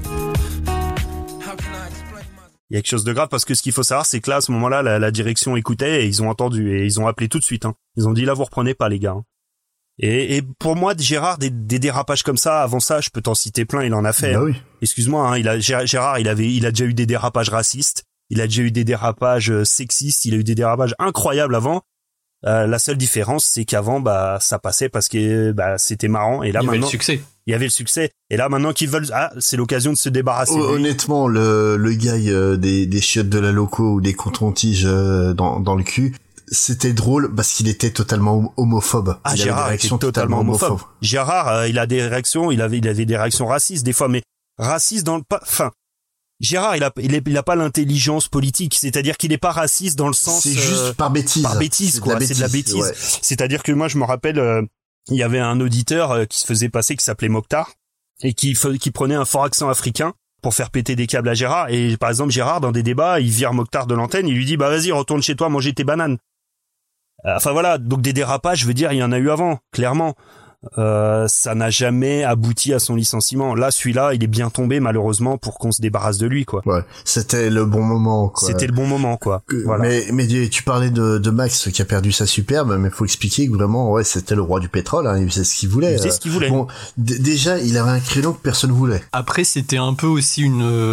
Il y a quelque chose de grave parce que ce qu'il faut savoir, c'est que là, à ce moment-là, la direction écoutait et ils ont entendu et ils ont appelé tout de suite, hein. Ils ont dit là, vous reprenez pas, les gars, hein. Et pour moi, Gérard, des dérapages comme ça, avant ça, je peux t'en citer plein, il en a fait. Bah oui. Excuse-moi, hein, Gérard, il a déjà eu des dérapages racistes, il a déjà eu des dérapages sexistes, il a eu des dérapages incroyables avant. La seule différence, c'est qu'avant, ça passait parce que, c'était marrant, et là, il y maintenant. avait le succès. Il y avait le succès. Et là, maintenant qu'ils veulent, c'est l'occasion de se débarrasser. Honnêtement, le gars des chiottes de la loco ou des contons-tiges dans le cul, c'était drôle parce qu'il était totalement homophobe. Ah, Gérard était totalement homophobe. Gérard, il a des réactions, il avait des réactions racistes des fois, mais racistes Gérard, il a pas l'intelligence politique, c'est-à-dire qu'il est pas raciste dans le sens. C'est juste par bêtise. Par bêtise, quoi. C'est de la bêtise. Ouais. C'est-à-dire que moi, je me rappelle, il y avait un auditeur qui se faisait passer, qui s'appelait Mokhtar, et qui prenait un fort accent africain pour faire péter des câbles à Gérard. Et par exemple, Gérard, dans des débats, il vire Mokhtar de l'antenne, il lui dit, vas-y, retourne chez toi, manger tes bananes. Enfin voilà, donc des dérapages, je veux dire, il y en a eu avant, clairement. Ça n'a jamais abouti à son licenciement. Là, celui-là, il est bien tombé, malheureusement, pour qu'on se débarrasse de lui, quoi. Ouais, c'était le bon moment, quoi. C'était le bon moment, quoi. Voilà. Mais tu parlais de Max qui a perdu sa superbe, mais faut expliquer que vraiment, ouais, c'était le roi du pétrole, hein, il faisait ce qu'il voulait. Il faisait ce qu'il voulait. Bon, déjà, il avait un créneau que personne voulait. Après, c'était un peu aussi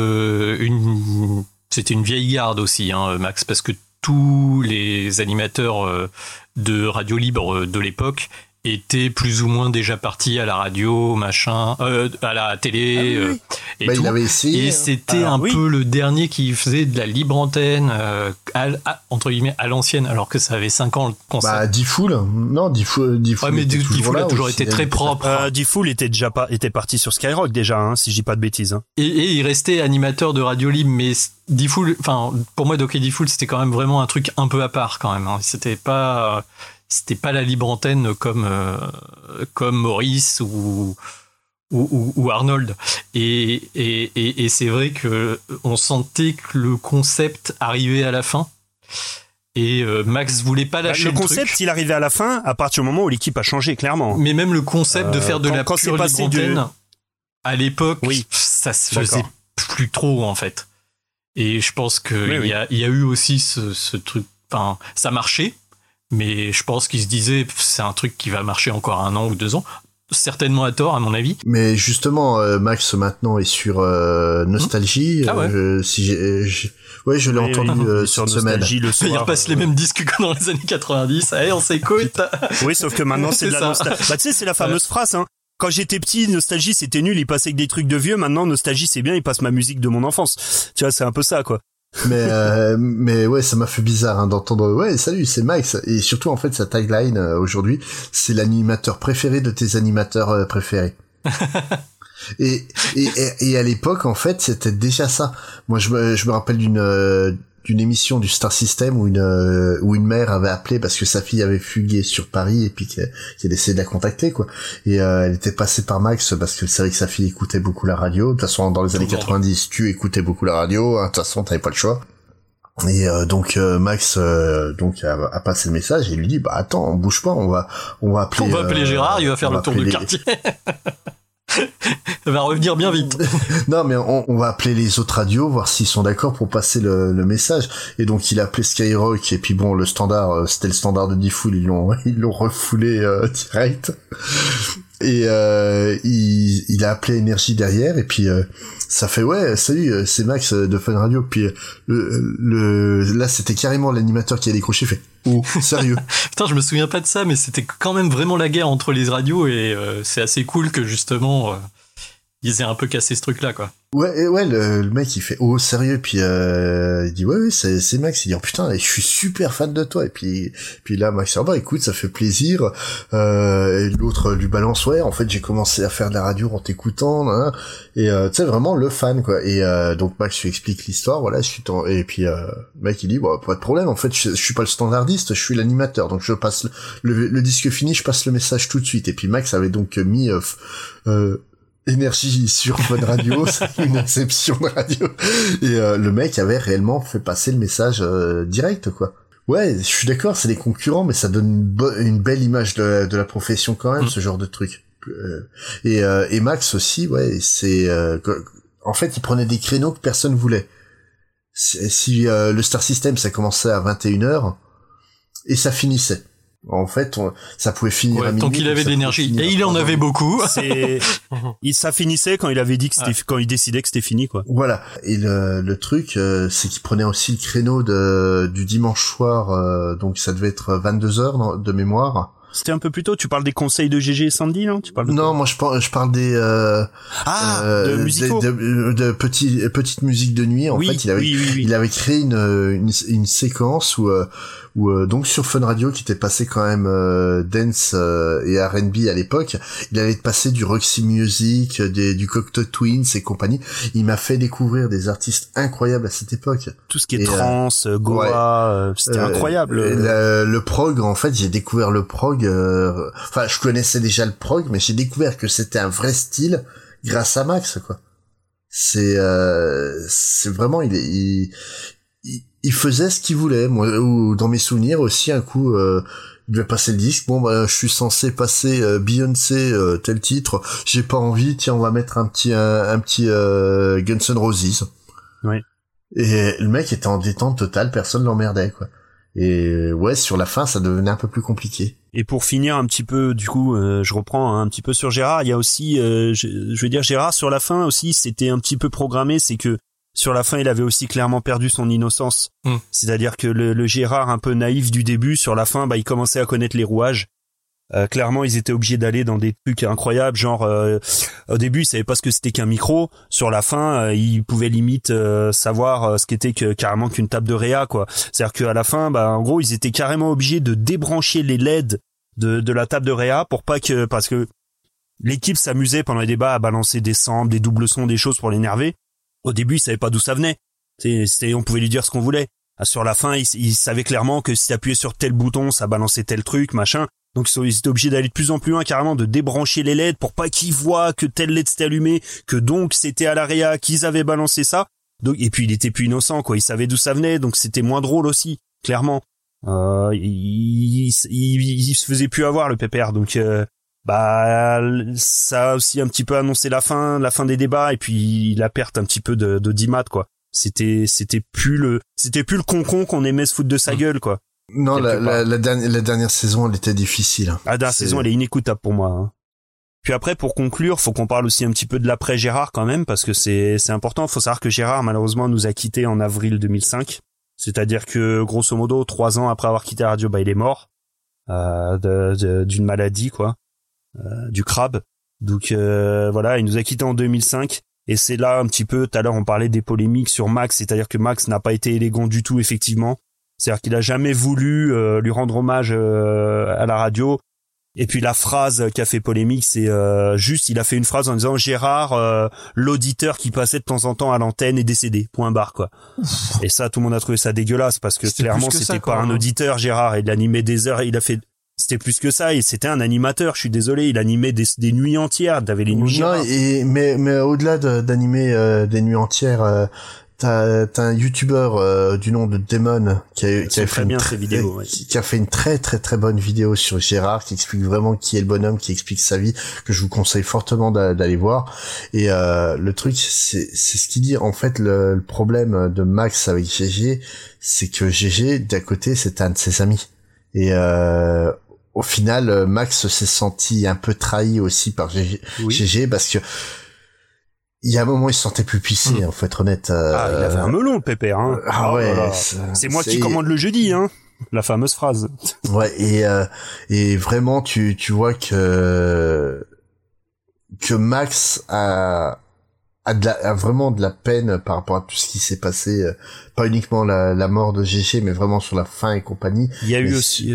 c'était une vieille garde aussi, hein, Max, parce que tous les animateurs de radio libre de l'époque étaient plus ou moins déjà partis à la radio, machin, à la télé, et tout. Il avait essayé, et c'était peu le dernier qui faisait de la libre antenne, entre guillemets, à l'ancienne, alors que ça avait 5 ans le concept. Diffoul. Non, Diffoul. Ouais, mais Diffoul a toujours été très propre. Diffoul était parti sur Skyrock déjà, hein, si je dis pas de bêtises. Hein. Et il restait animateur de radio libre, mais Diffoul, enfin, pour moi, Doc et Diffoul, c'était quand même vraiment un truc un peu à part, quand même, hein. C'était pas la libre antenne comme Maurice ou Arnold. Et c'est vrai que on sentait que le concept arrivait à la fin. Et Max voulait pas lâcher le concept, truc. il arrivait à la fin à partir du moment où l'équipe a changé, clairement. Mais même le concept de faire de la pure libre antenne, à l'époque, ça se faisait plus trop, en fait. Et je pense qu'il y a eu aussi ce truc, enfin, ça marchait, mais je pense qu'il se disait, c'est un truc qui va marcher encore 1 an ou 2 ans. Certainement à tort, à mon avis. Mais justement, Max maintenant est sur Nostalgie. Ah ouais. Je l'ai entendu sur Nostalgie le soir. Il repasse les mêmes disques que dans les années 90. Allez, on s'écoute. Oui, sauf que maintenant c'est de la nostalgie. Bah tu sais, c'est la fameuse phrase. Hein. Quand j'étais petit, Nostalgie c'était nul, il passait que des trucs de vieux. Maintenant, Nostalgie c'est bien, il passe ma musique de mon enfance. Tu vois, c'est un peu ça, quoi. Mais ouais, ça m'a fait bizarre d'entendre ouais, salut, c'est Max. Et surtout en fait sa tagline aujourd'hui, c'est l'animateur préféré de tes animateurs préférés. et à l'époque en fait, c'était déjà ça. Moi je me rappelle d'une émission du Star System où une mère avait appelé parce que sa fille avait fugué sur Paris et puis qu'elle essayait de la contacter, quoi. Et elle était passée par Max parce que c'est vrai que sa fille écoutait beaucoup la radio. De toute façon, dans les années 90, tu écoutais beaucoup la radio. De toute façon, t'avais pas le choix. Et donc Max a passé le message et lui dit bah attends, bouge pas, on va appeler Gérard, il va faire le tour du quartier. Ça va revenir bien vite. Non, mais on va appeler les autres radios, voir s'ils sont d'accord pour passer le message. Et donc, il a appelé Skyrock, et puis bon, le standard, c'était le standard de Diffoul, ils l'ont refoulé direct. Et il a appelé Énergie derrière, et puis ça fait ouais, salut, c'est Max de Fun Radio. Puis là, c'était carrément l'animateur qui a décroché, fait oh, sérieux. Putain, je me souviens pas de ça, mais c'était quand même vraiment la guerre entre les radios, et c'est assez cool que justement ils aient un peu cassé ce truc-là, quoi. Ouais, le mec il fait oh sérieux, puis il dit ouais c'est Max, il dit oh putain, je suis super fan de toi, et puis là Max bah écoute, ça fait plaisir, et l'autre lui balance ouais en fait j'ai commencé à faire de la radio en t'écoutant, hein, et tu sais vraiment le fan, quoi. Et donc Max lui explique l'histoire, voilà, et puis mec il dit bah pas de problème, en fait je suis pas le standardiste, je suis l'animateur, donc je passe le disque fini, je passe le message tout de suite. Et puis Max avait donc mis Énergie sur Fun Radio, c'est une inception de radio. Et le mec avait réellement fait passer le message direct, quoi. Ouais, je suis d'accord, c'est des concurrents, mais ça donne une belle image de la profession quand même, ce genre de truc. Et Max aussi, ouais, c'est en fait, il prenait des créneaux que personne voulait. Si le Star System, ça commençait à 21h et ça finissait. En fait, ça pouvait finir à minuit. Tant qu'il avait de l'énergie. Et il en avait beaucoup. Ça finissait quand il avait dit que c'était, quand il décidait que c'était fini, quoi. Voilà. Et le truc, c'est qu'il prenait aussi le créneau du dimanche soir, donc ça devait être 22h de mémoire. C'était un peu plus tôt. Tu parles des conseils de GG et Sandy, non? Non, moi je parle des de musicaux, de petites musiques de nuit. En fait, il avait créé une séquence où donc sur Fun Radio, qui était passé quand même dance et R&B à l'époque, il allait passer du Roxy Music, du Cocteau Twins et compagnie. Il m'a fait découvrir des artistes incroyables à cette époque. Tout ce qui est trance, Goa, c'était incroyable. Le prog, en fait, j'ai découvert le prog. Enfin, je connaissais déjà le prog, mais j'ai découvert que c'était un vrai style grâce à Max, quoi. C'est vraiment il faisait ce qu'il voulait. Moi, ou dans mes souvenirs aussi, un coup, il devait passer le disque. Bon, bah, je suis censé passer Beyoncé, tel titre. J'ai pas envie. Tiens, on va mettre un petit Guns N' Roses. Oui. Et le mec était en détente totale. Personne l'emmerdait, quoi. Et ouais, sur la fin, ça devenait un peu plus compliqué. Et pour finir un petit peu, du coup, je reprends un petit peu sur Gérard. Il y a aussi, je veux dire, Gérard sur la fin aussi, c'était un petit peu programmé. C'est que sur la fin, il avait aussi clairement perdu son innocence. C'est-à-dire que le Gérard un peu naïf du début, sur la fin, bah, il commençait à connaître les rouages. Clairement, ils étaient obligés d'aller dans des trucs incroyables, genre au début, ils savaient pas ce que c'était qu'un micro. Sur la fin, ils pouvaient limite savoir ce qu'était carrément qu'une table de réa, quoi. C'est-à-dire qu'à la fin, bah, en gros, ils étaient carrément obligés de débrancher les LED de la table de réa parce que l'équipe s'amusait pendant les débats à balancer des samples, des doubles sons, des choses pour l'énerver. Au début, ils savaient pas d'où ça venait. On pouvait lui dire ce qu'on voulait. Sur la fin, ils savaient clairement que si t'appuyais sur tel bouton, ça balançait tel truc, machin. Donc ils étaient obligés d'aller de plus en plus loin, carrément de débrancher les LED pour pas qu'ils voient que tel LED s'était allumé, que donc c'était à la réa qu'ils avaient balancé ça. Donc, et puis il était plus innocent, quoi. Il savait d'où ça venait, donc c'était moins drôle aussi, clairement. Il se faisait plus avoir, le pépère. Donc bah ça a aussi un petit peu annoncé la fin des débats, et puis la perte un petit peu d'Imat, quoi. C'était plus le concon qu'on aimait se foutre de sa gueule, quoi. Non, la dernière saison, elle était difficile. La dernière saison, elle est inécoutable pour moi. Hein. Puis après, pour conclure, faut qu'on parle aussi un petit peu de l'après Gérard quand même, parce que c'est important. Faut savoir que Gérard, malheureusement, nous a quittés en avril 2005. C'est-à-dire que, grosso modo, 3 ans après avoir quitté la radio, il est mort d'une maladie, quoi, du crabe. Donc voilà, il nous a quittés en 2005. Et c'est là un petit peu, tout à l'heure, on parlait des polémiques sur Max, c'est-à-dire que Max n'a pas été élégant du tout, effectivement. C'est-à-dire qu'il a jamais voulu lui rendre hommage à la radio. Et puis la phrase qui a fait polémique, c'est juste, il a fait une phrase en disant Gérard, l'auditeur qui passait de temps en temps à l'antenne est décédé. Point barre, quoi. Et ça, tout le monde a trouvé ça dégueulasse parce que clairement, c'était pas un auditeur, Gérard. Il animait des heures, c'était plus que ça, et c'était un animateur. Je suis désolé, il animait des nuits entières. T'avais les nuits. Non, mais au-delà d'animer des nuits entières. T'as un youtubeur du nom de Damon qui a fait une très très très bonne vidéo sur Gérard, qui explique vraiment qui est le bonhomme, qui explique sa vie, que je vous conseille fortement d'aller voir. Et le truc, c'est ce qu'il dit. En fait, le problème de Max avec GG, c'est que GG, d'à côté, c'est un de ses amis. Et au final, Max s'est senti un peu trahi aussi par GG parce que il y a un moment, il se sentait plus pissé, faut être honnête. Il avait un melon, le pépère, hein. Ah ouais. C'est moi qui commande le jeudi, hein. La fameuse phrase. Ouais, et vraiment, tu vois que Max a vraiment de la peine par rapport à tout ce qui s'est passé, pas uniquement la mort de GG, mais vraiment sur la fin et compagnie. Il y a eu aussi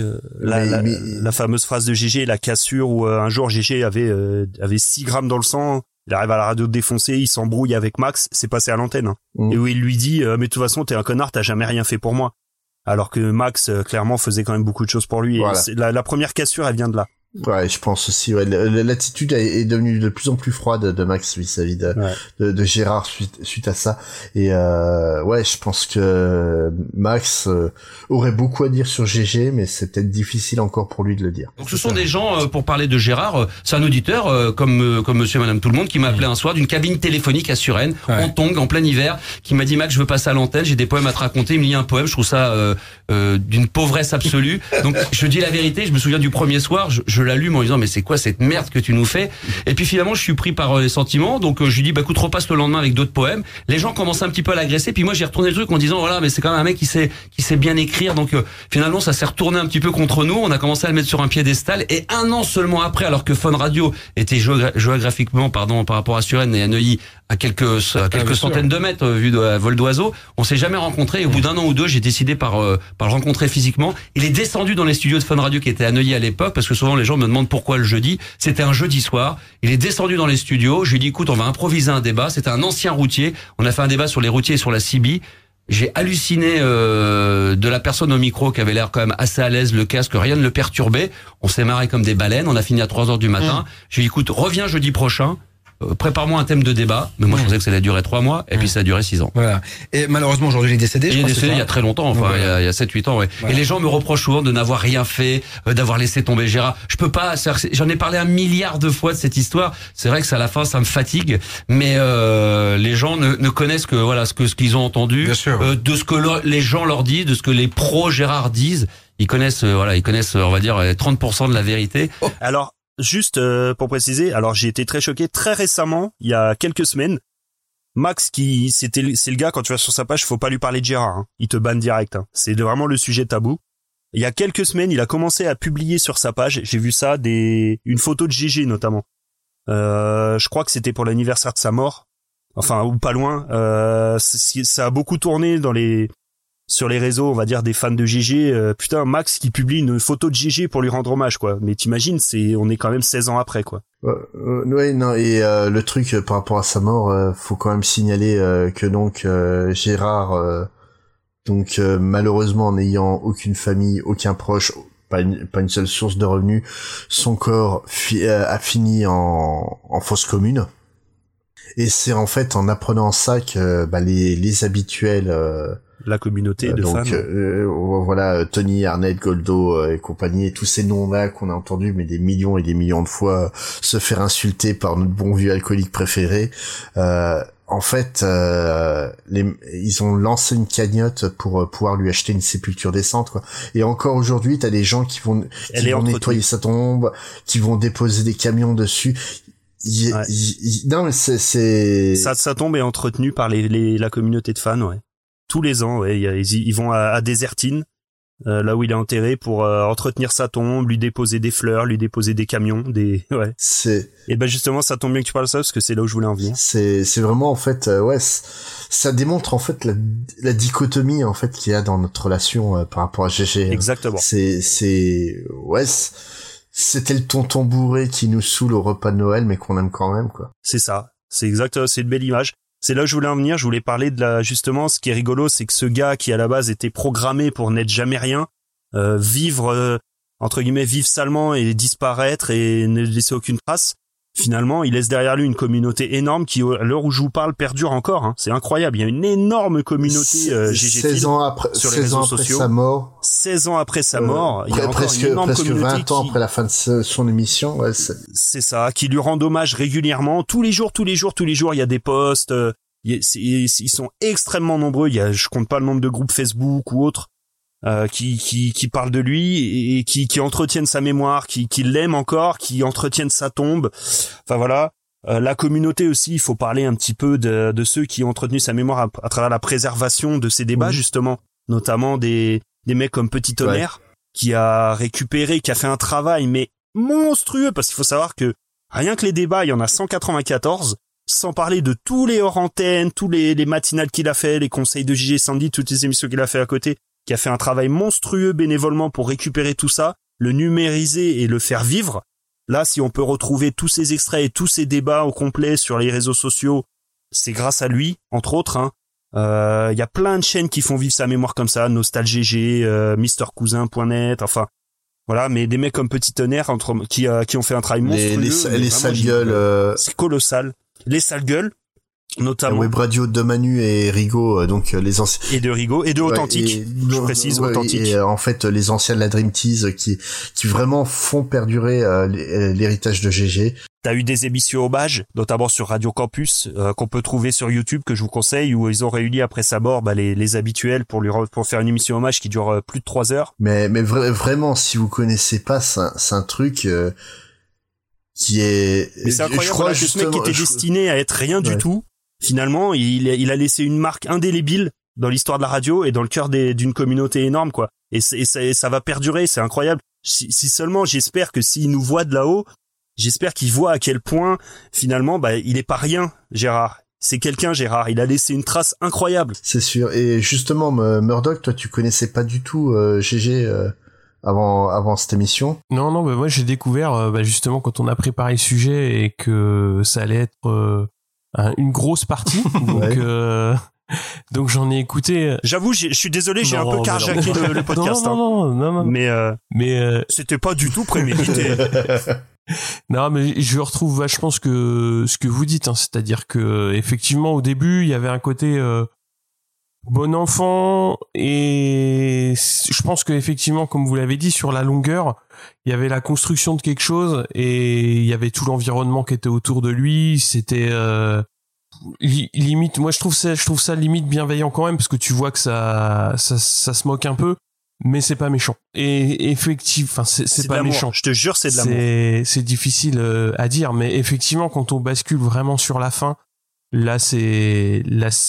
la fameuse phrase de GG, la cassure, où un jour GG avait 6 grammes dans le sang. Il arrive à la radio défoncée, il s'embrouille avec Max, c'est passé à l'antenne. Et où il lui dit mais de toute façon, t'es un connard, t'as jamais rien fait pour moi. Alors que Max, clairement, faisait quand même beaucoup de choses pour lui. Voilà. Et la première cassure, elle vient de là. Ouais, je pense aussi. Ouais, l'attitude est devenue de plus en plus froide de Max vis-à-vis de Gérard suite à ça. Et ouais, je pense que Max aurait beaucoup à dire sur GG, mais c'est peut-être difficile encore pour lui de le dire. Donc ce sont des gens, pour parler de Gérard, c'est un auditeur comme Monsieur et Madame Tout le Monde qui m'a appelé un soir d'une cabine téléphonique à Suresnes, en tongs, en plein hiver, qui m'a dit Max, je veux passer à l'antenne, j'ai des poèmes à te raconter. Il me lit un poème, je trouve ça d'une pauvresse absolue. Donc je dis la vérité, je me souviens du premier soir, je l'allume en disant mais c'est quoi cette merde que tu nous fais. Et puis finalement je suis pris par les sentiments, donc je lui dis bah écoute, repasse le lendemain avec d'autres poèmes. Les gens commencent un petit peu à l'agresser, puis moi j'ai retourné le truc en disant voilà mais c'est quand même un mec qui sait bien écrire, donc finalement ça s'est retourné un petit peu contre nous. On a commencé à le mettre sur un piédestal, et 1 an seulement après, alors que Fun Radio était géographiquement par rapport à Suresnes et à Neuilly à quelques centaines de mètres vu de vol d'oiseau, on s'est jamais rencontrés. Et au bout d'1 an ou 2, j'ai décidé par le rencontrer physiquement. Il est descendu dans les studios de Fun Radio qui étaient à Neuilly à l'époque, parce que souvent les gens me demandent pourquoi le jeudi. C'était un jeudi soir. Il est descendu dans les studios. Je lui ai dit écoute, on va improviser un débat. C'était un ancien routier. On a fait un débat sur les routiers et sur la CB. J'ai halluciné de la personne au micro qui avait l'air quand même assez à l'aise, le casque, rien ne le perturbait. On s'est marré comme des baleines. On a fini à 3h du matin. J'ai dit écoute, reviens jeudi prochain. Prépare-moi un thème de débat, mais moi je pensais que ça allait durer 3 mois, et puis ça a duré 6 ans. Voilà. Et malheureusement aujourd'hui il est décédé. Il est décédé il y a très longtemps, enfin il y a 7-8 ans. Ouais. Voilà. Et les gens me reprochent souvent de n'avoir rien fait, d'avoir laissé tomber Gérard. Je peux pas. J'en ai parlé 1 milliard de fois de cette histoire. C'est vrai que à la fin ça me fatigue, mais les gens ne connaissent que voilà ce qu'ils ont entendu, de ce que les gens leur disent, de ce que les pros Gérard disent. Ils connaissent on va dire 30% de la vérité. Alors. Juste pour préciser, alors j'ai été très choqué très récemment, il y a quelques semaines. Max c'est le gars, quand tu vas sur sa page, faut pas lui parler de Gérard, hein. Il te banne direct, hein. C'est vraiment le sujet tabou. Il y a quelques semaines, il a commencé à publier sur sa page, j'ai vu ça, une photo de GG notamment. Je crois que c'était pour l'anniversaire de sa mort, enfin ou pas loin. Ça a beaucoup tourné sur les réseaux, on va dire, des fans de GG. Putain, Max qui publie une photo de GG pour lui rendre hommage, quoi. Mais t'imagines, on est quand même 16 ans après, quoi. Ouais, non, et le truc par rapport à sa mort, faut quand même signaler que donc Gérard, malheureusement, n'ayant aucune famille, aucun proche, pas une seule source de revenus, son corps a fini en fosse commune. Et c'est en fait en apprenant ça que les habituels la communauté de fans. Voilà, Tony, Arnett, Goldo et compagnie, et tous ces noms-là qu'on a entendus mais des millions et des millions de fois se faire insulter par notre bon vieux alcoolique préféré, en fait, ils ont lancé une cagnotte pour pouvoir lui acheter une sépulture décente, quoi. Et encore aujourd'hui, t'as des gens qui vont nettoyer sa tombe, qui vont déposer des camions dessus. Non, mais c'est... Sa tombe est entretenue par la communauté de fans, ouais. Tous les ans, ouais. Ils vont à Désertine, là où il est enterré, pour entretenir sa tombe, lui déposer des fleurs, lui déposer des camions, ouais. Et ben justement, ça tombe bien que tu parles de ça, parce que c'est là où je voulais en venir. C'est vraiment, en fait, ça démontre, en fait, la dichotomie, en fait, qu'il y a dans notre relation par rapport à GG. Exactement. C'était le tonton bourré qui nous saoule au repas de Noël, mais qu'on aime quand même, quoi. C'est ça. C'est exact. C'est une belle image. C'est là où je voulais en venir. Je voulais parler justement, ce qui est rigolo, c'est que ce gars qui, à la base, était programmé pour n'être jamais rien, vivre salement et disparaître et ne laisser aucune trace. Finalement, il laisse derrière lui une communauté énorme qui, à l'heure où je vous parle, perdure encore. Hein. C'est incroyable. Il y a une énorme communauté GG 16 ans après, sur les réseaux sociaux. 16 ans après sa mort, il y a encore une énorme communauté 20 ans après la fin de son émission. Ouais, c'est ça, qui lui rend hommage régulièrement. Tous les jours, il y a des posts. Ils sont extrêmement nombreux. Je compte pas le nombre de groupes Facebook ou autres qui parlent de lui et qui entretiennent sa mémoire, qui l'aiment encore, qui entretiennent sa tombe. Enfin voilà. La communauté aussi, il faut parler un petit peu de ceux qui ont entretenu sa mémoire à travers la préservation de ces débats, justement, notamment des mecs comme Petit Tonnerre, qui a récupéré, qui a fait un travail mais monstrueux, parce qu'il faut savoir que rien que les débats, il y en a 194, sans parler de tous les hors-antennes, tous les matinales qu'il a fait, les conseils de JG Sandy, toutes les émissions qu'il a fait à côté, qui a fait un travail monstrueux bénévolement pour récupérer tout ça, le numériser et le faire vivre. Là, si on peut retrouver tous ces extraits et tous ces débats au complet sur les réseaux sociaux, c'est grâce à lui, entre autres. Y a plein de chaînes qui font vivre sa mémoire comme ça, NostalGG, MrCousin.net, enfin voilà, mais des mecs comme Petit Tonnerre qui ont fait un travail monstrueux. Les sales gueules, c'est colossal. Les sales gueules, notamment. Web Radio de Manu et Rigaud, donc les anciens. Et de Rigaud et de Authentique. Je précise Authentique. Et en fait, les anciens de la Dream Tease qui vraiment font perdurer l'héritage de GG. T'as eu des émissions hommages, notamment sur Radio Campus, qu'on peut trouver sur YouTube, que je vous conseille, où ils ont réuni après sa mort les habituels pour faire une émission hommage qui dure plus de 3 heures. Mais vraiment, si vous connaissez pas, c'est un truc qui est. Mais c'est incroyable, je crois, que ce mec qui était destiné à être rien du tout, finalement, il a laissé une marque indélébile dans l'histoire de la radio et dans le cœur d'une communauté énorme, quoi. Et ça va perdurer, c'est incroyable. Si seulement, j'espère que s'il nous voit de là-haut, j'espère qu'il voit à quel point, finalement, il est pas rien, Gérard. C'est quelqu'un, Gérard. Il a laissé une trace incroyable. C'est sûr. Et justement, Murdoch, toi, tu connaissais pas du tout GG avant cette émission? Non, moi, j'ai découvert, justement, quand on a préparé le sujet et que ça allait être une grosse partie. Donc j'en ai écouté. J'avoue, je suis désolé, j'ai un peu carjacké le podcast. Non. Mais c'était pas du tout prémédité. Non, mais je retrouve vachement ce que vous dites, c'est-à-dire que effectivement au début il y avait un côté bon enfant, et je pense que effectivement, comme vous l'avez dit, sur la longueur, il y avait la construction de quelque chose et il y avait tout l'environnement qui était autour de lui. C'était limite, moi je trouve ça limite bienveillant quand même, parce que tu vois que ça se moque un peu, mais c'est pas méchant. Et effectivement, c'est pas méchant. Je te jure, c'est de l'amour. C'est difficile à dire, mais effectivement, quand on bascule vraiment sur la fin, là c'est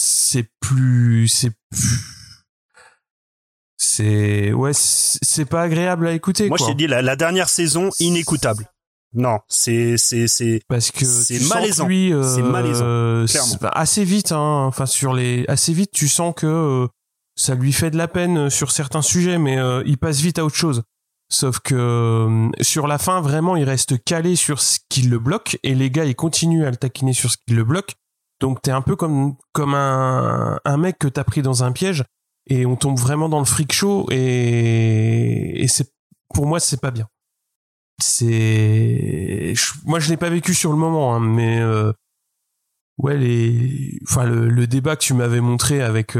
pas agréable à écouter. Moi, quoi. Je t'ai dit la dernière saison, inécoutable. Non, c'est parce que c'est malaisant. Lui, c'est malaisant. Clairement. Assez vite, assez vite, tu sens que ça lui fait de la peine sur certains sujets, mais il passe vite à autre chose. Sauf que sur la fin, vraiment, il reste calé sur ce qui le bloque, et les gars, ils continuent à le taquiner sur ce qui le bloque. Donc t'es un peu comme un mec que t'as pris dans un piège, et on tombe vraiment dans le freak show, et c'est, pour moi, c'est pas bien. Moi, je l'ai pas vécu sur le moment, mais le débat que tu m'avais montré avec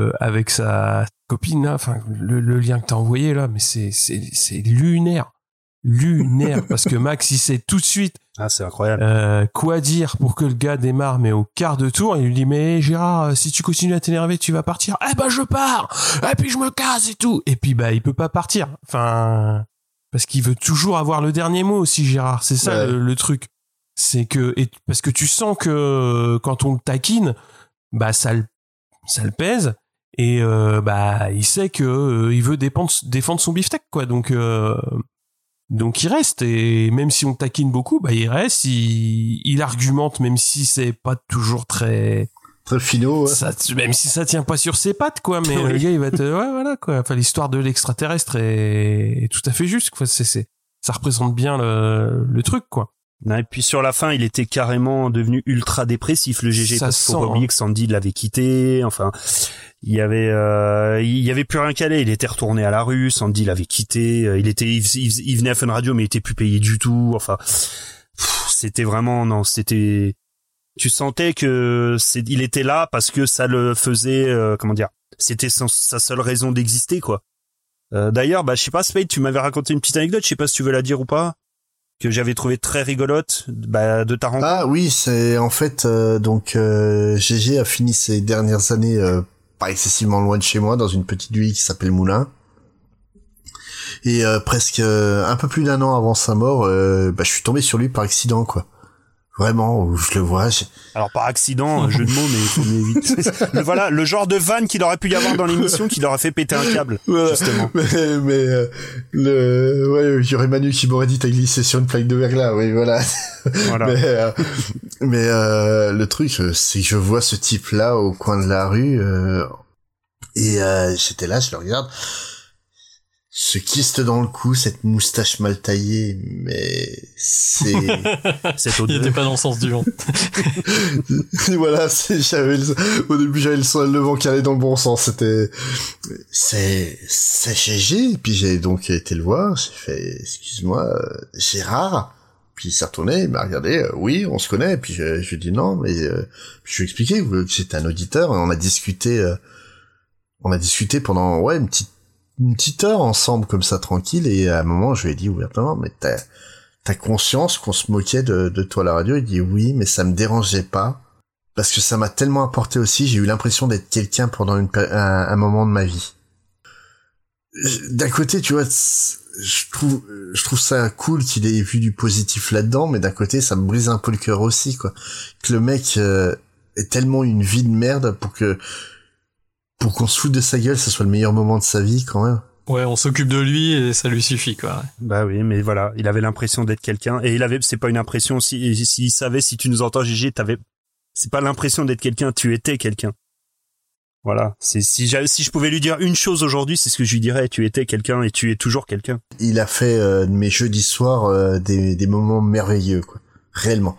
sa copine là, le lien que t'as envoyé là, mais c'est lunaire. lunaire parce que Max il sait tout de suite c'est incroyable quoi dire pour que le gars démarre, mais au quart de tour il lui dit mais Gérard, si tu continues à t'énerver tu vas partir. Je pars et puis je me casse et tout, et puis il peut pas partir, enfin parce qu'il veut toujours avoir le dernier mot aussi, Gérard, c'est ça le truc, c'est que parce que tu sens que quand on le taquine ça le pèse. Et il sait que il veut défendre son beefsteak, quoi. Donc il reste, et même si on taquine beaucoup, il reste, il argumente, même si c'est pas toujours très finaux, même si ça tient pas sur ses pattes, quoi. Mais le gars il va voilà, quoi. Enfin, l'histoire de l'extraterrestre est tout à fait juste, quoi. Ça représente bien le truc, quoi. Et puis sur la fin, il était carrément devenu ultra dépressif, le GG, parce qu'il faut pas oublier que Sandy l'avait quitté. Enfin, il y avait plus rien qu'à aller. Il était retourné à la rue. Sandy l'avait quitté. Il venait à Fun Radio, mais il était plus payé du tout. Enfin, c'était vraiment tu sentais que il était là parce que ça le faisait, c'était sa seule raison d'exister, quoi. D'ailleurs, je sais pas, Spade, tu m'avais raconté une petite anecdote. Je sais pas si tu veux la dire ou pas, que j'avais trouvé très rigolote, de ta rencontre. Ah oui, c'est en fait GG a fini ses dernières années pas excessivement loin de chez moi, dans une petite ville qui s'appelle Moulins. Et presque un peu plus d'1 an avant sa mort, je suis tombé sur lui par accident, quoi. Vraiment, où je le vois. Alors par accident, jeu de mots, mais il faut m'éviter. Voilà, le genre de vanne qu'il aurait pu y avoir dans l'émission qui leur a fait péter un câble, justement. Il y aurait Manu qui m'aurait dit t'as glissé sur une plaque de verglas, oui, voilà. mais le truc, c'est que je vois ce type-là au coin de la rue, et j'étais là, je le regarde. Ce kyste dans le cou, cette moustache mal taillée, mais c'est... Il était pas dans le sens du vent. Voilà, au début j'avais le vent qui allait dans le bon sens, c'est GG, et puis j'ai donc été le voir, j'ai fait, excuse-moi, Gérard, puis il s'est retourné, il m'a regardé, oui, on se connaît, et puis je lui ai dit non, mais puis je lui ai expliqué que j'étais un auditeur, et on a discuté pendant, une petite heure ensemble, comme ça, tranquille, et à un moment, je lui ai dit ouvertement, mais t'as conscience qu'on se moquait de toi à la radio? Il dit oui, mais ça me dérangeait pas, parce que ça m'a tellement apporté aussi, j'ai eu l'impression d'être quelqu'un pendant un moment de ma vie. D'un côté, tu vois, je trouve ça cool qu'il ait vu du positif là-dedans, mais d'un côté, ça me brise un peu le cœur aussi, quoi. Que le mec ait tellement une vie de merde pour qu'on se foute de sa gueule, ça soit le meilleur moment de sa vie, quand même. Ouais, on s'occupe de lui et ça lui suffit, quoi. Bah oui, mais voilà, il avait l'impression d'être quelqu'un, et c'est pas une impression, s'il savait, si tu nous entends, Gigi, c'est pas l'impression d'être quelqu'un, tu étais quelqu'un. Voilà, si je pouvais lui dire une chose aujourd'hui, c'est ce que je lui dirais, tu étais quelqu'un et tu es toujours quelqu'un. Il a fait de mes jeudis soirs des moments merveilleux, quoi. Réellement.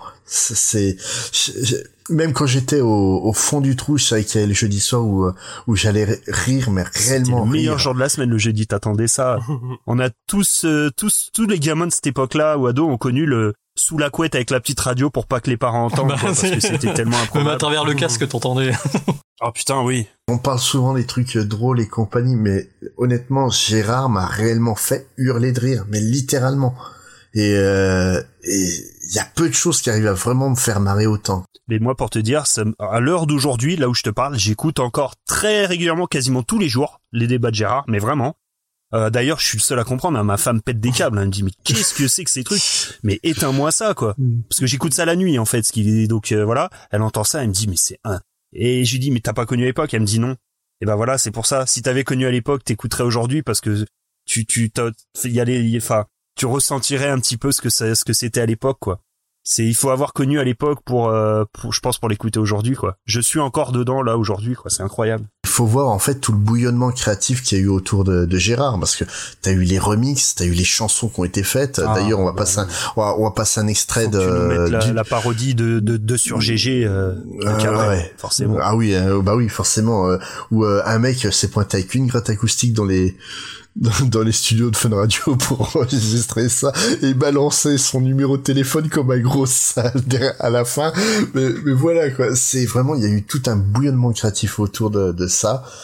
Même quand j'étais au fond du trou, je savais qu'il y avait le jeudi soir où j'allais rire, mais réellement. C'était le meilleur jour de la semaine, le jeudi, t'attendais ça. On a tous les gamins de cette époque-là, ou ados, ont connu le sous la couette avec la petite radio pour pas que les parents entendent, parce que c'était tellement improbable. Même à travers le casque, t'entendais. Oh putain, oui. On parle souvent des trucs drôles et compagnie, mais honnêtement, Gérard m'a réellement fait hurler de rire, mais littéralement. Et il y a peu de choses qui arrivent à vraiment me faire marrer autant. Mais moi, pour te dire, à l'heure d'aujourd'hui, là où je te parle, j'écoute encore très régulièrement, quasiment tous les jours, les débats de Gérard, mais vraiment. D'ailleurs, je suis le seul à comprendre, hein, ma femme pète des câbles, hein, elle me dit mais qu'est-ce que c'est que ces trucs? Mais éteins-moi ça, quoi. Parce que j'écoute ça la nuit, en fait, donc voilà, elle entend ça, elle me dit mais c'est un. Et je lui dis mais t'as pas connu à l'époque? Elle me dit non. Et ben voilà, c'est pour ça. Si t'avais connu à l'époque, t'écouterais aujourd'hui, parce que tu ressentirais un petit peu ce que c'était à l'époque, quoi. Il faut avoir connu à l'époque pour je pense, pour l'écouter aujourd'hui, quoi. Je suis encore dedans là aujourd'hui, quoi. C'est incroyable. Il faut voir en fait tout le bouillonnement créatif qu'il y a eu autour de Gérard, parce que t'as eu les remixes, t'as eu les chansons qui ont été faites. D'ailleurs, on va passer un extrait la parodie de sur GG de Cabaret, forcément. Ah oui, bah oui, forcément. Où un mec s'est pointé avec une gratte acoustique dans les studios de Fun Radio pour enregistrer ça et balancer son numéro de téléphone comme un gros sale à la fin, mais voilà, quoi. C'est vraiment, il y a eu tout un bouillonnement créatif autour de ça.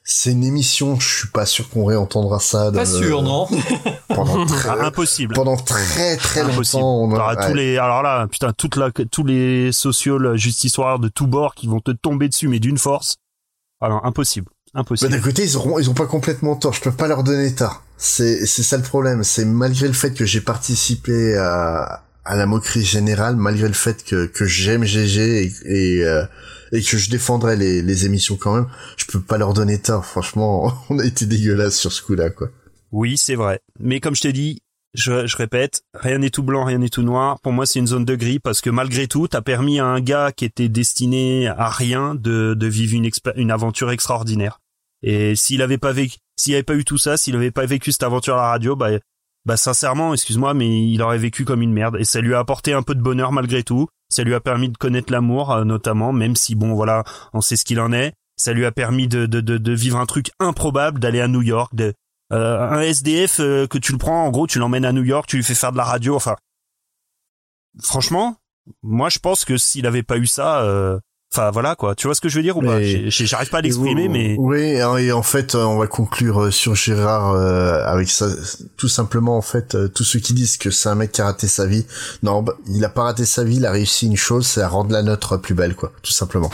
C'est une émission, je suis pas sûr qu'on réentendra ça. Pas sûr, non. Impossible. Pendant très impossible. longtemps. On aura alors là, putain, tous les sociaux justicioirs de tous bords qui vont te tomber dessus, mais d'une force. Alors, impossible. Bah, d'un côté, ils ont pas complètement tort. Je peux pas leur donner tort. C'est ça le problème. C'est malgré le fait que j'ai participé à la moquerie générale, malgré le fait que j'aime GG et que je défendrai les émissions quand même, je peux pas leur donner tort. Franchement, on a été dégueulasse sur ce coup-là, quoi. Oui, c'est vrai. Mais comme je t'ai dit, je répète, rien n'est tout blanc, rien n'est tout noir. Pour moi, c'est une zone de gris parce que malgré tout, t'as permis à un gars qui était destiné à rien de vivre une aventure extraordinaire. Et s'il avait pas eu tout ça, s'il avait pas vécu cette aventure à la radio, bah sincèrement, excuse-moi, mais il aurait vécu comme une merde. Et ça lui a apporté un peu de bonheur malgré tout. Ça lui a permis de connaître l'amour, notamment, même si bon, voilà, on sait ce qu'il en est. Ça lui a permis de vivre un truc improbable, d'aller à New York, un SDF que tu le prends, en gros, tu l'emmènes à New York, tu lui fais faire de la radio. Enfin, franchement, moi, je pense que s'il avait pas eu ça, enfin voilà quoi. Tu vois ce que je veux dire ou pas? J'arrive pas à l'exprimer, mais oui. Et en fait, on va conclure sur Gérard avec ça. Tout simplement, en fait, tous ceux qui disent que c'est un mec qui a raté sa vie, non, il a pas raté sa vie. Il a réussi une chose, c'est à rendre la nôtre plus belle, quoi. Tout simplement.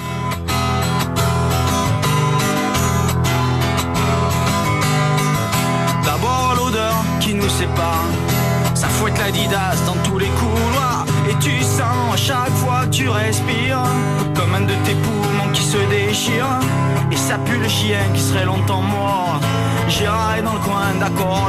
Sépare, ça fouette l'Adidas dans tous les couloirs et tu sens à chaque fois que tu respires comme un de tes poumons qui se déchire et ça pue le chien qui serait longtemps mort. Gérard est dans le coin, d'accord.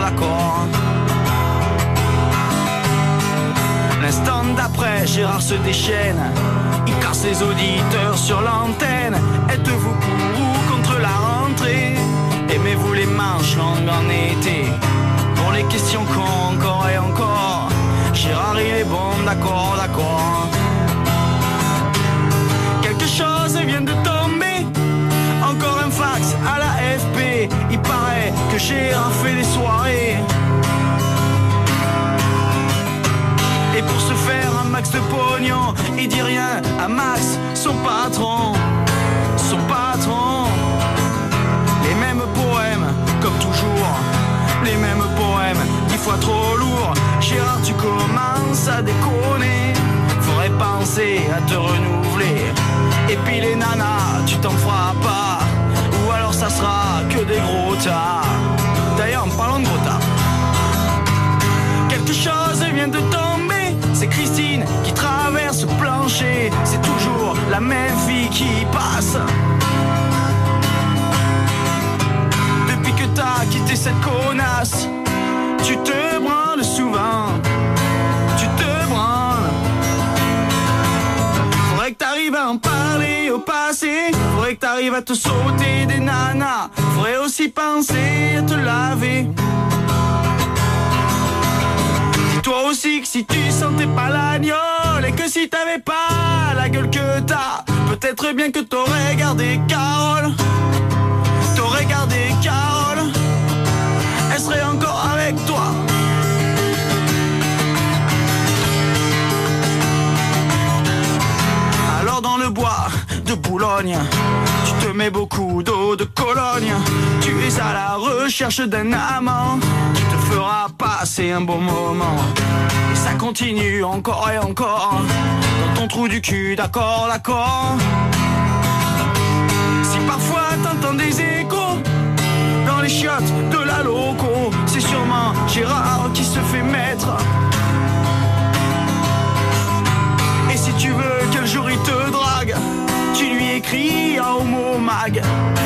L'instant d'après, Gérard se déchaîne, il casse les auditeurs sur l'antenne. Êtes-vous pour ou contre la rentrée? Aimez-vous les manches longues en été? Pour les questions encore et encore, Gérard il est bon, d'accord. Quelque chose vient de tomber, encore un fax à la FP. Il paraît que Gérard fait des soirées et pour se faire un max de pognon, il dit rien à Max, son patron. Les mêmes poèmes, comme toujours. Les mêmes poèmes, 10 fois trop lourds. Gérard, tu commences à déconner. Faudrait penser à te renouveler. Et puis les nanas, tu t'en feras pas. Ou alors ça sera que des gros tas. D'ailleurs, en parlant de gros tas, quelque chose vient de tomber. C'est Christine qui traverse le plancher. C'est toujours la même fille qui passe. T'as quitté cette connasse, tu te branles souvent, Faudrait que t'arrives à en parler au passé, faudrait que t'arrives à te sauter des nanas, faudrait aussi penser à te laver. Dis-toi aussi que si tu sentais pas l'agnole et que si t'avais pas la gueule que t'as, peut-être bien que t'aurais gardé Carole. Elle serait encore avec toi. Alors dans le bois de Boulogne, tu te mets beaucoup d'eau de Cologne. Tu es à la recherche d'un amant qui te fera passer un bon moment. Et ça continue encore et encore dans ton trou du cul, d'accord. Si parfois t'entends des échos dans les chiottes de la loco, c'est sûrement Gérard qui se fait mettre. Et si tu veux qu'un jour il te drague, tu lui écris à Homo Mag.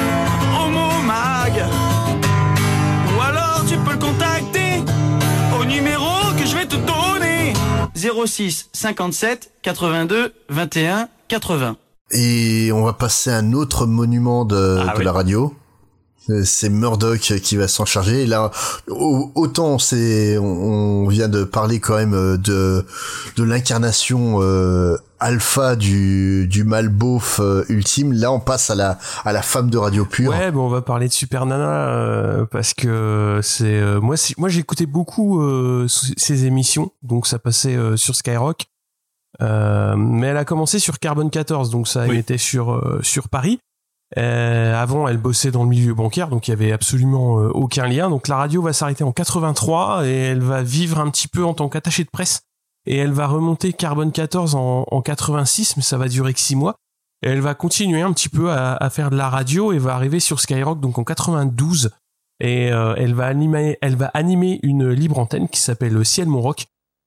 Ou alors tu peux le contacter au numéro que je vais te donner, 06 57 82 21 80. Et on va passer à un autre monument de la radio. C'est Murdoch qui va s'en charger. Et là, autant on vient de parler quand même de l'incarnation alpha du mal beauf ultime. Là, on passe à la femme de radio pure. Ouais, bon, on va parler de Super Nana parce que c'est moi j'écoutais beaucoup ces émissions, donc ça passait sur Skyrock. Mais elle a commencé sur Carbone 14, donc ça était sur Paris. Avant, elle bossait dans le milieu bancaire, donc il y avait absolument aucun lien. Donc la radio va s'arrêter en 83 et elle va vivre un petit peu en tant qu'attachée de presse. Et elle va remonter Carbone 14 en 86, mais ça va durer que 6 mois. Et elle va continuer un petit peu à faire de la radio et va arriver sur Skyrock donc en 92. Et elle va animer une libre antenne qui s'appelle Ciel Mon Rock.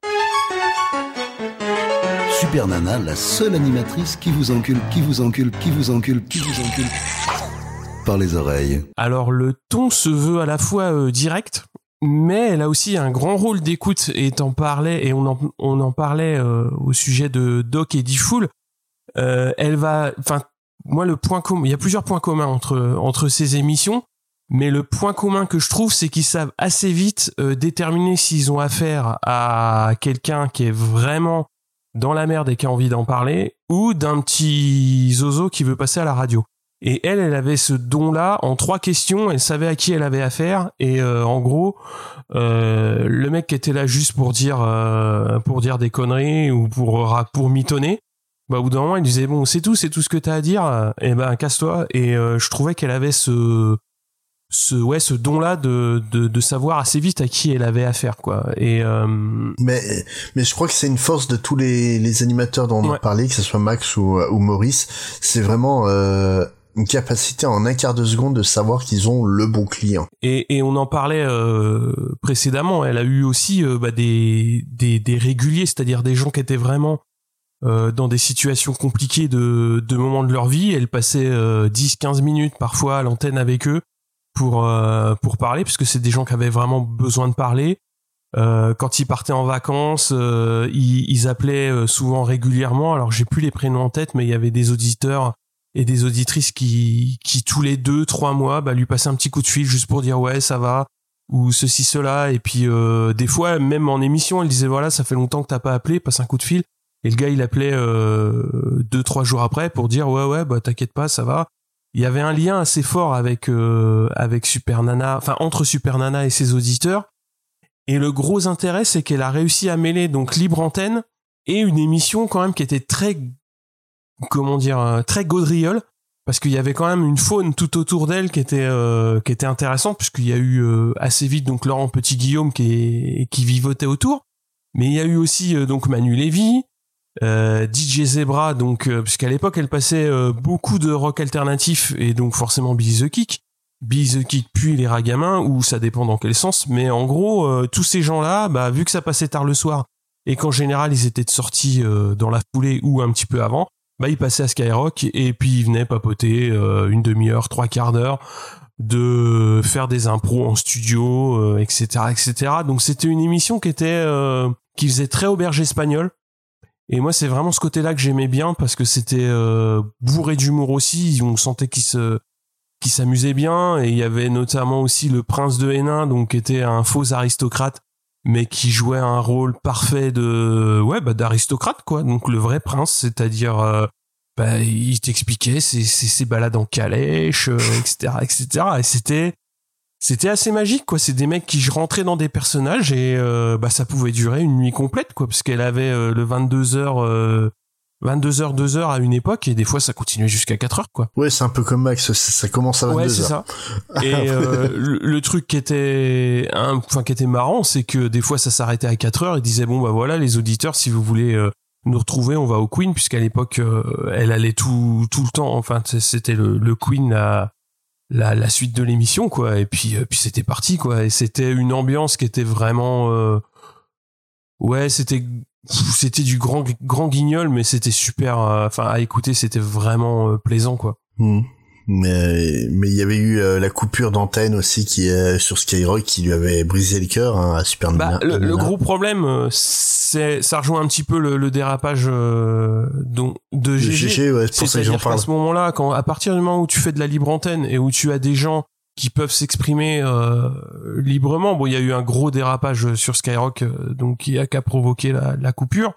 Super Nana, la seule animatrice qui vous encule par les oreilles. Alors le ton se veut à la fois direct, mais elle a aussi un grand rôle d'écoute, et on en parlait au sujet de Doc et D-Fool. Elle va, enfin, moi le point commun, il y a plusieurs points communs entre ces émissions, mais le point commun que je trouve, c'est qu'ils savent assez vite déterminer s'ils ont affaire à quelqu'un qui est vraiment dans la merde et qui a envie d'en parler, ou d'un petit zozo qui veut passer à la radio. Et elle avait ce don-là. En 3 questions, elle savait à qui elle avait affaire. Et en gros, le mec qui était là juste pour dire des conneries ou pour mitonner, bah au bout d'un moment, il disait bon, c'est tout ce que t'as à dire. Et ben casse-toi. Et je trouvais qu'elle avait ce don-là de savoir assez vite à qui elle avait affaire, quoi. Et mais je crois que c'est une force de tous les animateurs dont on a parlé, que ce soit Max ou Maurice. C'est vraiment une capacité en un quart de seconde de savoir qu'ils ont le bon client. Et on en parlait précédemment. Elle a eu aussi des réguliers, c'est-à-dire des gens qui étaient vraiment dans des situations compliquées de moments de leur vie. Elle passait 10-15 minutes parfois à l'antenne avec eux pour parler, puisque c'est des gens qui avaient vraiment besoin de parler. Quand ils partaient en vacances, ils appelaient souvent régulièrement. Alors j'ai plus les prénoms en tête, mais il y avait des auditeurs et des auditrices qui tous les 2-3 mois lui passaient un petit coup de fil juste pour dire ouais ça va, ou ceci cela. Et puis des fois même en émission, elle disait voilà, ça fait longtemps que t'as pas appelé, passe un coup de fil. Et le gars il appelait 2-3 jours après pour dire ouais bah t'inquiète pas, ça va. Il y avait un lien assez fort avec Super Nana, enfin entre Super Nana et ses auditeurs. Et le gros intérêt, c'est qu'elle a réussi à mêler donc libre antenne et une émission quand même qui était très gaudriole, parce qu'il y avait quand même une faune tout autour d'elle qui était intéressante, puisqu'il y a eu assez vite donc Laurent Petit-Guillaume qui vivotait autour, mais il y a eu aussi donc Manu Lévy, DJ Zebra, donc puisqu'à l'époque elle passait beaucoup de rock alternatif, et donc forcément Billy the Kick puis les Ragamins, ou ça dépend dans quel sens, mais en gros tous ces gens-là, vu que ça passait tard le soir et qu'en général ils étaient sortis dans la foulée ou un petit peu avant, ils passaient à Skyrock et puis ils venaient papoter une demi-heure, 3/4 d'heure, de faire des impros en studio, etc. Donc c'était une émission qui faisait très auberge espagnole. Et moi, c'est vraiment ce côté-là que j'aimais bien, parce que c'était bourré d'humour aussi. On sentait qu'ils s'amusaient bien. Et il y avait notamment aussi le prince de Hénin, donc qui était un faux aristocrate, mais qui jouait un rôle parfait d'aristocrate, quoi. Donc le vrai prince, c'est-à-dire il t'expliquait ses balades en calèche, etc. Et c'était assez magique, quoi. C'est des mecs qui rentraient dans des personnages, et ça pouvait durer une nuit complète, quoi, parce qu'elle avait le 22h 2h à une époque, et des fois ça continuait jusqu'à 4h, quoi. Ouais, c'est un peu comme Max, ça commence à 22h. Ouais, c'est ça. Et le truc qui était marrant, c'est que des fois ça s'arrêtait à 4h, et disait bon voilà les auditeurs, si vous voulez nous retrouver, on va au Queen, puisqu'à l'époque elle allait tout le temps, enfin c'était le Queen la suite de l'émission, quoi. Et puis c'était parti, quoi. Et c'était une ambiance qui était vraiment c'était du grand guignol, mais c'était super, à écouter, c'était vraiment plaisant, quoi. Mais il y avait eu la coupure d'antenne aussi qui sur Skyrock qui lui avait brisé le cœur, à Super Nana. Le gros problème, ça rejoint un petit peu le dérapage de GG. Ouais, c'est pour ça que j'en parle. À ce moment-là, à partir du moment où tu fais de la libre antenne et où tu as des gens qui peuvent s'exprimer librement, il y a eu un gros dérapage sur Skyrock, donc qui a provoqué la coupure.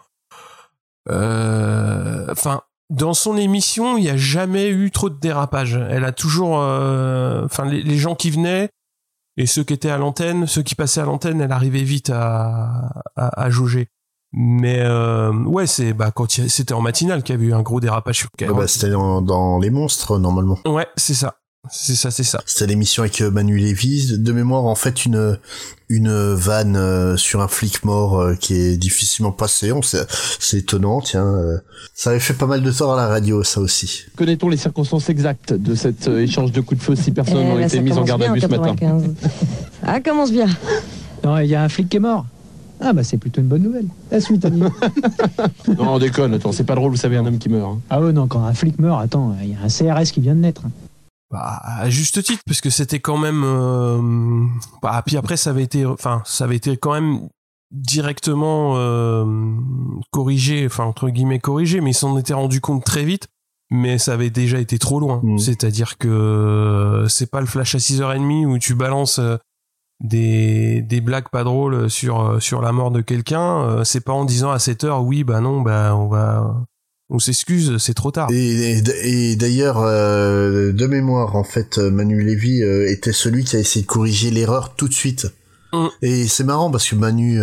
Dans son émission, il n'y a jamais eu trop de dérapage. Elle a toujours, les gens qui venaient et ceux qui étaient à l'antenne, ceux qui passaient à l'antenne, elle arrivait vite à jauger. Mais ouais, c'est quand c'était en matinale qu'il y avait eu un gros dérapage sur Skyrock. C'était dans Les Monstres normalement. Ouais, c'est ça. C'était l'émission avec Manu Lévy. De mémoire, en fait, une vanne sur un flic mort qui est difficilement passée. C'est étonnant, tiens. Ça avait fait pas mal de tort à la radio, ça aussi. Connaît-on les circonstances exactes de cet échange de coups de feu? 6 personnes ont été mises en garde à vue ce matin. Ah, commence bien. Non, il y a un flic qui est mort. Ah bah c'est plutôt une bonne nouvelle. La suite, Annie. Non, on déconne, attends, c'est pas drôle, vous savez, un homme qui meurt. Hein. Ah ouais, non, quand un flic meurt, attends, il y a un CRS qui vient de naître. À juste titre, parce que c'était quand même puis après ça avait été quand même directement corrigé, enfin entre guillemets corrigé, mais ils s'en étaient rendu compte très vite, mais ça avait déjà été trop loin. C'est-à-dire que c'est pas le flash à 6h30 où tu balances des blagues pas drôles sur la mort de quelqu'un, c'est pas en disant à 7h oui on s'excuse, c'est trop tard. Et d'ailleurs, de mémoire, en fait, Manu Lévy était celui qui a essayé de corriger l'erreur tout de suite. Et c'est marrant parce que Manu,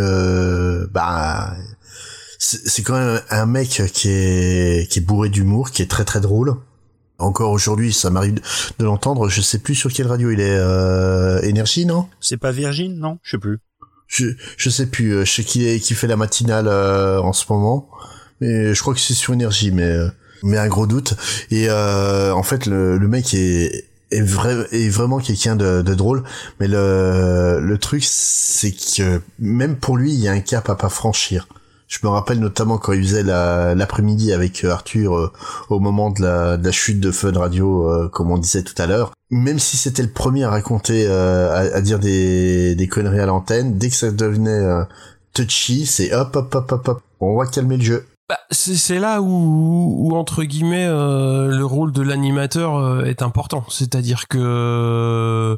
c'est quand même un mec qui est bourré d'humour, qui est très très drôle. Encore aujourd'hui, ça m'arrive de l'entendre. Je sais plus sur quelle radio il est. Énergie, non? C'est pas Virgin, non? Je sais plus. Je sais plus. Je sais qu'il fait la matinale en ce moment. Mais je crois que c'est sur Énergie, mais un gros doute. Et en fait, le mec est vraiment quelqu'un de drôle. Mais le truc, c'est que même pour lui, il y a un cap à pas franchir. Je me rappelle notamment quand il faisait l'après-midi avec Arthur au moment de la chute de Fun Radio, comme on disait tout à l'heure. Même si c'était le premier à raconter, à dire des conneries à l'antenne, dès que ça devenait touchy, c'est hop, on va calmer le jeu. C'est là où entre guillemets le rôle de l'animateur est important, c'est-à-dire que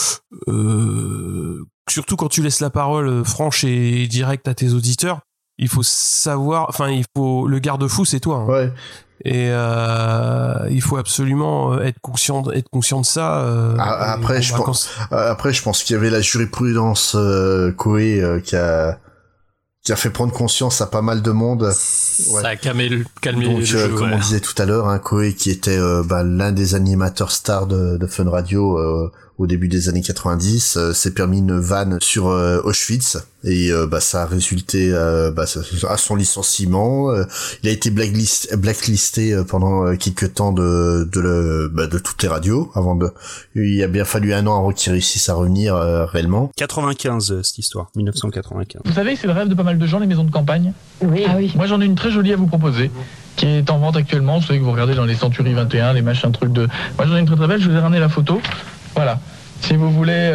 surtout quand tu laisses la parole franche et directe à tes auditeurs, il faut savoir, le garde-fou c'est toi. Hein. Ouais. Et il faut absolument être conscient de ça. Après, je pense qu'il y avait la jurisprudence Koé qui a fait prendre conscience à pas mal de monde. Ça a calmé le Donc, jeu. Comme on disait tout à l'heure, Koé qui était l'un des animateurs stars de Fun Radio au début des années 90, s'est permis une vanne sur Auschwitz et ça a résulté à son licenciement. Il a été blacklisté pendant quelques temps de toutes les radios il a bien fallu 1 an avant qu'il réussisse à revenir réellement. 95 cette histoire, 1995. Vous savez, c'est le rêve de pas mal de gens, les maisons de campagne. Oui. Ah oui. Moi, j'en ai une très jolie à vous proposer, qui est en vente actuellement. Vous savez que vous regardez dans les Century 21, les machins trucs de... Moi, j'en ai une très très belle, je vous ai ramené la photo. Voilà. Si vous voulez...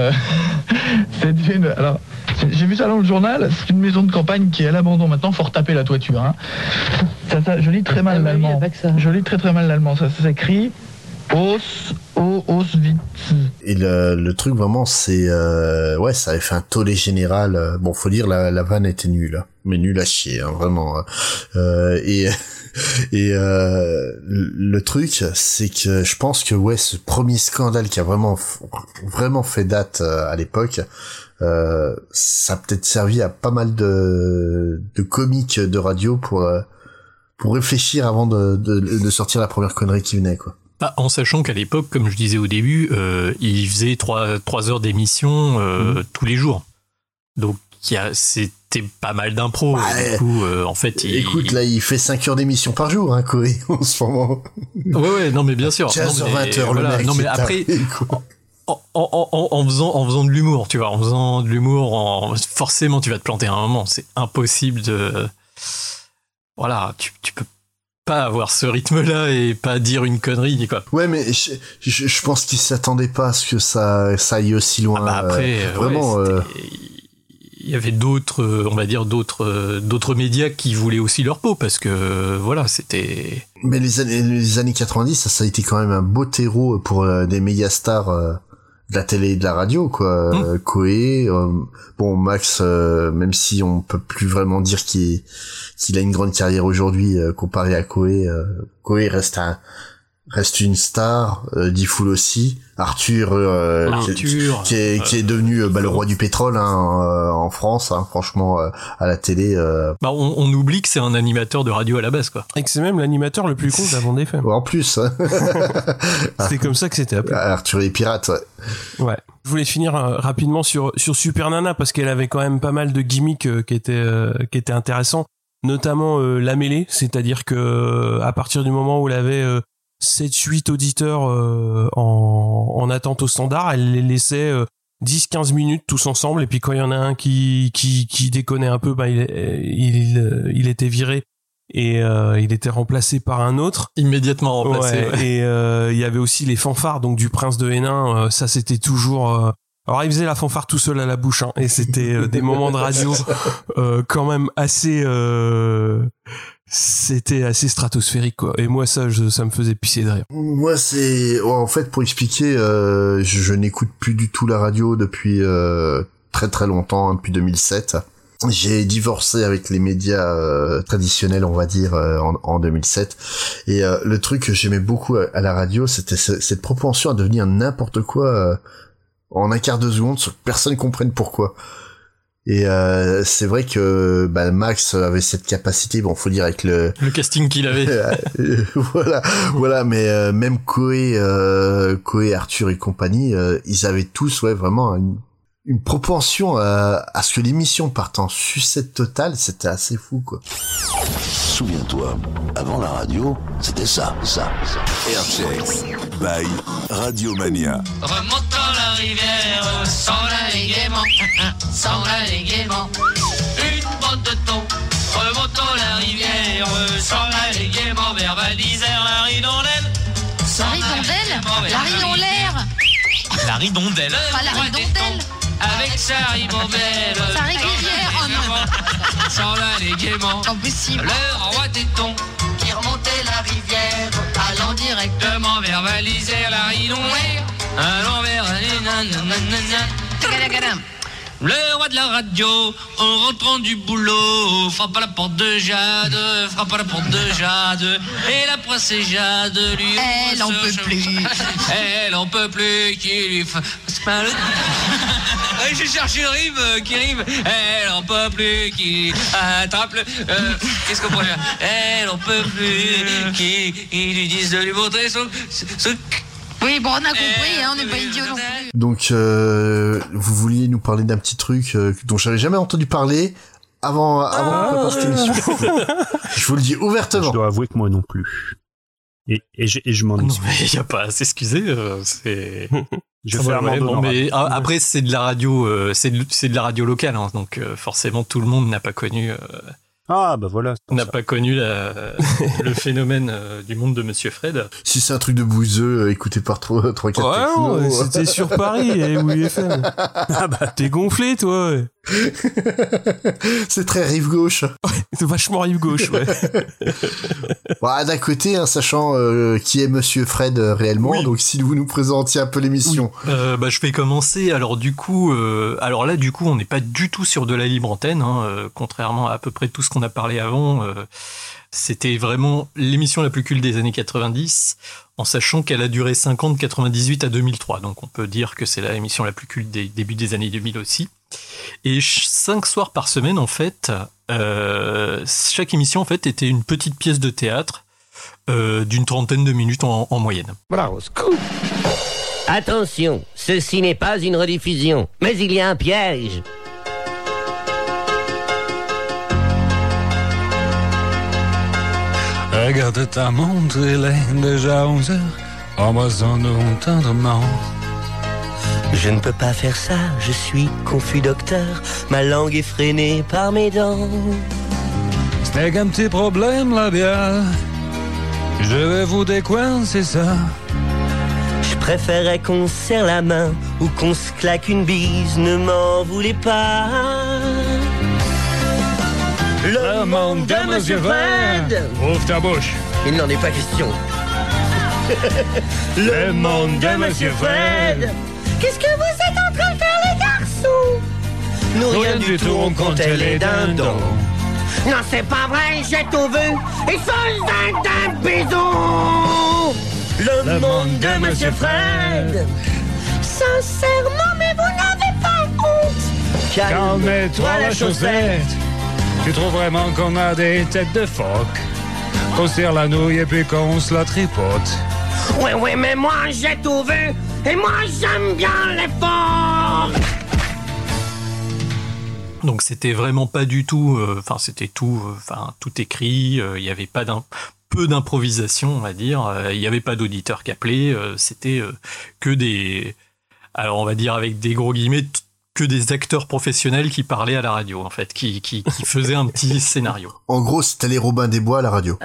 Alors, j'ai vu ça dans le journal, c'est une maison de campagne qui est à l'abandon maintenant, faut retaper la toiture. Hein. Ça, je lis très mal l'allemand. Je lis très très mal l'allemand, ça s'écrit... Auschwitz. Et le truc vraiment, c'est ça avait fait un tollé général. Bon, faut dire la vanne était nulle, mais nulle à chier, hein, vraiment. Et le truc, c'est que je pense que ce premier scandale qui a vraiment fait date à l'époque, ça a peut-être servi à pas mal de comiques de radio pour réfléchir avant de sortir la première connerie qui venait, quoi. En sachant qu'à l'époque, comme je disais au début, il faisait 3 heures d'émission tous les jours. Donc c'était pas mal d'impro. Du coup, en fait, écoute, là, il fait 5 heures d'émission par jour, Koé, en ce moment. Ouais, non, mais bien sûr. 15h, 20h, le mec. Non, mais après, en faisant de l'humour, tu vois, en faisant de l'humour, forcément, tu vas te planter à un moment. C'est impossible de... Voilà, tu peux pas avoir ce rythme-là et pas dire une connerie, quoi. Ouais, mais je pense qu'ils s'attendaient pas à ce que ça aille aussi loin. Après, vraiment. Il y avait d'autres, on va dire, d'autres médias qui voulaient aussi leur peau, parce que, voilà, c'était... Mais les années 90, ça a été quand même un beau terreau pour des méga stars de la télé et de la radio, quoi. Koé, bon, Max, même si on peut plus vraiment dire qu'il a une grande carrière aujourd'hui comparé à Koé, Koé reste reste une star, Diffoul aussi, Arthur, qui est devenu le roi du pétrole en France, franchement à la télé. On oublie que c'est un animateur de radio à la base, quoi. Et que c'est même l'animateur le plus con d'Avant des Femmes. En plus. C'est comme ça que c'était appelé. Arthur et les pirates. Ouais. Je voulais finir rapidement sur Super Nana parce qu'elle avait quand même pas mal de gimmicks qui étaient intéressants, notamment la mêlée, c'est-à-dire que à partir du moment où elle avait 7-8 auditeurs en attente au standard, elle les laissait 10-15 minutes tous ensemble, et puis quand il y en a un qui déconnait un peu, il était viré et il était remplacé par un autre, immédiatement remplacé. Ouais. Et il y avait aussi les fanfares donc du Prince de Hénin, ça c'était toujours alors il faisait la fanfare tout seul à la bouche, et c'était des moments de radio quand même assez c'était assez stratosphérique, quoi. Et moi ça me faisait pisser de rire. Moi en fait, pour expliquer, je n'écoute plus du tout la radio depuis très très longtemps, depuis 2007. J'ai divorcé avec les médias traditionnels, on va dire, en 2007. Et le truc que j'aimais beaucoup à la radio, c'était cette propension à devenir n'importe quoi en un quart de seconde, sans que personne comprenne pourquoi. Et c'est vrai que Max avait cette capacité, faut dire avec le casting qu'il avait. voilà, mais même Koé, Arthur et compagnie, ils avaient tous vraiment une propension à ce que l'émission parte en sucette totale. C'était assez fou, quoi. Souviens-toi, avant la radio, c'était ça. Airchecks by Radiomania. Remontant la rivière, sans aller gaiement, une bande de thon. Remontons la rivière, sans aller gaiement, vers Val d'Isère, la ridondelle. La ridondelle ? La ridondelle ? La ridondelle. Pas la ridondelle. Avec sa ribambelle. Sa rivière. Sans aller gaiement. Impossible. Le roi téton Qui remontait la rivière, allant directement vers Val d'Isère, la ridondelle. Allons vers le roi de la radio, en rentrant du boulot, frappe à la porte de Jade, et la princesse Jade lui... Elle en peut plus, qui lui fasse mal... J'ai cherché une rime qui rime. Elle en peut plus, qui attrape le... Qu'est-ce qu'on pourrait faire? Elle en peut plus, qui lui dise de lui montrer son... Oui, bon, on a compris, on n'est pas idiots non plus. Donc, vous vouliez nous parler d'un petit truc dont j'avais jamais entendu parler avant qu'on prépare cette émission. Je vous le dis ouvertement. Je dois avouer que moi non plus. Et je m'en excuse. Non, mais il n'y a pas à s'excuser. C'est... Je fais mais après, c'est de la radio, c'est de la radio locale, donc forcément, tout le monde n'a pas connu... voilà. N'a pas connu le phénomène du monde de Monsieur Fred. Si c'est un truc de bouseux écouté par 3-4 technos... c'était sur Paris et oui FM. T'es gonflé, toi. Ouais. C'est très rive gauche. C'est vachement rive gauche, ouais. D'un côté, sachant qui est Monsieur Fred réellement, oui. Donc si vous nous présentiez un peu l'émission. Oui. Je vais commencer. Alors du coup, on n'est pas du tout sur de la libre antenne, contrairement à peu près tout ce qu'on a parlé avant. C'était vraiment l'émission la plus culte des années 90, en sachant qu'elle a duré 5 ans, de 98 à 2003. Donc on peut dire que c'est l'émission la plus culte des débuts des années 2000 aussi. Et 5 soirs par semaine, en fait, chaque émission en fait était une petite pièce de théâtre d'une trentaine de minutes en moyenne. Voilà, scoop. Attention, ceci n'est pas une rediffusion, mais il y a un piège. Regarde ta montre, il est déjà 11h. Embrassons-nous tendrement. Je ne peux pas faire ça, je suis confus docteur. Ma langue est freinée par mes dents. C'est qu'un petit problème labial. Je vais vous décoincer ça. Je préférais qu'on se serre la main ou qu'on se claque une bise, ne m'en voulez pas. Le monde de Monsieur Fred. Ouvre ta bouche. Il n'en est pas question. Le monde de Monsieur Fred. Qu'est-ce que vous êtes en train de faire, les garçons? Nous rien du tout, on comptait les dindons. Non, c'est pas vrai, j'ai tout vu. Ils sont les dindons, bisous. le monde de Monsieur Fred. Sincèrement, mais vous n'avez pas honte. Calme-toi la chaussette. Tu trouves vraiment qu'on a des têtes de phoque? Qu'on se tire la nouille et puis qu'on se la tripote. Oui, mais moi j'ai tout vu. Et moi j'aime bien les phoques. Donc c'était vraiment pas du tout, c'était tout écrit. Il y avait pas peu d'improvisation, on va dire. Il y avait pas d'auditeurs qui appelaient. C'était que des, alors on va dire avec des gros guillemets, que des acteurs professionnels qui parlaient à la radio, en fait, qui faisaient un petit scénario. En gros, c'était les Robins des Bois à la radio.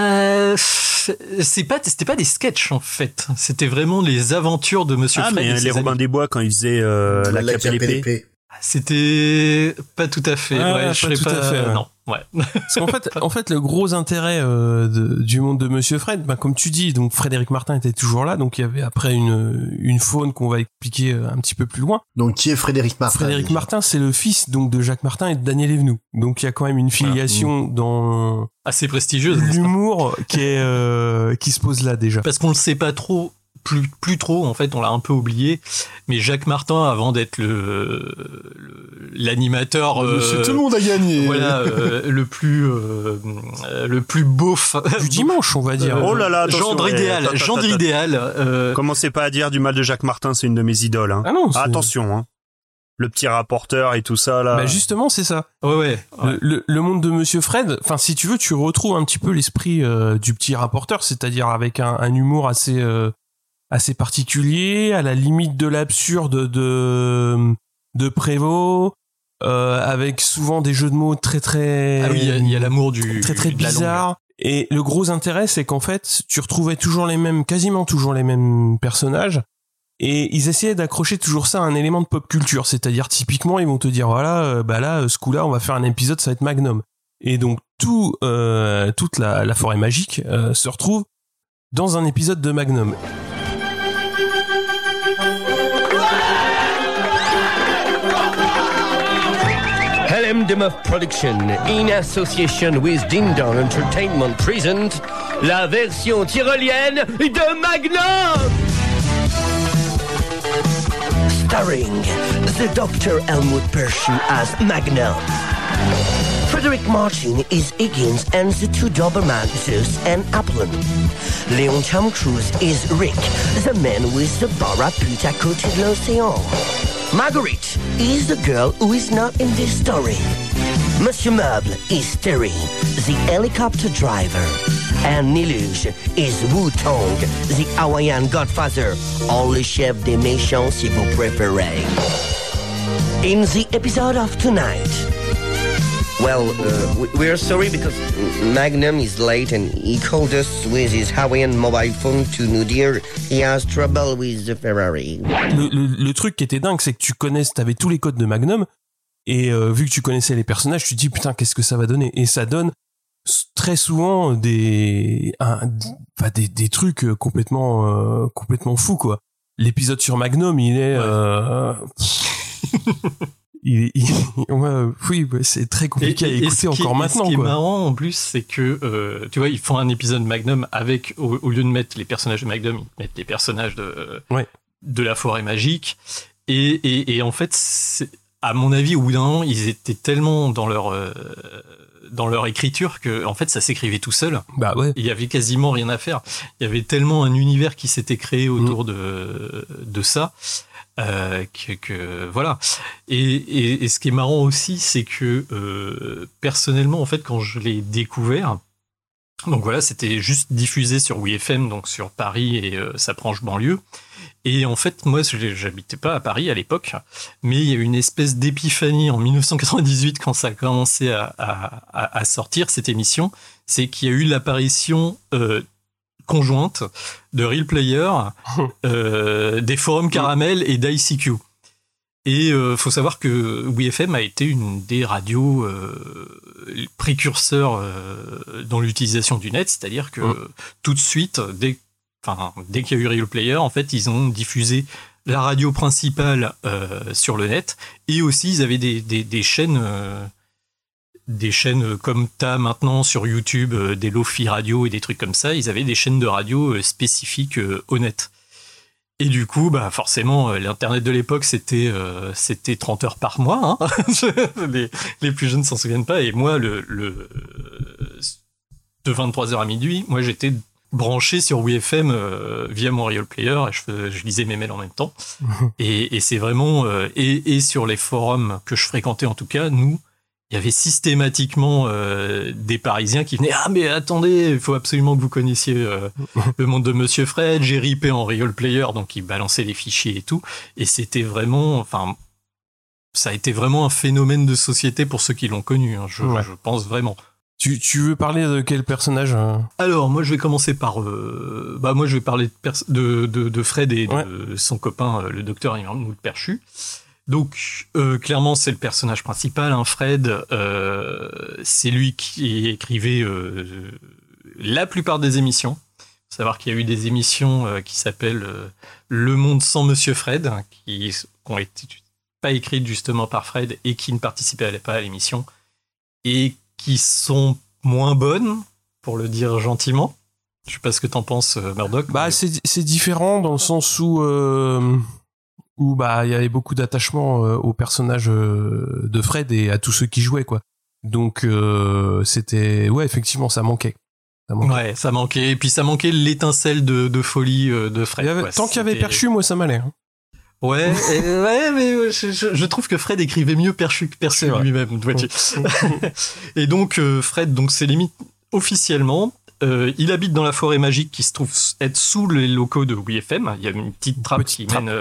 C'était pas des sketchs, en fait. C'était vraiment les aventures de Monsieur Fred. Mais les Robins des Bois, quand ils faisaient la cape et l'épée. C'était pas tout à fait. Ouais, je pas tout à fait. Non. Ouais. Parce qu'en fait, le gros intérêt du monde de Monsieur Fred, comme tu dis, donc Frédéric Martin était toujours là, donc il y avait après une faune qu'on va expliquer un petit peu plus loin. Donc qui est Frédéric Martin? Frédéric Martin, c'est le fils donc de Jacques Martin et de Daniel Evenou. Donc il y a quand même une filiation dans assez prestigieuse, l'humour qui se pose là déjà. Parce qu'on le sait pas trop. Plus trop, en fait, on l'a un peu oublié. Mais Jacques Martin, avant d'être l'animateur, Monsieur Tout le monde a gagné. Voilà, le plus beauf du dimanche, on va dire. Oh là là, gendre idéal. Commencez pas à dire du mal de Jacques Martin, c'est une de mes idoles. Hein. Ah non, attention, hein. Le petit rapporteur et tout ça là. Bah justement, c'est ça. Ouais. Le monde de Monsieur Fred. Enfin, si tu veux, tu retrouves un petit peu l'esprit du petit rapporteur, c'est-à-dire avec un humour assez particulier, à la limite de l'absurde de Prévost, avec souvent des jeux de mots très ah oui, il y a l'amour du très bizarre. Et le gros intérêt, c'est qu'en fait, tu retrouvais quasiment toujours les mêmes personnages, et ils essayaient d'accrocher toujours ça à un élément de pop culture, c'est-à-dire typiquement ils vont te dire voilà, ce coup-là, on va faire un épisode, ça va être Magnum, et donc toute la forêt magique se retrouve dans un épisode de Magnum. LMDMF Production, in association with Ding Dong Entertainment, present la version tyrolienne de Magnum! Starring the Dr. Helmut Perschu as Magnum. Frederick Martin is Higgins and the two Doberman, Zeus and Apollon. Leon Tom Cruise is Rick, the man with the barracuda à côté de l'océan. Marguerite is the girl who is not in this story. Monsieur Meuble is Terry, the helicopter driver. And Niluge is Wu Tong, the Hawaiian godfather, or le chef des méchants si vous préférez. In the episode of tonight, well, we're sorry because Magnum is late and he called us with his Hawaiian mobile phone to nous dire he has trouble with the Ferrari. Le truc qui était dingue, c'est que t'avais tous les codes de Magnum, et vu que tu connaissais les personnages, tu te dis putain, qu'est-ce que ça va donner? Et ça donne très souvent des trucs complètement fous, quoi. L'épisode sur Magnum, il est oui, c'est très compliqué à écouter encore maintenant. Ce qui est quoi. marrant en plus, c'est que tu vois, ils font un épisode Magnum avec, au lieu de mettre les personnages de Magnum, ils mettent les personnages de la forêt magique. Et en fait, à mon avis, au bout d'un moment, ils étaient tellement dans leur écriture que en fait ça s'écrivait tout seul. Bah ouais. Il y avait quasiment rien à faire. Il y avait tellement un univers qui s'était créé autour de ça. Que voilà. Et ce qui est marrant aussi, c'est que personnellement, en fait, quand je l'ai découvert, donc voilà, c'était juste diffusé sur WeFM, donc sur Paris et sa branche banlieue. Et en fait, moi, j'habitais pas à Paris à l'époque, mais il y a eu une espèce d'épiphanie en 1998 quand ça a commencé à sortir cette émission, c'est qu'il y a eu l'apparition conjointe de Real Player, des forums Caramel et d'ICQ. Et faut savoir que WeFM a été une des radios précurseurs dans l'utilisation du net, c'est-à-dire que tout de suite, dès qu'il y a eu Real Player, en fait, ils ont diffusé la radio principale sur le net, et aussi ils avaient des chaînes des chaînes comme t'as maintenant sur YouTube, des Lo-Fi radio et des trucs comme ça, ils avaient des chaînes de radio spécifiques honnêtes. Et du coup, bah forcément, l'internet de l'époque, c'était 30 heures par mois. Hein. les plus jeunes s'en souviennent pas. Et moi, de 23h à minuit, moi j'étais branché sur WeFM via mon Real Player et je lisais mes mails en même temps. Et c'est vraiment et sur les forums que je fréquentais en tout cas, nous, il y avait systématiquement des Parisiens qui venaient. Ah mais attendez, il faut absolument que vous connaissiez le monde de Monsieur Fred. J'ai ripé en Real Player, donc ils balançaient les fichiers et tout. Et c'était vraiment, enfin, ça a été vraiment un phénomène de société pour ceux qui l'ont connu. Hein, je pense vraiment. Tu veux parler de quel personnage Alors, moi, je vais commencer par... moi, je vais parler de Fred et de son copain, le docteur Helmut Perchu. Donc, clairement, c'est le personnage principal. Hein, Fred, c'est lui qui écrivait la plupart des émissions. Il faut savoir qu'il y a eu des émissions qui s'appellent Le Monde sans Monsieur Fred, hein, qui ont été pas écrites justement par Fred et qui ne participaient pas à l'émission. Et qui sont moins bonnes, pour le dire gentiment. Je sais pas ce que t'en penses, Murdoch. Bah, c'est différent dans le sens où bah il y avait beaucoup d'attachement au personnage de Fred et à tous ceux qui jouaient, quoi. Donc c'était effectivement ça manquait. Ouais, ça manquait. Et puis ça manquait l'étincelle de folie de Fred. Tant qu'il y avait Perchu, moi ça m'allait. Hein. Ouais, mais je trouve que Fred écrivait mieux Perchu que Perchu lui-même, vois-tu. Et donc Fred, donc c'est limite officiellement, il habite dans la forêt magique qui se trouve être sous les locaux de WeFM. Il y a une petite trappe qui mène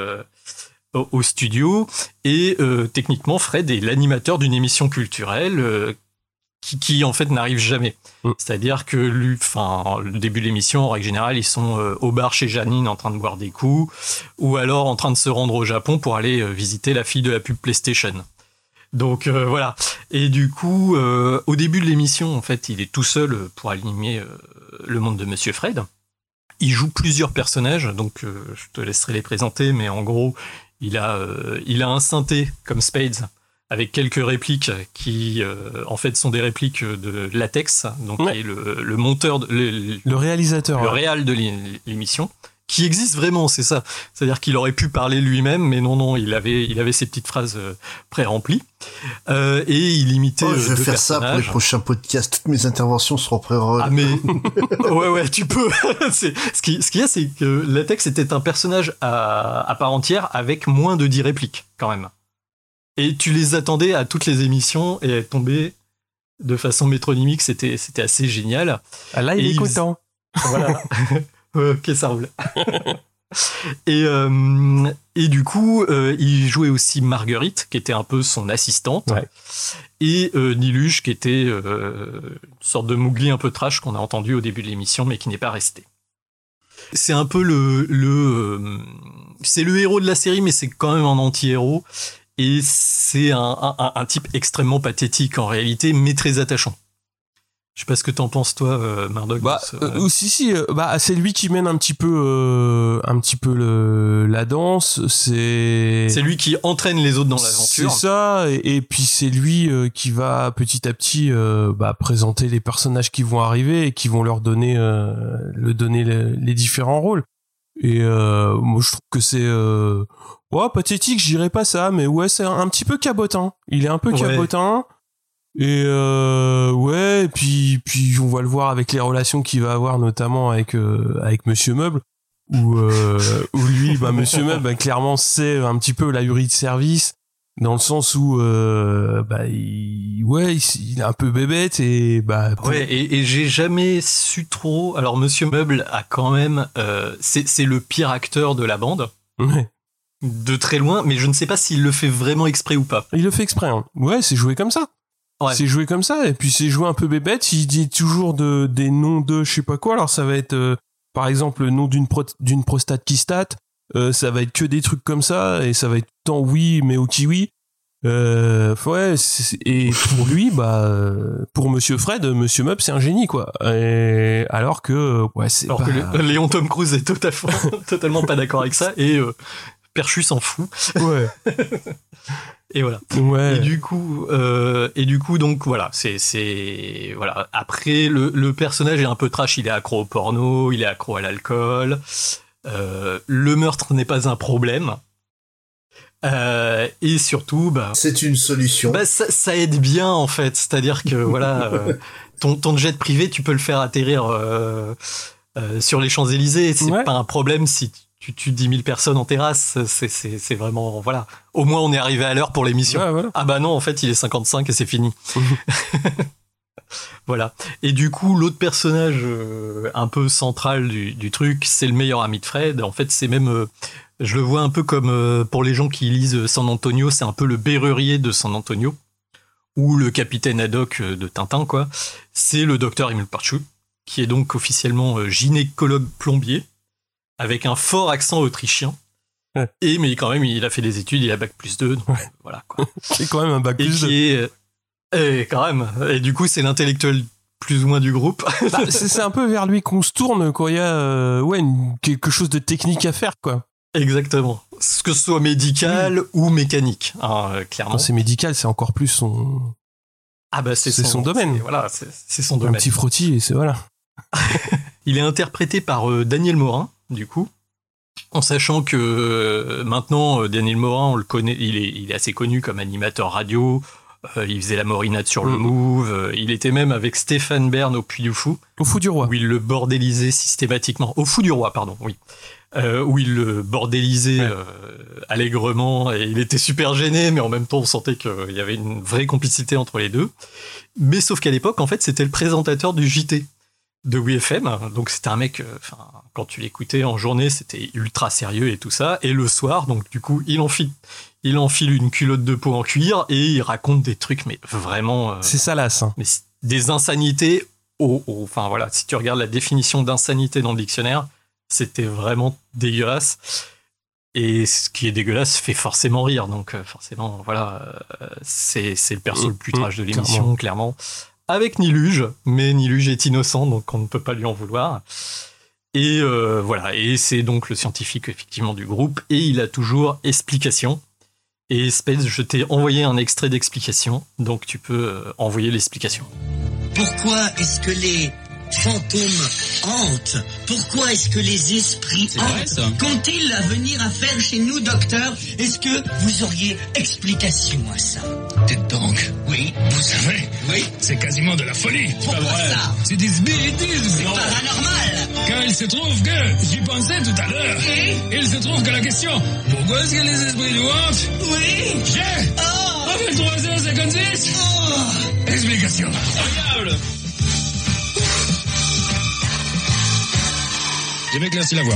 au studio et techniquement Fred est l'animateur d'une émission culturelle qui en fait n'arrive jamais. C'est-à-dire que le début de l'émission, en règle générale, ils sont au bar chez Janine en train de boire des coups, ou alors en train de se rendre au Japon pour aller visiter la fille de la pub PlayStation. Donc voilà. Et du coup, au début de l'émission, en fait, il est tout seul pour animer le monde de Monsieur Fred. Il joue plusieurs personnages, donc je te laisserai les présenter, mais en gros, il a un synthé comme Spades, avec quelques répliques qui, en fait, sont des répliques de Latex, donc qui est le monteur, le réalisateur, le réal de l'émission, qui existe vraiment, c'est ça. C'est-à-dire qu'il aurait pu parler lui-même, mais non, il avait ses petites phrases pré-remplies, et il imitait je vais faire ça pour les prochains podcasts. Toutes mes interventions seront pré-remplies. Ah mais ouais, tu peux. Ce qu'il y a, c'est que Latex était un personnage à part entière avec moins de 10 répliques, quand même. Et tu les attendais à toutes les émissions et elles tombaient de façon métronymique, c'était assez génial. Ah là, il est content. Voilà. Ok, ça roule. Et du coup, il jouait aussi Marguerite, qui était un peu son assistante, et Niluche, qui était une sorte de Mowgli un peu trash qu'on a entendu au début de l'émission, mais qui n'est pas resté. C'est un peu c'est le héros de la série, mais c'est quand même un anti-héros. Et c'est un type extrêmement pathétique en réalité, mais très attachant. Je sais pas ce que t'en penses toi, Murdoch. C'est lui qui mène un petit peu la danse. C'est lui qui entraîne les autres dans l'aventure. C'est ça, et puis c'est lui qui va petit à petit présenter les personnages qui vont arriver et qui vont leur donner les différents rôles. Et moi je trouve que c'est pathétique, je dirais pas ça, mais ouais, c'est un petit peu cabotin. Il est un peu cabotin. Et et puis on va le voir avec les relations qu'il va avoir notamment avec Monsieur Meuble, où lui, Monsieur Meuble, clairement c'est un petit peu l'ahuri de service, dans le sens où il est un peu bébête et et j'ai jamais su trop. Alors Monsieur Meuble a quand même c'est le pire acteur de la bande. De très loin, mais je ne sais pas s'il le fait vraiment exprès ou pas. Il le fait exprès, hein. Ouais, c'est joué comme ça. Ouais. C'est joué comme ça, et puis c'est joué un peu bébête, il dit toujours des noms de je sais pas quoi, alors ça va être, par exemple, le nom d'une prostate qui state, ça va être que des trucs comme ça, et ça va être tant oui, mais au kiwi. Et pour lui, pour Monsieur Fred, Monsieur Meuble, c'est un génie, quoi. Et alors que, que Léon Tom Cruise est totalement pas d'accord avec ça, et Perchu s'en fout. Ouais. Et voilà. Ouais. Et du coup, donc voilà, c'est voilà. Après, le personnage est un peu trash. Il est accro au porno, il est accro à l'alcool. Le meurtre n'est pas un problème. Et surtout, c'est une solution. Ça aide bien en fait. C'est-à-dire que voilà, ton jet privé, tu peux le faire atterrir sur les Champs-Élysées. C'est pas un problème si tu tues 10 000 personnes en terrasse, c'est vraiment, voilà. Au moins, on est arrivé à l'heure pour l'émission. Ouais, voilà. Ah bah non, en fait, il est 55 et c'est fini. Voilà. Et du coup, l'autre personnage un peu central du truc, c'est le meilleur ami de Fred. En fait, c'est même, je le vois un peu comme, pour les gens qui lisent San Antonio, c'est un peu le Berrurier de San Antonio, ou le capitaine Haddock de Tintin, quoi. C'est le docteur Emile Perchu, qui est donc officiellement gynécologue plombier, avec un fort accent autrichien. Ouais. Mais quand même, il a fait des études, il a bac+2, donc voilà, quoi. C'est quand même un bac+2. Et quand même. Et du coup, c'est l'intellectuel plus ou moins du groupe. C'est un peu vers lui qu'on se tourne quand il y a quelque chose de technique à faire, quoi. Exactement. Que ce soit médical ou mécanique, clairement. Quand c'est médical, c'est encore plus son... Ah bah c'est son domaine. Voilà, c'est son domaine. Un petit frottis et c'est voilà. Il est interprété par Daniel Morin, du coup. En sachant que maintenant, Daniel Morin, on le connaît, il est assez connu comme animateur radio. Il faisait la morinade sur le Move. Il était même avec Stéphane Bern au Puy du Fou. Au Fou du Roi. Où il le bordélisait systématiquement. Au Fou du Roi, pardon, oui. Où il le bordélisait allègrement. Et il était super gêné, mais en même temps, on sentait qu'il y avait une vraie complicité entre les deux. Mais sauf qu'à l'époque, en fait, c'était le présentateur du JT de WFM. Donc c'était un mec, quand tu l'écoutais en journée, c'était ultra sérieux et tout ça. Et le soir, donc du coup, il enfile une culotte de peau en cuir et il raconte des trucs, mais vraiment... c'est salace. Hein. Mais des insanités, enfin voilà, si tu regardes la définition d'insanité dans le dictionnaire, c'était vraiment dégueulasse. Et ce qui est dégueulasse fait forcément rire. Donc forcément, voilà, c'est le perso le plus trash de l'émission, clairement. Avec Niluge, mais Niluge est innocent, donc on ne peut pas lui en vouloir. Et voilà, et c'est donc le scientifique effectivement du groupe, et il a toujours explication. Et Spades, je t'ai envoyé un extrait d'explication, donc tu peux envoyer l'explication. Pourquoi est-ce que les fantômes hantent? Pourquoi est-ce que les esprits hantent? Qu'ont-ils à venir à faire chez nous, docteur? Est-ce que vous auriez explication à ça? Dites donc. Oui. Vous savez? Oui. C'est quasiment de la folie. Pourquoi ça? C'est des bêtises. C'est paranormal. Car il se trouve que, j'y pensais tout à l'heure. Oui. Il se trouve que la question, pourquoi est-ce que les esprits nous hantent? Oui. J'ai. Oh. Avec 3h56. Oh. Explication. Incroyable. Je m'éclaircis la voix.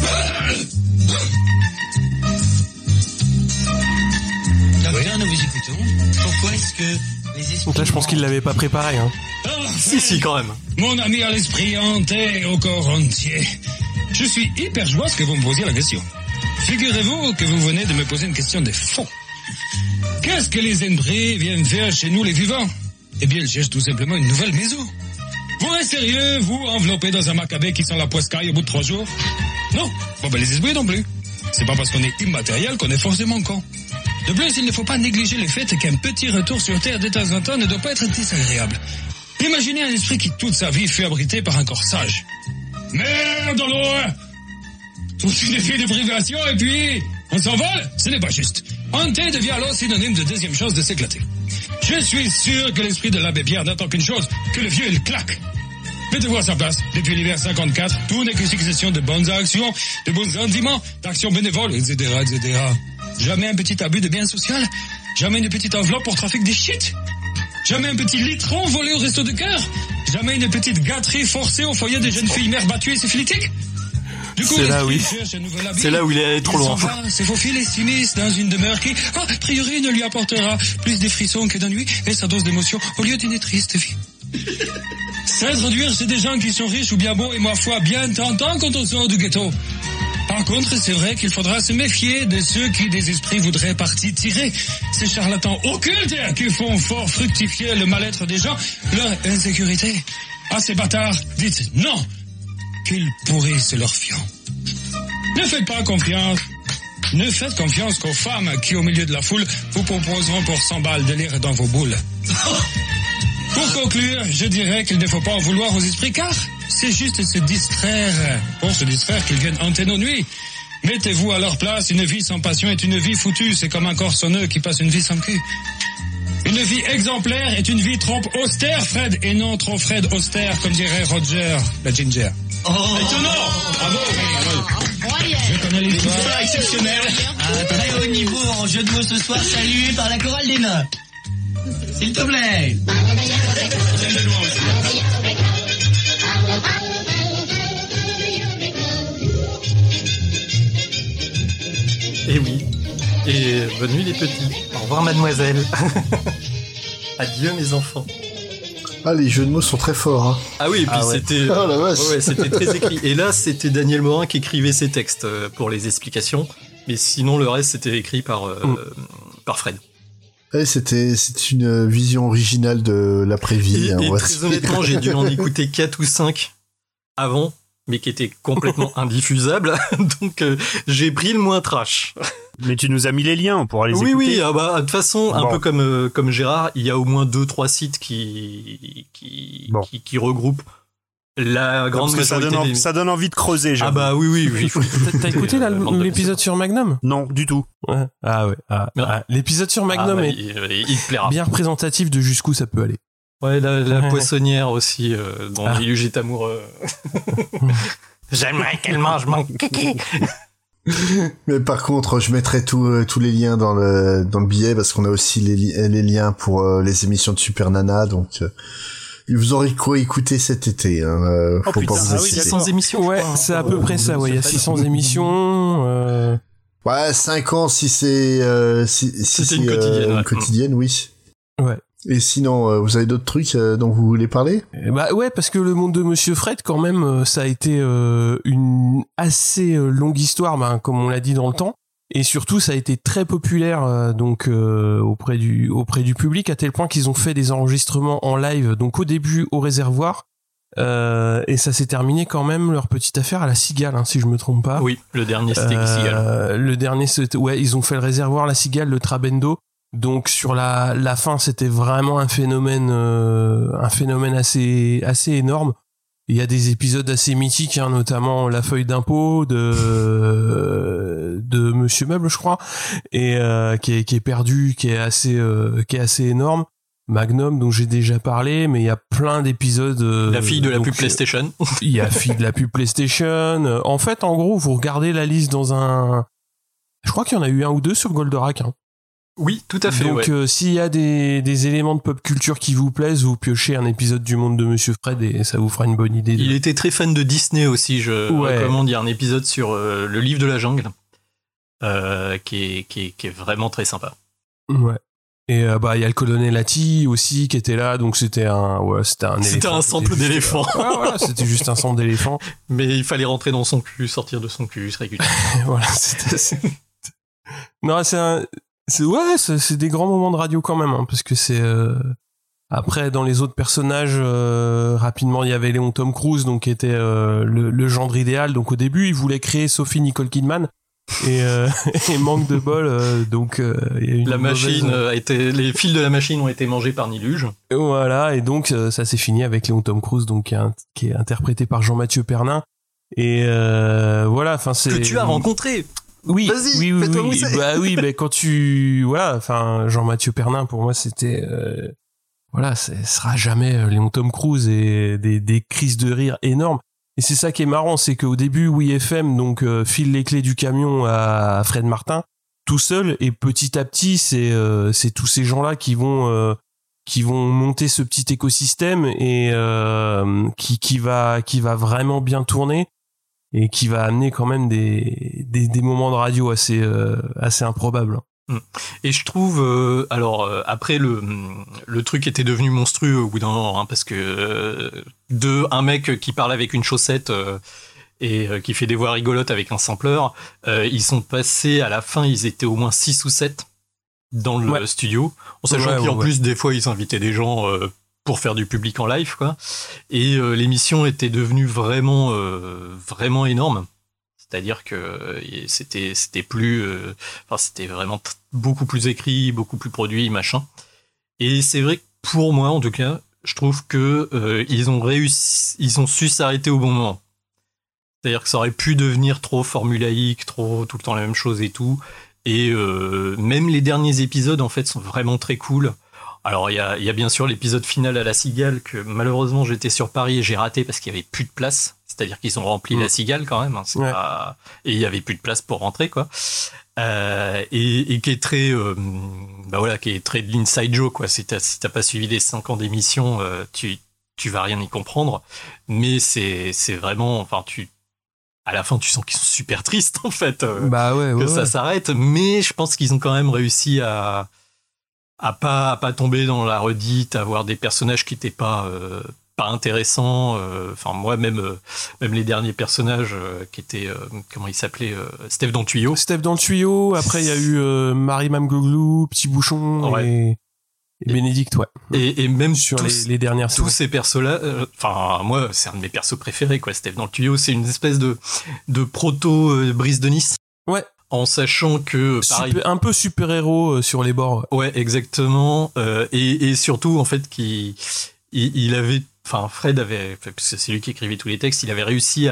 Docteur, nous vous écoutons. Pourquoi est-ce que les esprits... Donc là, je pense qu'il l'avait pas préparé. Hein. Si, quand même. Mon ami à l'esprit hanté au corps entier. Je suis hyper joyeux que vous me posiez la question. Figurez-vous que vous venez de me poser une question de fond. Qu'est-ce que les esprits viennent faire chez nous les vivants? Eh bien, ils cherchent tout simplement une nouvelle maison. Vous êtes sérieux, vous, enveloppé dans un macabé qui sent la poiscaille au bout de 3 jours? Non. Bon, ben les esprits non plus. C'est pas parce qu'on est immatériel qu'on est forcément con. De plus, il ne faut pas négliger le fait qu'un petit retour sur Terre de temps en temps ne doit pas être désagréable. Imaginez un esprit qui toute sa vie fut abrité par un corps sage. Merde alors! Toute une vie de privation et puis... on s'envole? Ce n'est pas juste. Hanté devient alors synonyme de deuxième chance de s'éclater. Je suis sûr que l'esprit de l'abbé Pierre n'attend qu'une chose, que le vieux il claque. Mettez-vous à sa place. Depuis l'hiver 54, tout n'est que succession de bonnes actions, de bons sentiments, d'actions bénévoles, etc., etc. Jamais un petit abus de bien social? Jamais une petite enveloppe pour trafic des shit? Jamais un petit litron volé au resto de cœur? Jamais une petite gâterie forcée au foyer des jeunes filles mères battues et syphilitiques? Du coup, c'est là, oui. C'est là où il est allé trop loin. C'est faufile et s'immisce dans une demeure qui, a priori, ne lui apportera plus de frissons que d'ennui et sa dose d'émotion au lieu d'une triste vie. S'introduire chez des gens qui sont riches ou bien beaux et, ma foi, bien tentants quand on sort du ghetto. Par contre, c'est vrai qu'il faudra se méfier de ceux qui, des esprits, voudraient partie tirer. Ces charlatans occultes qui font fort fructifier le mal-être des gens, leur insécurité. À ces bâtards, dites non, qu'ils pourrissent leur fion. Ne faites pas confiance. Ne faites confiance qu'aux femmes qui, au milieu de la foule, vous proposeront pour 100 balles de lire dans vos boules. Pour conclure, je dirais qu'il ne faut pas en vouloir aux esprits car c'est juste se distraire. Pour se distraire qu'ils viennent hanter nos nuits. Mettez-vous à leur place, une vie sans passion est une vie foutue. C'est comme un corps sonneux qui passe une vie sans cul. Une vie exemplaire est une vie trop austère, Fred, et non trop Fred austère, comme dirait Roger, la Ginger. Oh, étonnant! Bravo! Je connais l'histoire exceptionnelle. Un très haut niveau en jeu de mots ce soir, salué par la chorale des notes. S'il te plaît. Et oui. Et bonne nuit les petits. Au revoir mademoiselle. Adieu mes enfants. Ah, les jeux de mots sont très forts. Hein. Ah oui, et puis c'était... Oh la vache. Ouais, c'était très écrit. Et là, c'était Daniel Morin qui écrivait ses textes pour les explications. Mais sinon, le reste, c'était écrit par Fred. Ouais, c'est une vision originale de l'après-vie. Et très honnêtement, j'ai dû en écouter 4 ou 5 avant, mais qui étaient complètement indiffusables. Donc, j'ai pris le moins trash. Mais tu nous as mis les liens, on pourra les écouter. Oui, de toute façon, un peu comme Gérard, il y a au moins 2-3 sites qui regroupent la grande majorité. Ça donne envie de creuser, Ah bah oui. T'as écouté l'épisode sur Magnum ? Non, du tout. Ouais. Ah ouais. L'épisode sur Magnum est il te plaira. bien représentatif de jusqu'où ça peut aller. Ouais, la poissonnière aussi, dont Liluge est amoureux. J'aimerais qu'elle mange mon kiki. Mais par contre, je mettrai tous les liens dans le billet parce qu'on a aussi les liens pour les émissions de Super Nana, donc vous aurez quoi écouter cet été. Hein, faut pas vous il y a 600 émissions. Ouais, c'est à peu près ça. Ouais, il y a 600 émissions. Ouais, 5 ans si c'est une quotidienne, oui. Ouais. Et sinon, vous avez d'autres trucs dont vous voulez parler ? Bah ouais, parce que le monde de Monsieur Fred, quand même, ça a été une assez longue histoire, comme on l'a dit dans le temps. Et surtout, ça a été très populaire auprès du public, à tel point qu'ils ont fait des enregistrements en live, donc au début au Réservoir. Et ça s'est terminé quand même, leur petite affaire, à la Cigale, si je me trompe pas. Oui, le dernier c'était Cigale. Le dernier, ils ont fait le Réservoir, la Cigale, le Trabendo. Donc sur la fin, c'était vraiment un phénomène assez énorme. Il y a des épisodes assez mythiques, notamment La Feuille d'impôt de Monsieur Meuble, je crois, et qui est perdu, qui est assez énorme. Magnum, dont j'ai déjà parlé, mais il y a plein d'épisodes. La fille de la pub PlayStation. Il y a fille de la pub PlayStation. En fait, en gros, vous regardez la liste dans un. Je crois qu'il y en a eu 1 ou 2 sur Goldorak. Oui, tout à fait. Donc, s'il y a des éléments de pop culture qui vous plaisent, vous piochez un épisode du Monde de Monsieur Fred et ça vous fera une bonne idée. Il était très fan de Disney aussi. Je recommande. Il y a un épisode sur le livre de la jungle qui est vraiment très sympa. Ouais. Et il y a le colonel Hattie aussi qui était là, donc c'était un sample d'éléphant. Voilà, c'était juste un sample d'éléphant. Mais il fallait rentrer dans son cul, sortir de son cul régulièrement. Voilà, non, c'est des grands moments de radio quand même, parce que c'est après dans les autres personnages rapidement il y avait Léon Tom Cruise, donc qui était le gendre idéal. Donc au début il voulait créer Sophie Nicole Kidman. Et manque de bol, donc il y a une les fils de la machine ont été mangés par Niluge. Voilà, et donc ça s'est fini avec Léon Tom Cruise, donc qui est interprété par Jean-Mathieu Pernin. Et voilà, enfin c'est que tu as rencontré. Oui, vas-y, oui, fais-toi mousser. Bah oui, mais quand Jean-Mathieu Pernin pour moi c'était ce sera jamais Léon Tom Cruise et des crises de rire énormes. Et c'est ça qui est marrant, c'est qu'au début, WeFM file les clés du camion à Fred Martin tout seul, et petit à petit, c'est tous ces gens-là qui vont monter ce petit écosystème et qui va vraiment bien tourner et qui va amener quand même des moments de radio assez improbables. Et je trouve après le truc était devenu monstrueux au bout d'un moment, parce que un mec qui parle avec une chaussette et qui fait des voix rigolotes avec un sampleur, ils sont passés à la fin, ils étaient au moins 6 ou 7 dans le studio, en sachant qu'en plus des fois ils invitaient des gens pour faire du public en live, quoi. Et l'émission était devenue vraiment énorme. C'est-à-dire que c'était plus, c'était vraiment beaucoup plus écrit, beaucoup plus produit, machin. Et c'est vrai que pour moi, en tout cas, je trouve que ils ont su s'arrêter au bon moment. C'est-à-dire que ça aurait pu devenir trop formulaïque, trop tout le temps la même chose et tout. Et même les derniers épisodes, en fait, sont vraiment très cool. Alors, il y a bien sûr l'épisode final à la Cigale que malheureusement j'étais sur Paris et j'ai raté parce qu'il y avait plus de place. C'est-à-dire qu'ils ont rempli la Cigale quand même. Hein, et il y avait plus de place pour rentrer, quoi. Et qui est très, qui est très de l'inside joke, quoi. Si t'as pas suivi les 5 ans d'émission, tu vas rien y comprendre. Mais c'est vraiment, à la fin, tu sens qu'ils sont super tristes, en fait, que ça s'arrête. Mais je pense qu'ils ont quand même réussi à pas tomber dans la redite, à avoir des personnages qui étaient pas intéressants. Moi, même les derniers personnages qui étaient, comment il s'appelait, Steph dans le tuyau. Après, il y a eu Marie Mamgoglou, Petit Bouchon et Bénédicte, ouais. Et même sur les dernières saisons. Tous ces persos-là, moi, c'est un de mes persos préférés, quoi. Steph dans le tuyau, c'est une espèce de proto Brice de Nice. Ouais. En sachant que pareil, un peu super-héros sur les bords. Ouais, exactement. Et surtout, en fait, il avait, Fred avait, c'est lui qui écrivait tous les textes, il avait réussi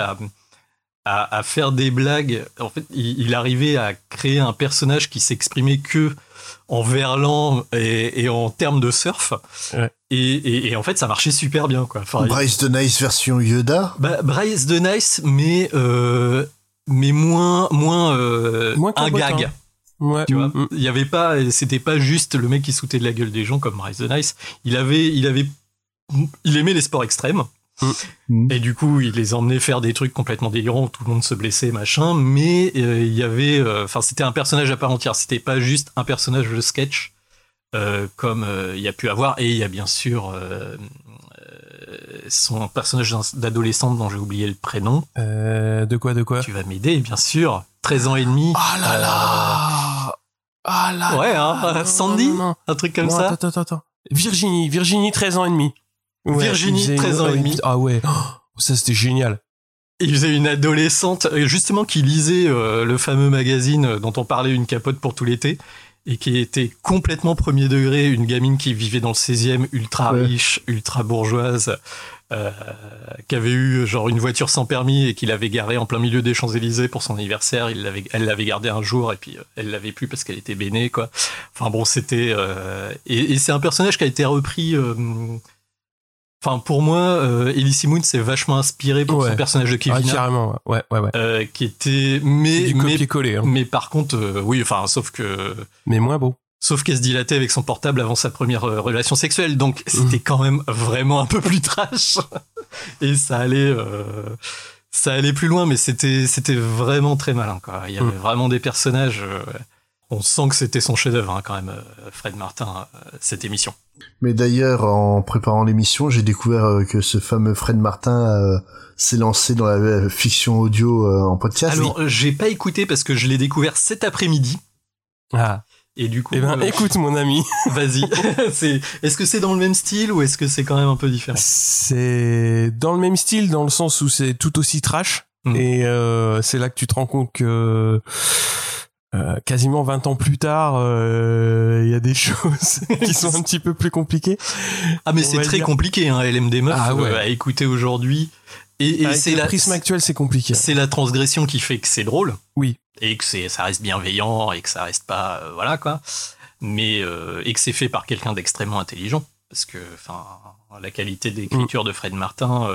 à faire des blagues. En fait, il arrivait à créer un personnage qui s'exprimait que en verlan et en termes de surf. Ouais. Et en fait, ça marchait super bien, quoi. Bryce de Nice version Yoda. Bryce de Nice, mais moins un gag. Ouais. Tu vois, il y avait pas, c'était pas juste le mec qui sautait de la gueule des gens comme Bryce de Nice. Il aimait les sports extrêmes. Et du coup, il les emmenait faire des trucs complètement délirants où tout le monde se blessait, machin. Mais il y avait, c'était un personnage à part entière. C'était pas juste un personnage de sketch comme il y a pu avoir. Et il y a bien sûr son personnage d'adolescente dont j'ai oublié le prénom. De quoi Tu vas m'aider, bien sûr. 13 ans et demi. Ah là là. Ah là. Ouais, hein. Sandy, un truc comme ça. Attends. Virginie, 13 ans et demi. Ouais, Virginie, 13 ans et demi. Ah ouais. Ça, c'était génial. Il faisait une adolescente, justement, qui lisait le fameux magazine dont on parlait, Une capote pour tout l'été, et qui était complètement premier degré, une gamine qui vivait dans le 16e, ultra riche, ultra bourgeoise, qui avait eu genre une voiture sans permis et qui l'avait garée en plein milieu des Champs-Élysées pour son anniversaire. Elle l'avait gardée un jour et puis elle l'avait plus parce qu'elle était bénée, quoi. Enfin bon, c'était... Et c'est un personnage qui a été repris... pour moi, Elise Moon s'est vachement inspiré pour son personnage de Kevin. Carrément, ouais. Qui était, mais du copier-coller. Hein. Mais par contre, sauf que. Mais moins beau. Sauf qu'elle se dilatait avec son portable avant sa première relation sexuelle, donc c'était quand même vraiment un peu plus trash. Et ça allait plus loin, mais c'était vraiment très malin, quoi. Il y avait vraiment des personnages. On sent que c'était son chef-d'œuvre, hein, quand même, Fred Martin, cette émission. Mais d'ailleurs, en préparant l'émission, j'ai découvert que ce fameux Fred Martin s'est lancé dans la fiction audio en podcast. Alors, j'ai pas écouté parce que je l'ai découvert cet après-midi. Ah. Et du coup, écoute, mon ami. Vas-y. Est-ce que c'est dans le même style ou est-ce que c'est quand même un peu différent? C'est dans le même style, dans le sens où c'est tout aussi trash. Et c'est là que tu te rends compte que quasiment 20 ans plus tard, il y a des choses qui sont un petit peu plus compliquées. Ah, mais c'est très compliqué, hein, LMD Meuf, à écouter aujourd'hui. Et avec le prisme actuel, c'est compliqué. C'est la transgression qui fait que c'est drôle. Oui. Et que ça reste bienveillant et que ça reste pas, voilà, quoi. Mais, et que c'est fait par quelqu'un d'extrêmement intelligent. Parce que, la qualité d'écriture de Fred Martin,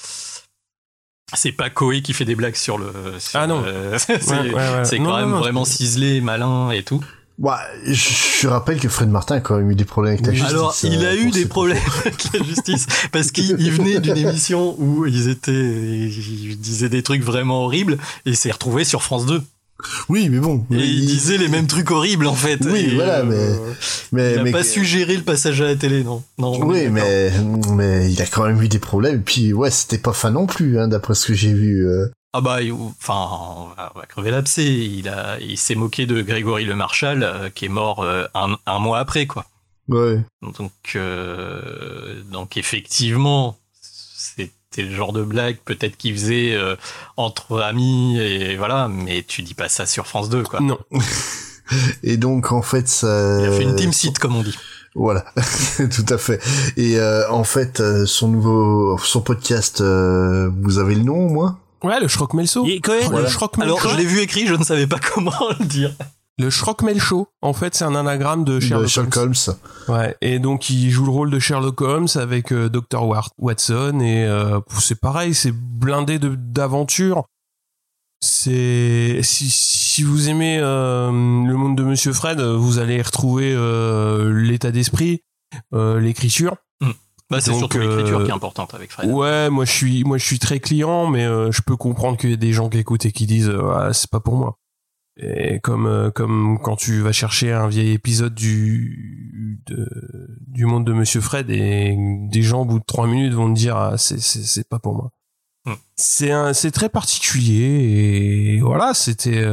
c'est pas Koé qui fait des blagues sur le... non. C'est quand même vraiment ciselé, malin et tout. Ouais, je rappelle que Fred Martin a quand même eu des problèmes avec la justice. Alors, il a eu des problèmes avec la justice parce qu'il venait d'une émission où ils disaient des trucs vraiment horribles et il s'est retrouvé sur France 2. Oui, mais bon. Et il disait les mêmes trucs horribles, en fait. Oui, et voilà, mais il a pas su gérer le passage à la télé, non. Oui, mais il a quand même eu des problèmes. Et puis, ouais, c'était pas fin non plus, hein, d'après ce que j'ai vu. Ah bah, on va crever l'abcès. Il s'est moqué de Grégory Le Marchal, qui est mort un mois après, quoi. Ouais. Donc effectivement, c'était le genre de blague peut-être qu'il faisait entre amis et voilà, mais tu dis pas ça sur France 2 quoi. Non. Et donc en fait ça... Il a fait une team site comme on dit. Voilà, tout à fait. Et en fait son podcast, vous avez le nom au moins? Ouais, le Schrockmel Show. Voilà. Alors je l'ai vu écrit, je ne savais pas comment le dire. Le Schrockmel Show, en fait, c'est un anagramme de Sherlock Holmes. Ouais, et donc il joue le rôle de Sherlock Holmes avec Dr. Watson et c'est pareil, c'est blindé d'aventures. C'est si vous aimez le monde de Monsieur Fred, vous allez retrouver l'état d'esprit, l'écriture. Bah c'est surtout l'écriture qui est importante avec Fred. Ouais, moi je suis très client, mais je peux comprendre qu'il y a des gens qui écoutent et qui disent c'est pas pour moi. Et comme quand tu vas chercher un vieil épisode du monde de Monsieur Fred et des gens au bout de 3 minutes vont te dire c'est pas pour moi. C'est très particulier et voilà, c'était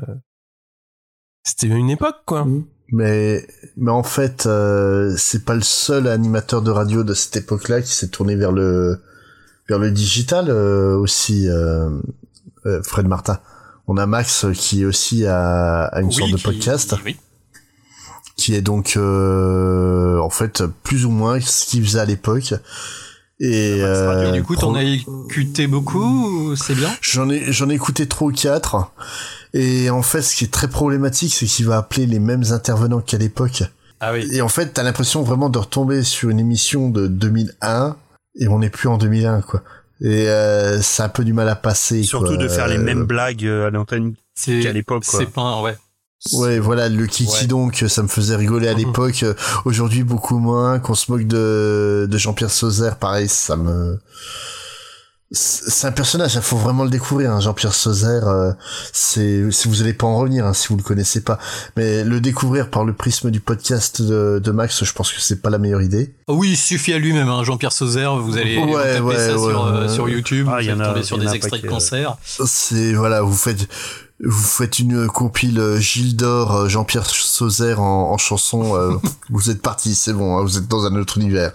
une époque quoi. Mais en fait c'est pas le seul animateur de radio de cette époque-là qui s'est tourné vers le digital aussi, Fred Martin. On a Max qui aussi a une sorte de podcast, qui est donc en fait plus ou moins ce qu'il faisait à l'époque. Et du coup, t'en as écouté beaucoup, c'est bien. J'en ai écouté 3 ou 4. Et en fait, ce qui est très problématique, c'est qu'il va appeler les mêmes intervenants qu'à l'époque. Ah oui. Et en fait, t'as l'impression vraiment de retomber sur une émission de 2001 et on n'est plus en 2001 quoi. Et c'est un peu du mal à passer. Surtout quoi. De faire les mêmes blagues à l'antenne qu'à l'époque. Quoi. C'est pas ouais. Ouais, voilà, le kiki donc, ça me faisait rigoler à l'époque. Aujourd'hui, beaucoup moins. Qu'on se moque de Jean-Pierre Sauzère, pareil, c'est un personnage, il faut vraiment le découvrir, hein. Jean-Pierre Sauzère, vous allez pas en revenir, hein, si vous le connaissez pas. Mais le découvrir par le prisme du podcast de Max, je pense que c'est pas la meilleure idée. Oui, il suffit à lui-même, hein, Jean-Pierre Sauzère, vous allez taper ça sur YouTube, vous allez tomber sur des extraits de concerts. C'est, voilà, vous faites une compile Gilles d'Or, Jean-Pierre Sauzère en chanson, vous êtes parti, c'est bon, hein, vous êtes dans un autre univers.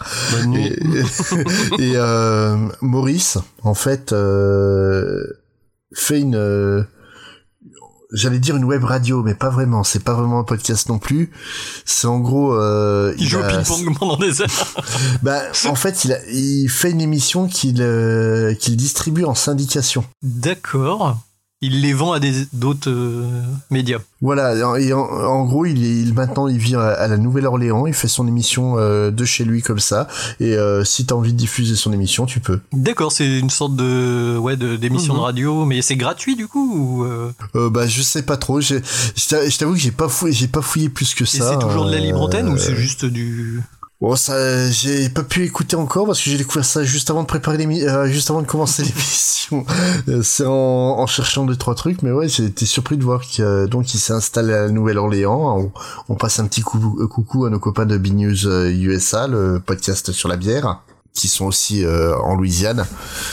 Et Maurice, en fait, fait j'allais dire une web radio, mais pas vraiment, c'est pas vraiment un podcast non plus. C'est en gros... il joue au ping-pong pendant des heures. Bah, en fait, il fait une émission qu'il distribue en syndication. D'accord. Il les vend à d'autres médias. Voilà, et en gros, maintenant il vit à la Nouvelle-Orléans, il fait son émission de chez lui comme ça, et si t'as envie de diffuser son émission, tu peux. D'accord, c'est une sorte d'émission de radio, mais c'est gratuit du coup ou bah je sais pas trop, je t'avoue que j'ai pas fouillé plus que ça. Et c'est toujours de la libre antenne ou c'est juste du... Bon, ça, j'ai pas pu écouter encore parce que j'ai découvert ça juste avant de préparer juste avant de commencer l'émission. C'est en cherchant 2-3 trucs, mais ouais, j'ai été surpris de voir qu'il s'est installé à la Nouvelle-Orléans. On passe un petit coucou à nos copains de B-News USA, le podcast sur la bière, qui sont aussi en Louisiane.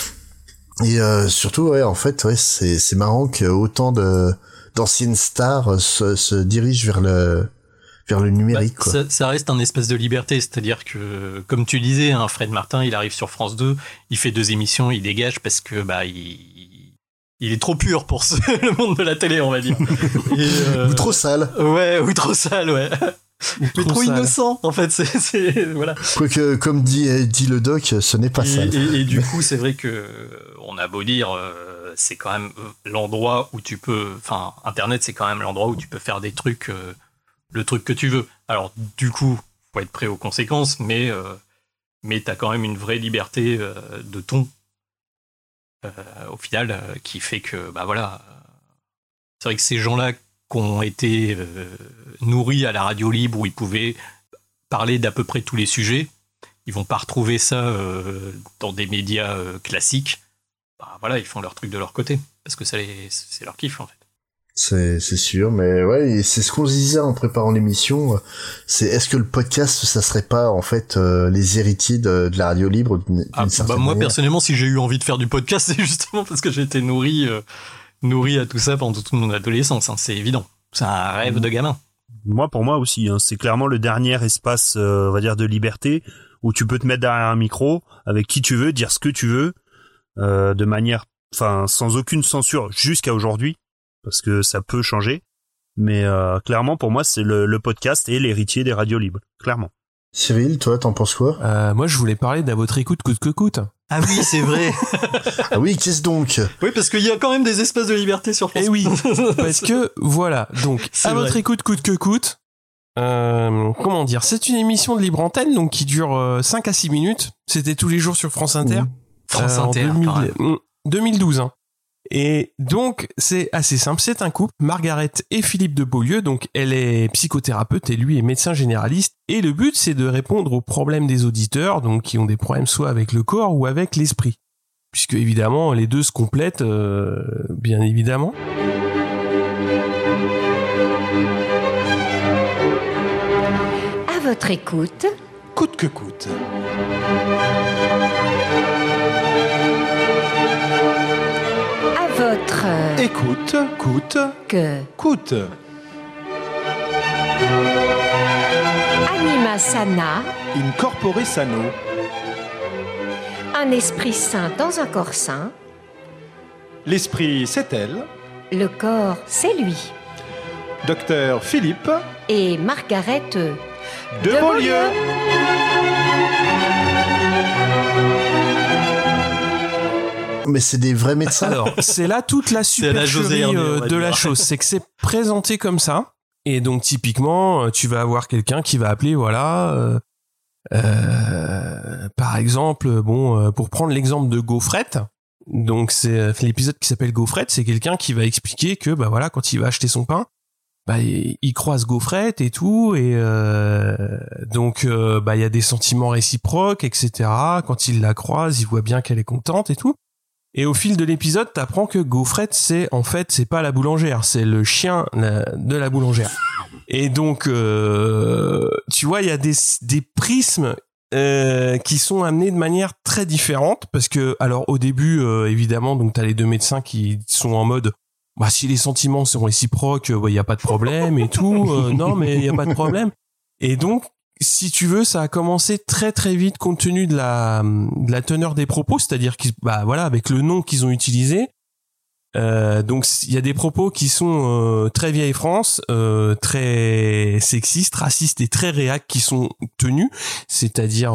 Et surtout, ouais, en fait, ouais, c'est marrant que autant d'anciennes stars se dirigent vers le numérique. Bah, quoi. Ça reste un espace de liberté, c'est-à-dire que, comme tu disais, hein, Fred Martin, il arrive sur France 2, il fait 2 émissions, il dégage parce que bah il est trop pur pour le monde de la télé, on va dire. Ou trop sale. Ouais, ou trop sale, ouais. Mais trop innocent, en fait, c'est voilà. Quoique, comme dit le doc, ce n'est pas sale. Et du coup, c'est vrai que on a beau dire, c'est quand même l'endroit où tu peux, enfin, Internet, c'est quand même l'endroit où tu peux faire des trucs. Le truc que tu veux. Alors, du coup, faut être prêt aux conséquences, mais t'as quand même une vraie liberté de ton, au final, qui fait que, bah voilà, c'est vrai que ces gens-là qui ont été nourris à la radio libre où ils pouvaient parler d'à peu près tous les sujets, ils vont pas retrouver ça dans des médias classiques. Bah voilà, ils font leur truc de leur côté, parce que c'est leur kiff, en fait. C'est sûr, mais ouais, c'est ce qu'on se disait en préparant l'émission, c'est est-ce que le podcast, ça serait pas en fait les héritiers de la radio libre d'une certaine moi manière. Personnellement, si j'ai eu envie de faire du podcast, c'est justement parce que j'ai été nourri à tout ça pendant toute mon adolescence, hein, c'est évident. C'est un rêve de gamin. Pour moi aussi, hein, c'est clairement le dernier espace, on va dire, de liberté où tu peux te mettre derrière un micro avec qui tu veux, dire ce que tu veux. de manière, sans aucune censure jusqu'à aujourd'hui, parce que ça peut changer. Mais clairement, pour moi, c'est le podcast et l'héritier des radios libres, clairement. Cyril, toi, t'en penses quoi? Moi, je voulais parler d'à votre écoute, coûte que coûte. Ah oui, c'est vrai. Ah oui, qu'est-ce donc? Oui, parce qu'il y a quand même des espaces de liberté sur France. Eh oui, parce que voilà, donc à votre écoute, coûte que coûte. Comment dire, c'est une émission de libre antenne donc qui dure 5 à 6 minutes. C'était tous les jours sur France Inter. France Inter, en 2012. Hein. Et donc, c'est assez simple. C'est un couple, Margaret et Philippe de Beaulieu. Donc, elle est psychothérapeute et lui est médecin généraliste. Et le but, c'est de répondre aux problèmes des auditeurs, donc qui ont des problèmes soit avec le corps ou avec l'esprit. Puisque, évidemment, les deux se complètent, bien évidemment. À votre écoute, coûte que coûte. À votre écoute, coûte que coûte. Anima sana, In corpore sano. Un esprit sain dans un corps sain. L'esprit, c'est elle. Le corps, c'est lui. Docteur Philippe et Margaret de Beaulieu. Mais c'est des vrais médecins. Alors, c'est là toute la supercherie de la chose. C'est que c'est présenté comme ça. Et donc, typiquement, tu vas avoir quelqu'un qui va appeler, voilà, par exemple, pour prendre l'exemple de Gaufrette. Donc, c'est l'épisode qui s'appelle Gaufrette. C'est quelqu'un qui va expliquer que, bah voilà, quand il va acheter son pain, bah, il croise Gaufrette et tout. Et donc, bah, il y a des sentiments réciproques, etc. Quand il la croise, il voit bien qu'elle est contente et tout. Et au fil de l'épisode, t'apprends que Gaufrette, c'est pas la boulangère, c'est le chien de la boulangère. Et donc, tu vois, il y a des prismes qui sont amenés de manière très différente, parce que, alors, au début, évidemment, donc t'as les deux médecins qui sont en mode, bah, si les sentiments sont réciproques, il y a pas de problème et tout. Non, mais il y a pas de problème. Et donc, si tu veux, ça a commencé très très vite compte tenu de la teneur des propos, c'est-à-dire qu'ils, bah voilà, avec le nom qu'ils ont utilisé. Donc il y a des propos qui sont très vieille France, très sexistes, racistes et très réac qui sont tenus, c'est-à-dire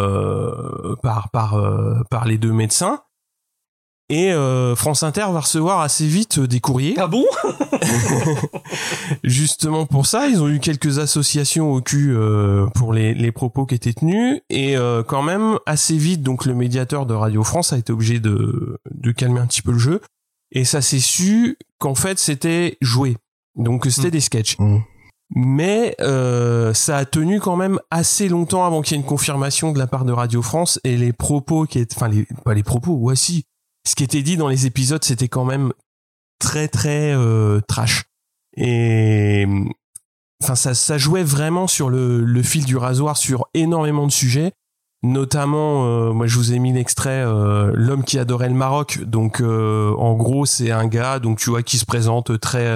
par les deux médecins. Et France Inter va recevoir assez vite des courriers. Ah bon? Justement pour ça, ils ont eu quelques associations au cul pour les propos qui étaient tenus. Et quand même, assez vite, donc le médiateur de Radio France a été obligé de calmer un petit peu le jeu. Et ça s'est su qu'en fait, c'était joué. Donc c'était des sketchs. Mais ça a tenu quand même assez longtemps avant qu'il y ait une confirmation de la part de Radio France. Et les propos qui étaient... Enfin, pas les propos, ouais si... Ce qui était dit dans les épisodes, c'était quand même très très trash. Et enfin, ça jouait vraiment sur le fil du rasoir sur énormément de sujets. Notamment, moi je vous ai mis l'extrait l'homme qui adorait le Maroc. Donc en gros, c'est un gars, donc tu vois, qui se présente très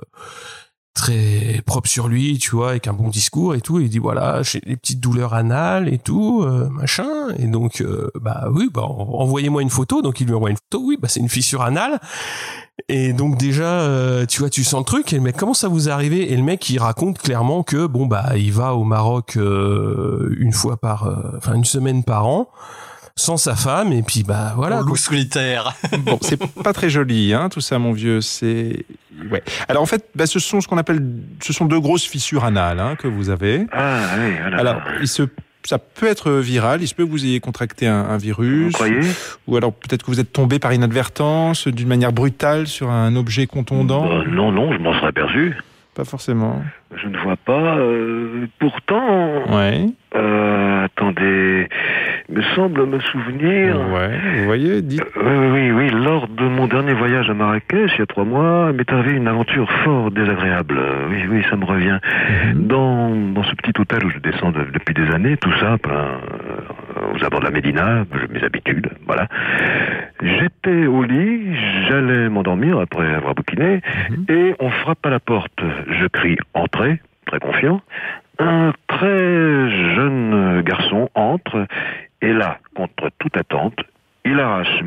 propre sur lui, tu vois, avec un bon discours et tout. Et il dit voilà, j'ai des petites douleurs anales et tout, machin. Et donc, bah oui, bah envoyez-moi une photo. Donc il lui envoie une photo. Oui, bah c'est une fissure anale. Et donc déjà, tu vois, tu sens le truc. Et le mec, comment ça vous est arrivé? Et le mec, il raconte clairement que bon bah il va au Maroc une semaine par an. Sans sa femme, et puis bah voilà. Loup solitaire. Bon, c'est pas très joli, hein, tout ça, mon vieux. C'est ouais. Alors en fait, bah, ce sont deux grosses fissures anales, hein, que vous avez. Ah oui. Voilà. Alors ça peut être viral. Il se peut que vous ayez contracté un virus. Vous croyez? Ou alors peut-être que vous êtes tombé par inadvertance, d'une manière brutale, sur un objet contondant. Non, je m'en serais aperçu. Pas forcément. Je ne vois pas. Pourtant. Ouais. Attendez. Il me semble me souvenir. Ouais. Vous voyez, dites. Oui. Lors de mon dernier voyage à Marrakech, il y a 3 mois, il m'est arrivé une aventure fort désagréable. Oui, ça me revient. Dans ce petit hôtel où je descends depuis des années, tout simple, aux abords de la Médina, mes habitudes, voilà. J'étais au lit, j'allais m'endormir après avoir bouquiné, et on frappe à la porte. Je crie « Entrez », très confiant. Un très jeune garçon entre, et là, contre toute attente, il arrache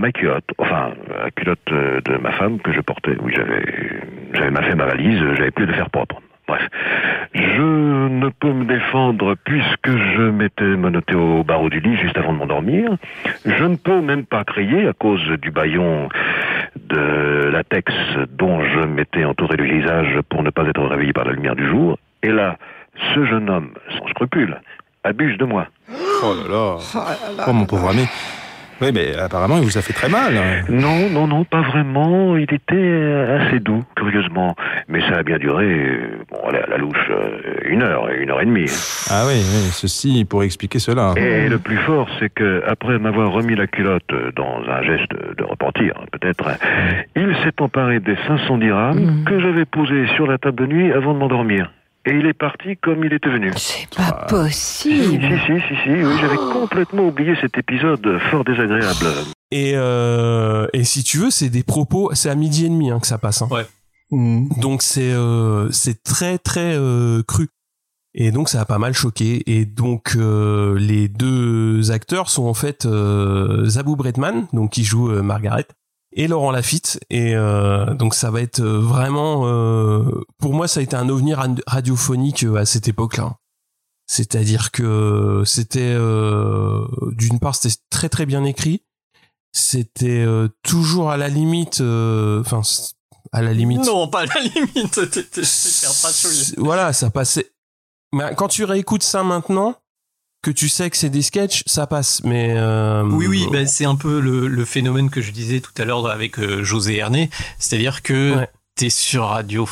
ma culotte, enfin la culotte de ma femme que je portais. Oui, j'avais mal fait ma valise, j'avais plus de faire propre. Bref, je ne peux me défendre puisque je m'étais menotté au barreau du lit juste avant de m'endormir. Je ne peux même pas crier à cause du bâillon de latex dont je m'étais entouré du visage pour ne pas être réveillé par la lumière du jour. Et là, ce jeune homme, sans scrupule, abuse de moi. Oh là là. Oh mon pauvre ami. Oui, mais apparemment, il vous a fait très mal. Non, pas vraiment. Il était assez doux, curieusement. Mais ça a bien duré, à la louche, 1 heure et demie. Ah oui, ceci pourrait expliquer cela. Et le plus fort, c'est que après m'avoir remis la culotte dans un geste de repentir, peut-être, il s'est emparé des 500 dirhams que j'avais posés sur la table de nuit avant de m'endormir. Et il est parti comme il était venu. C'est pas possible. Si, oui, j'avais complètement oublié cet épisode fort désagréable. Et si tu veux, c'est des propos, c'est à 12h30 que ça passe. Hein. Ouais. Donc c'est très très cru. Et donc ça a pas mal choqué. Et donc les deux acteurs sont en fait Zabou Bretman, donc qui joue Margaret, et Laurent Lafitte. Et donc ça va être vraiment pour moi ça a été un ovni radiophonique à cette époque-là. C'est-à-dire que c'était d'une part c'était très très bien écrit, c'était toujours à la limite à la limite. Non, pas à la limite, c'était super trashouille. Voilà, ça passait. Mais quand tu réécoutes ça maintenant, que tu sais que c'est des sketchs, ça passe. Mais oui, ben c'est un peu le phénomène que je disais tout à l'heure avec José Herné, c'est-à-dire que t'es sur Radio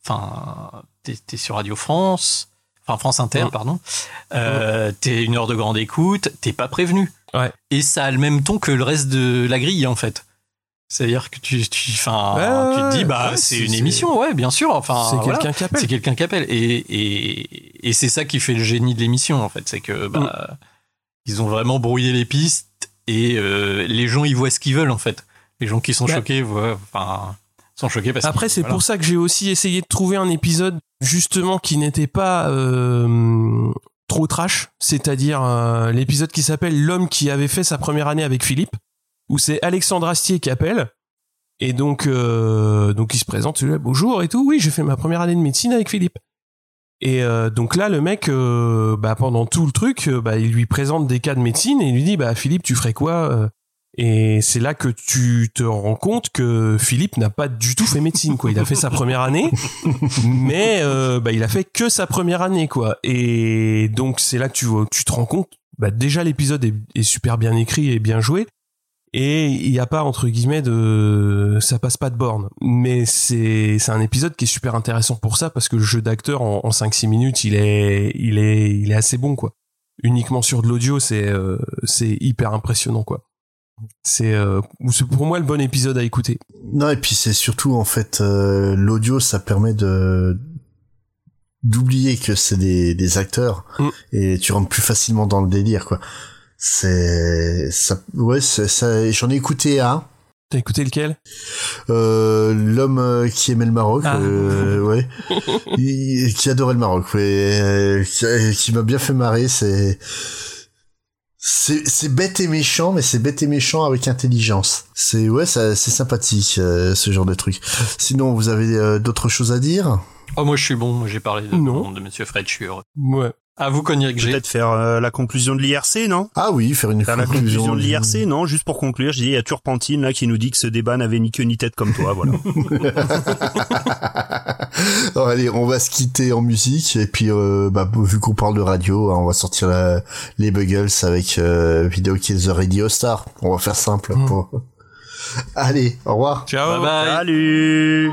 France, enfin France Inter, pardon. T'es 1 heure de grande écoute, t'es pas prévenu. Ouais. Et ça a le même ton que le reste de la grille en fait. C'est-à-dire que tu te dis c'est une émission, ouais, bien sûr. Enfin, c'est quelqu'un qui appelle. C'est quelqu'un qui appelle, et c'est ça qui fait le génie de l'émission en fait, c'est que ils ont vraiment brouillé les pistes et les gens ils voient ce qu'ils veulent en fait. Les gens qui sont choqués sont choqués parce après c'est pour ça que j'ai aussi essayé de trouver un épisode justement qui n'était pas trop trash, c'est-à-dire l'épisode qui s'appelle L'homme qui avait fait sa première année avec Philippe, où c'est Alexandre Astier qui appelle, et donc il se présente, il dit bonjour et tout, oui j'ai fait ma première année de médecine avec Philippe. Et donc là le mec pendant tout le truc il lui présente des cas de médecine et il lui dit Philippe tu ferais quoi et c'est là que tu te rends compte que Philippe n'a pas du tout fait médecine quoi. Il a fait sa première année mais il a fait que sa première année quoi. Et donc c'est là que tu te rends compte déjà l'épisode est super bien écrit et bien joué. Et il n'y a pas, entre guillemets, ça passe pas de borne. Mais c'est un épisode qui est super intéressant pour ça, parce que le jeu d'acteur en 5-6 minutes, il est assez bon, quoi. Uniquement sur de l'audio, c'est hyper impressionnant, quoi. C'est pour moi le bon épisode à écouter. Non, et puis c'est surtout, en fait, l'audio, ça permet d'oublier que c'est des acteurs, et tu rentres plus facilement dans le délire, quoi. J'en ai écouté un. T'as écouté lequel? L'homme qui aimait le Maroc, ouais. Qui adorait le Maroc, qui m'a bien fait marrer, c'est bête et méchant, mais c'est bête et méchant avec intelligence. C'est sympathique, ce genre de truc. Sinon, vous avez d'autres choses à dire? Oh, moi je suis bon, j'ai parlé de Monsieur Fred, je suis heureux. Ouais. À vous, Cognac G. Peut-être faire la conclusion de l'IRC, non? Ah oui, faire la conclusion de l'IRC, non? Juste pour conclure, je dis, il y a Turpentine, là, qui nous dit que ce débat n'avait ni queue ni tête comme toi, voilà. Alors, allez, on va se quitter en musique, et puis, vu qu'on parle de radio, on va sortir les Buggles avec Video Kills the Radio Star. On va faire simple. Allez, au revoir. Ciao. Bye bye. Salut.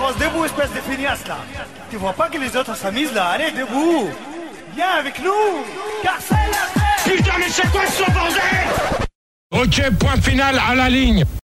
commence debout, espèce de feignasse là. Tu vois pas que les autres s'amusent là? Allez, debout. Viens avec nous. Car c'est la fête. Putain, mais c'est quoi ce bordel? Ok, point final à la ligne.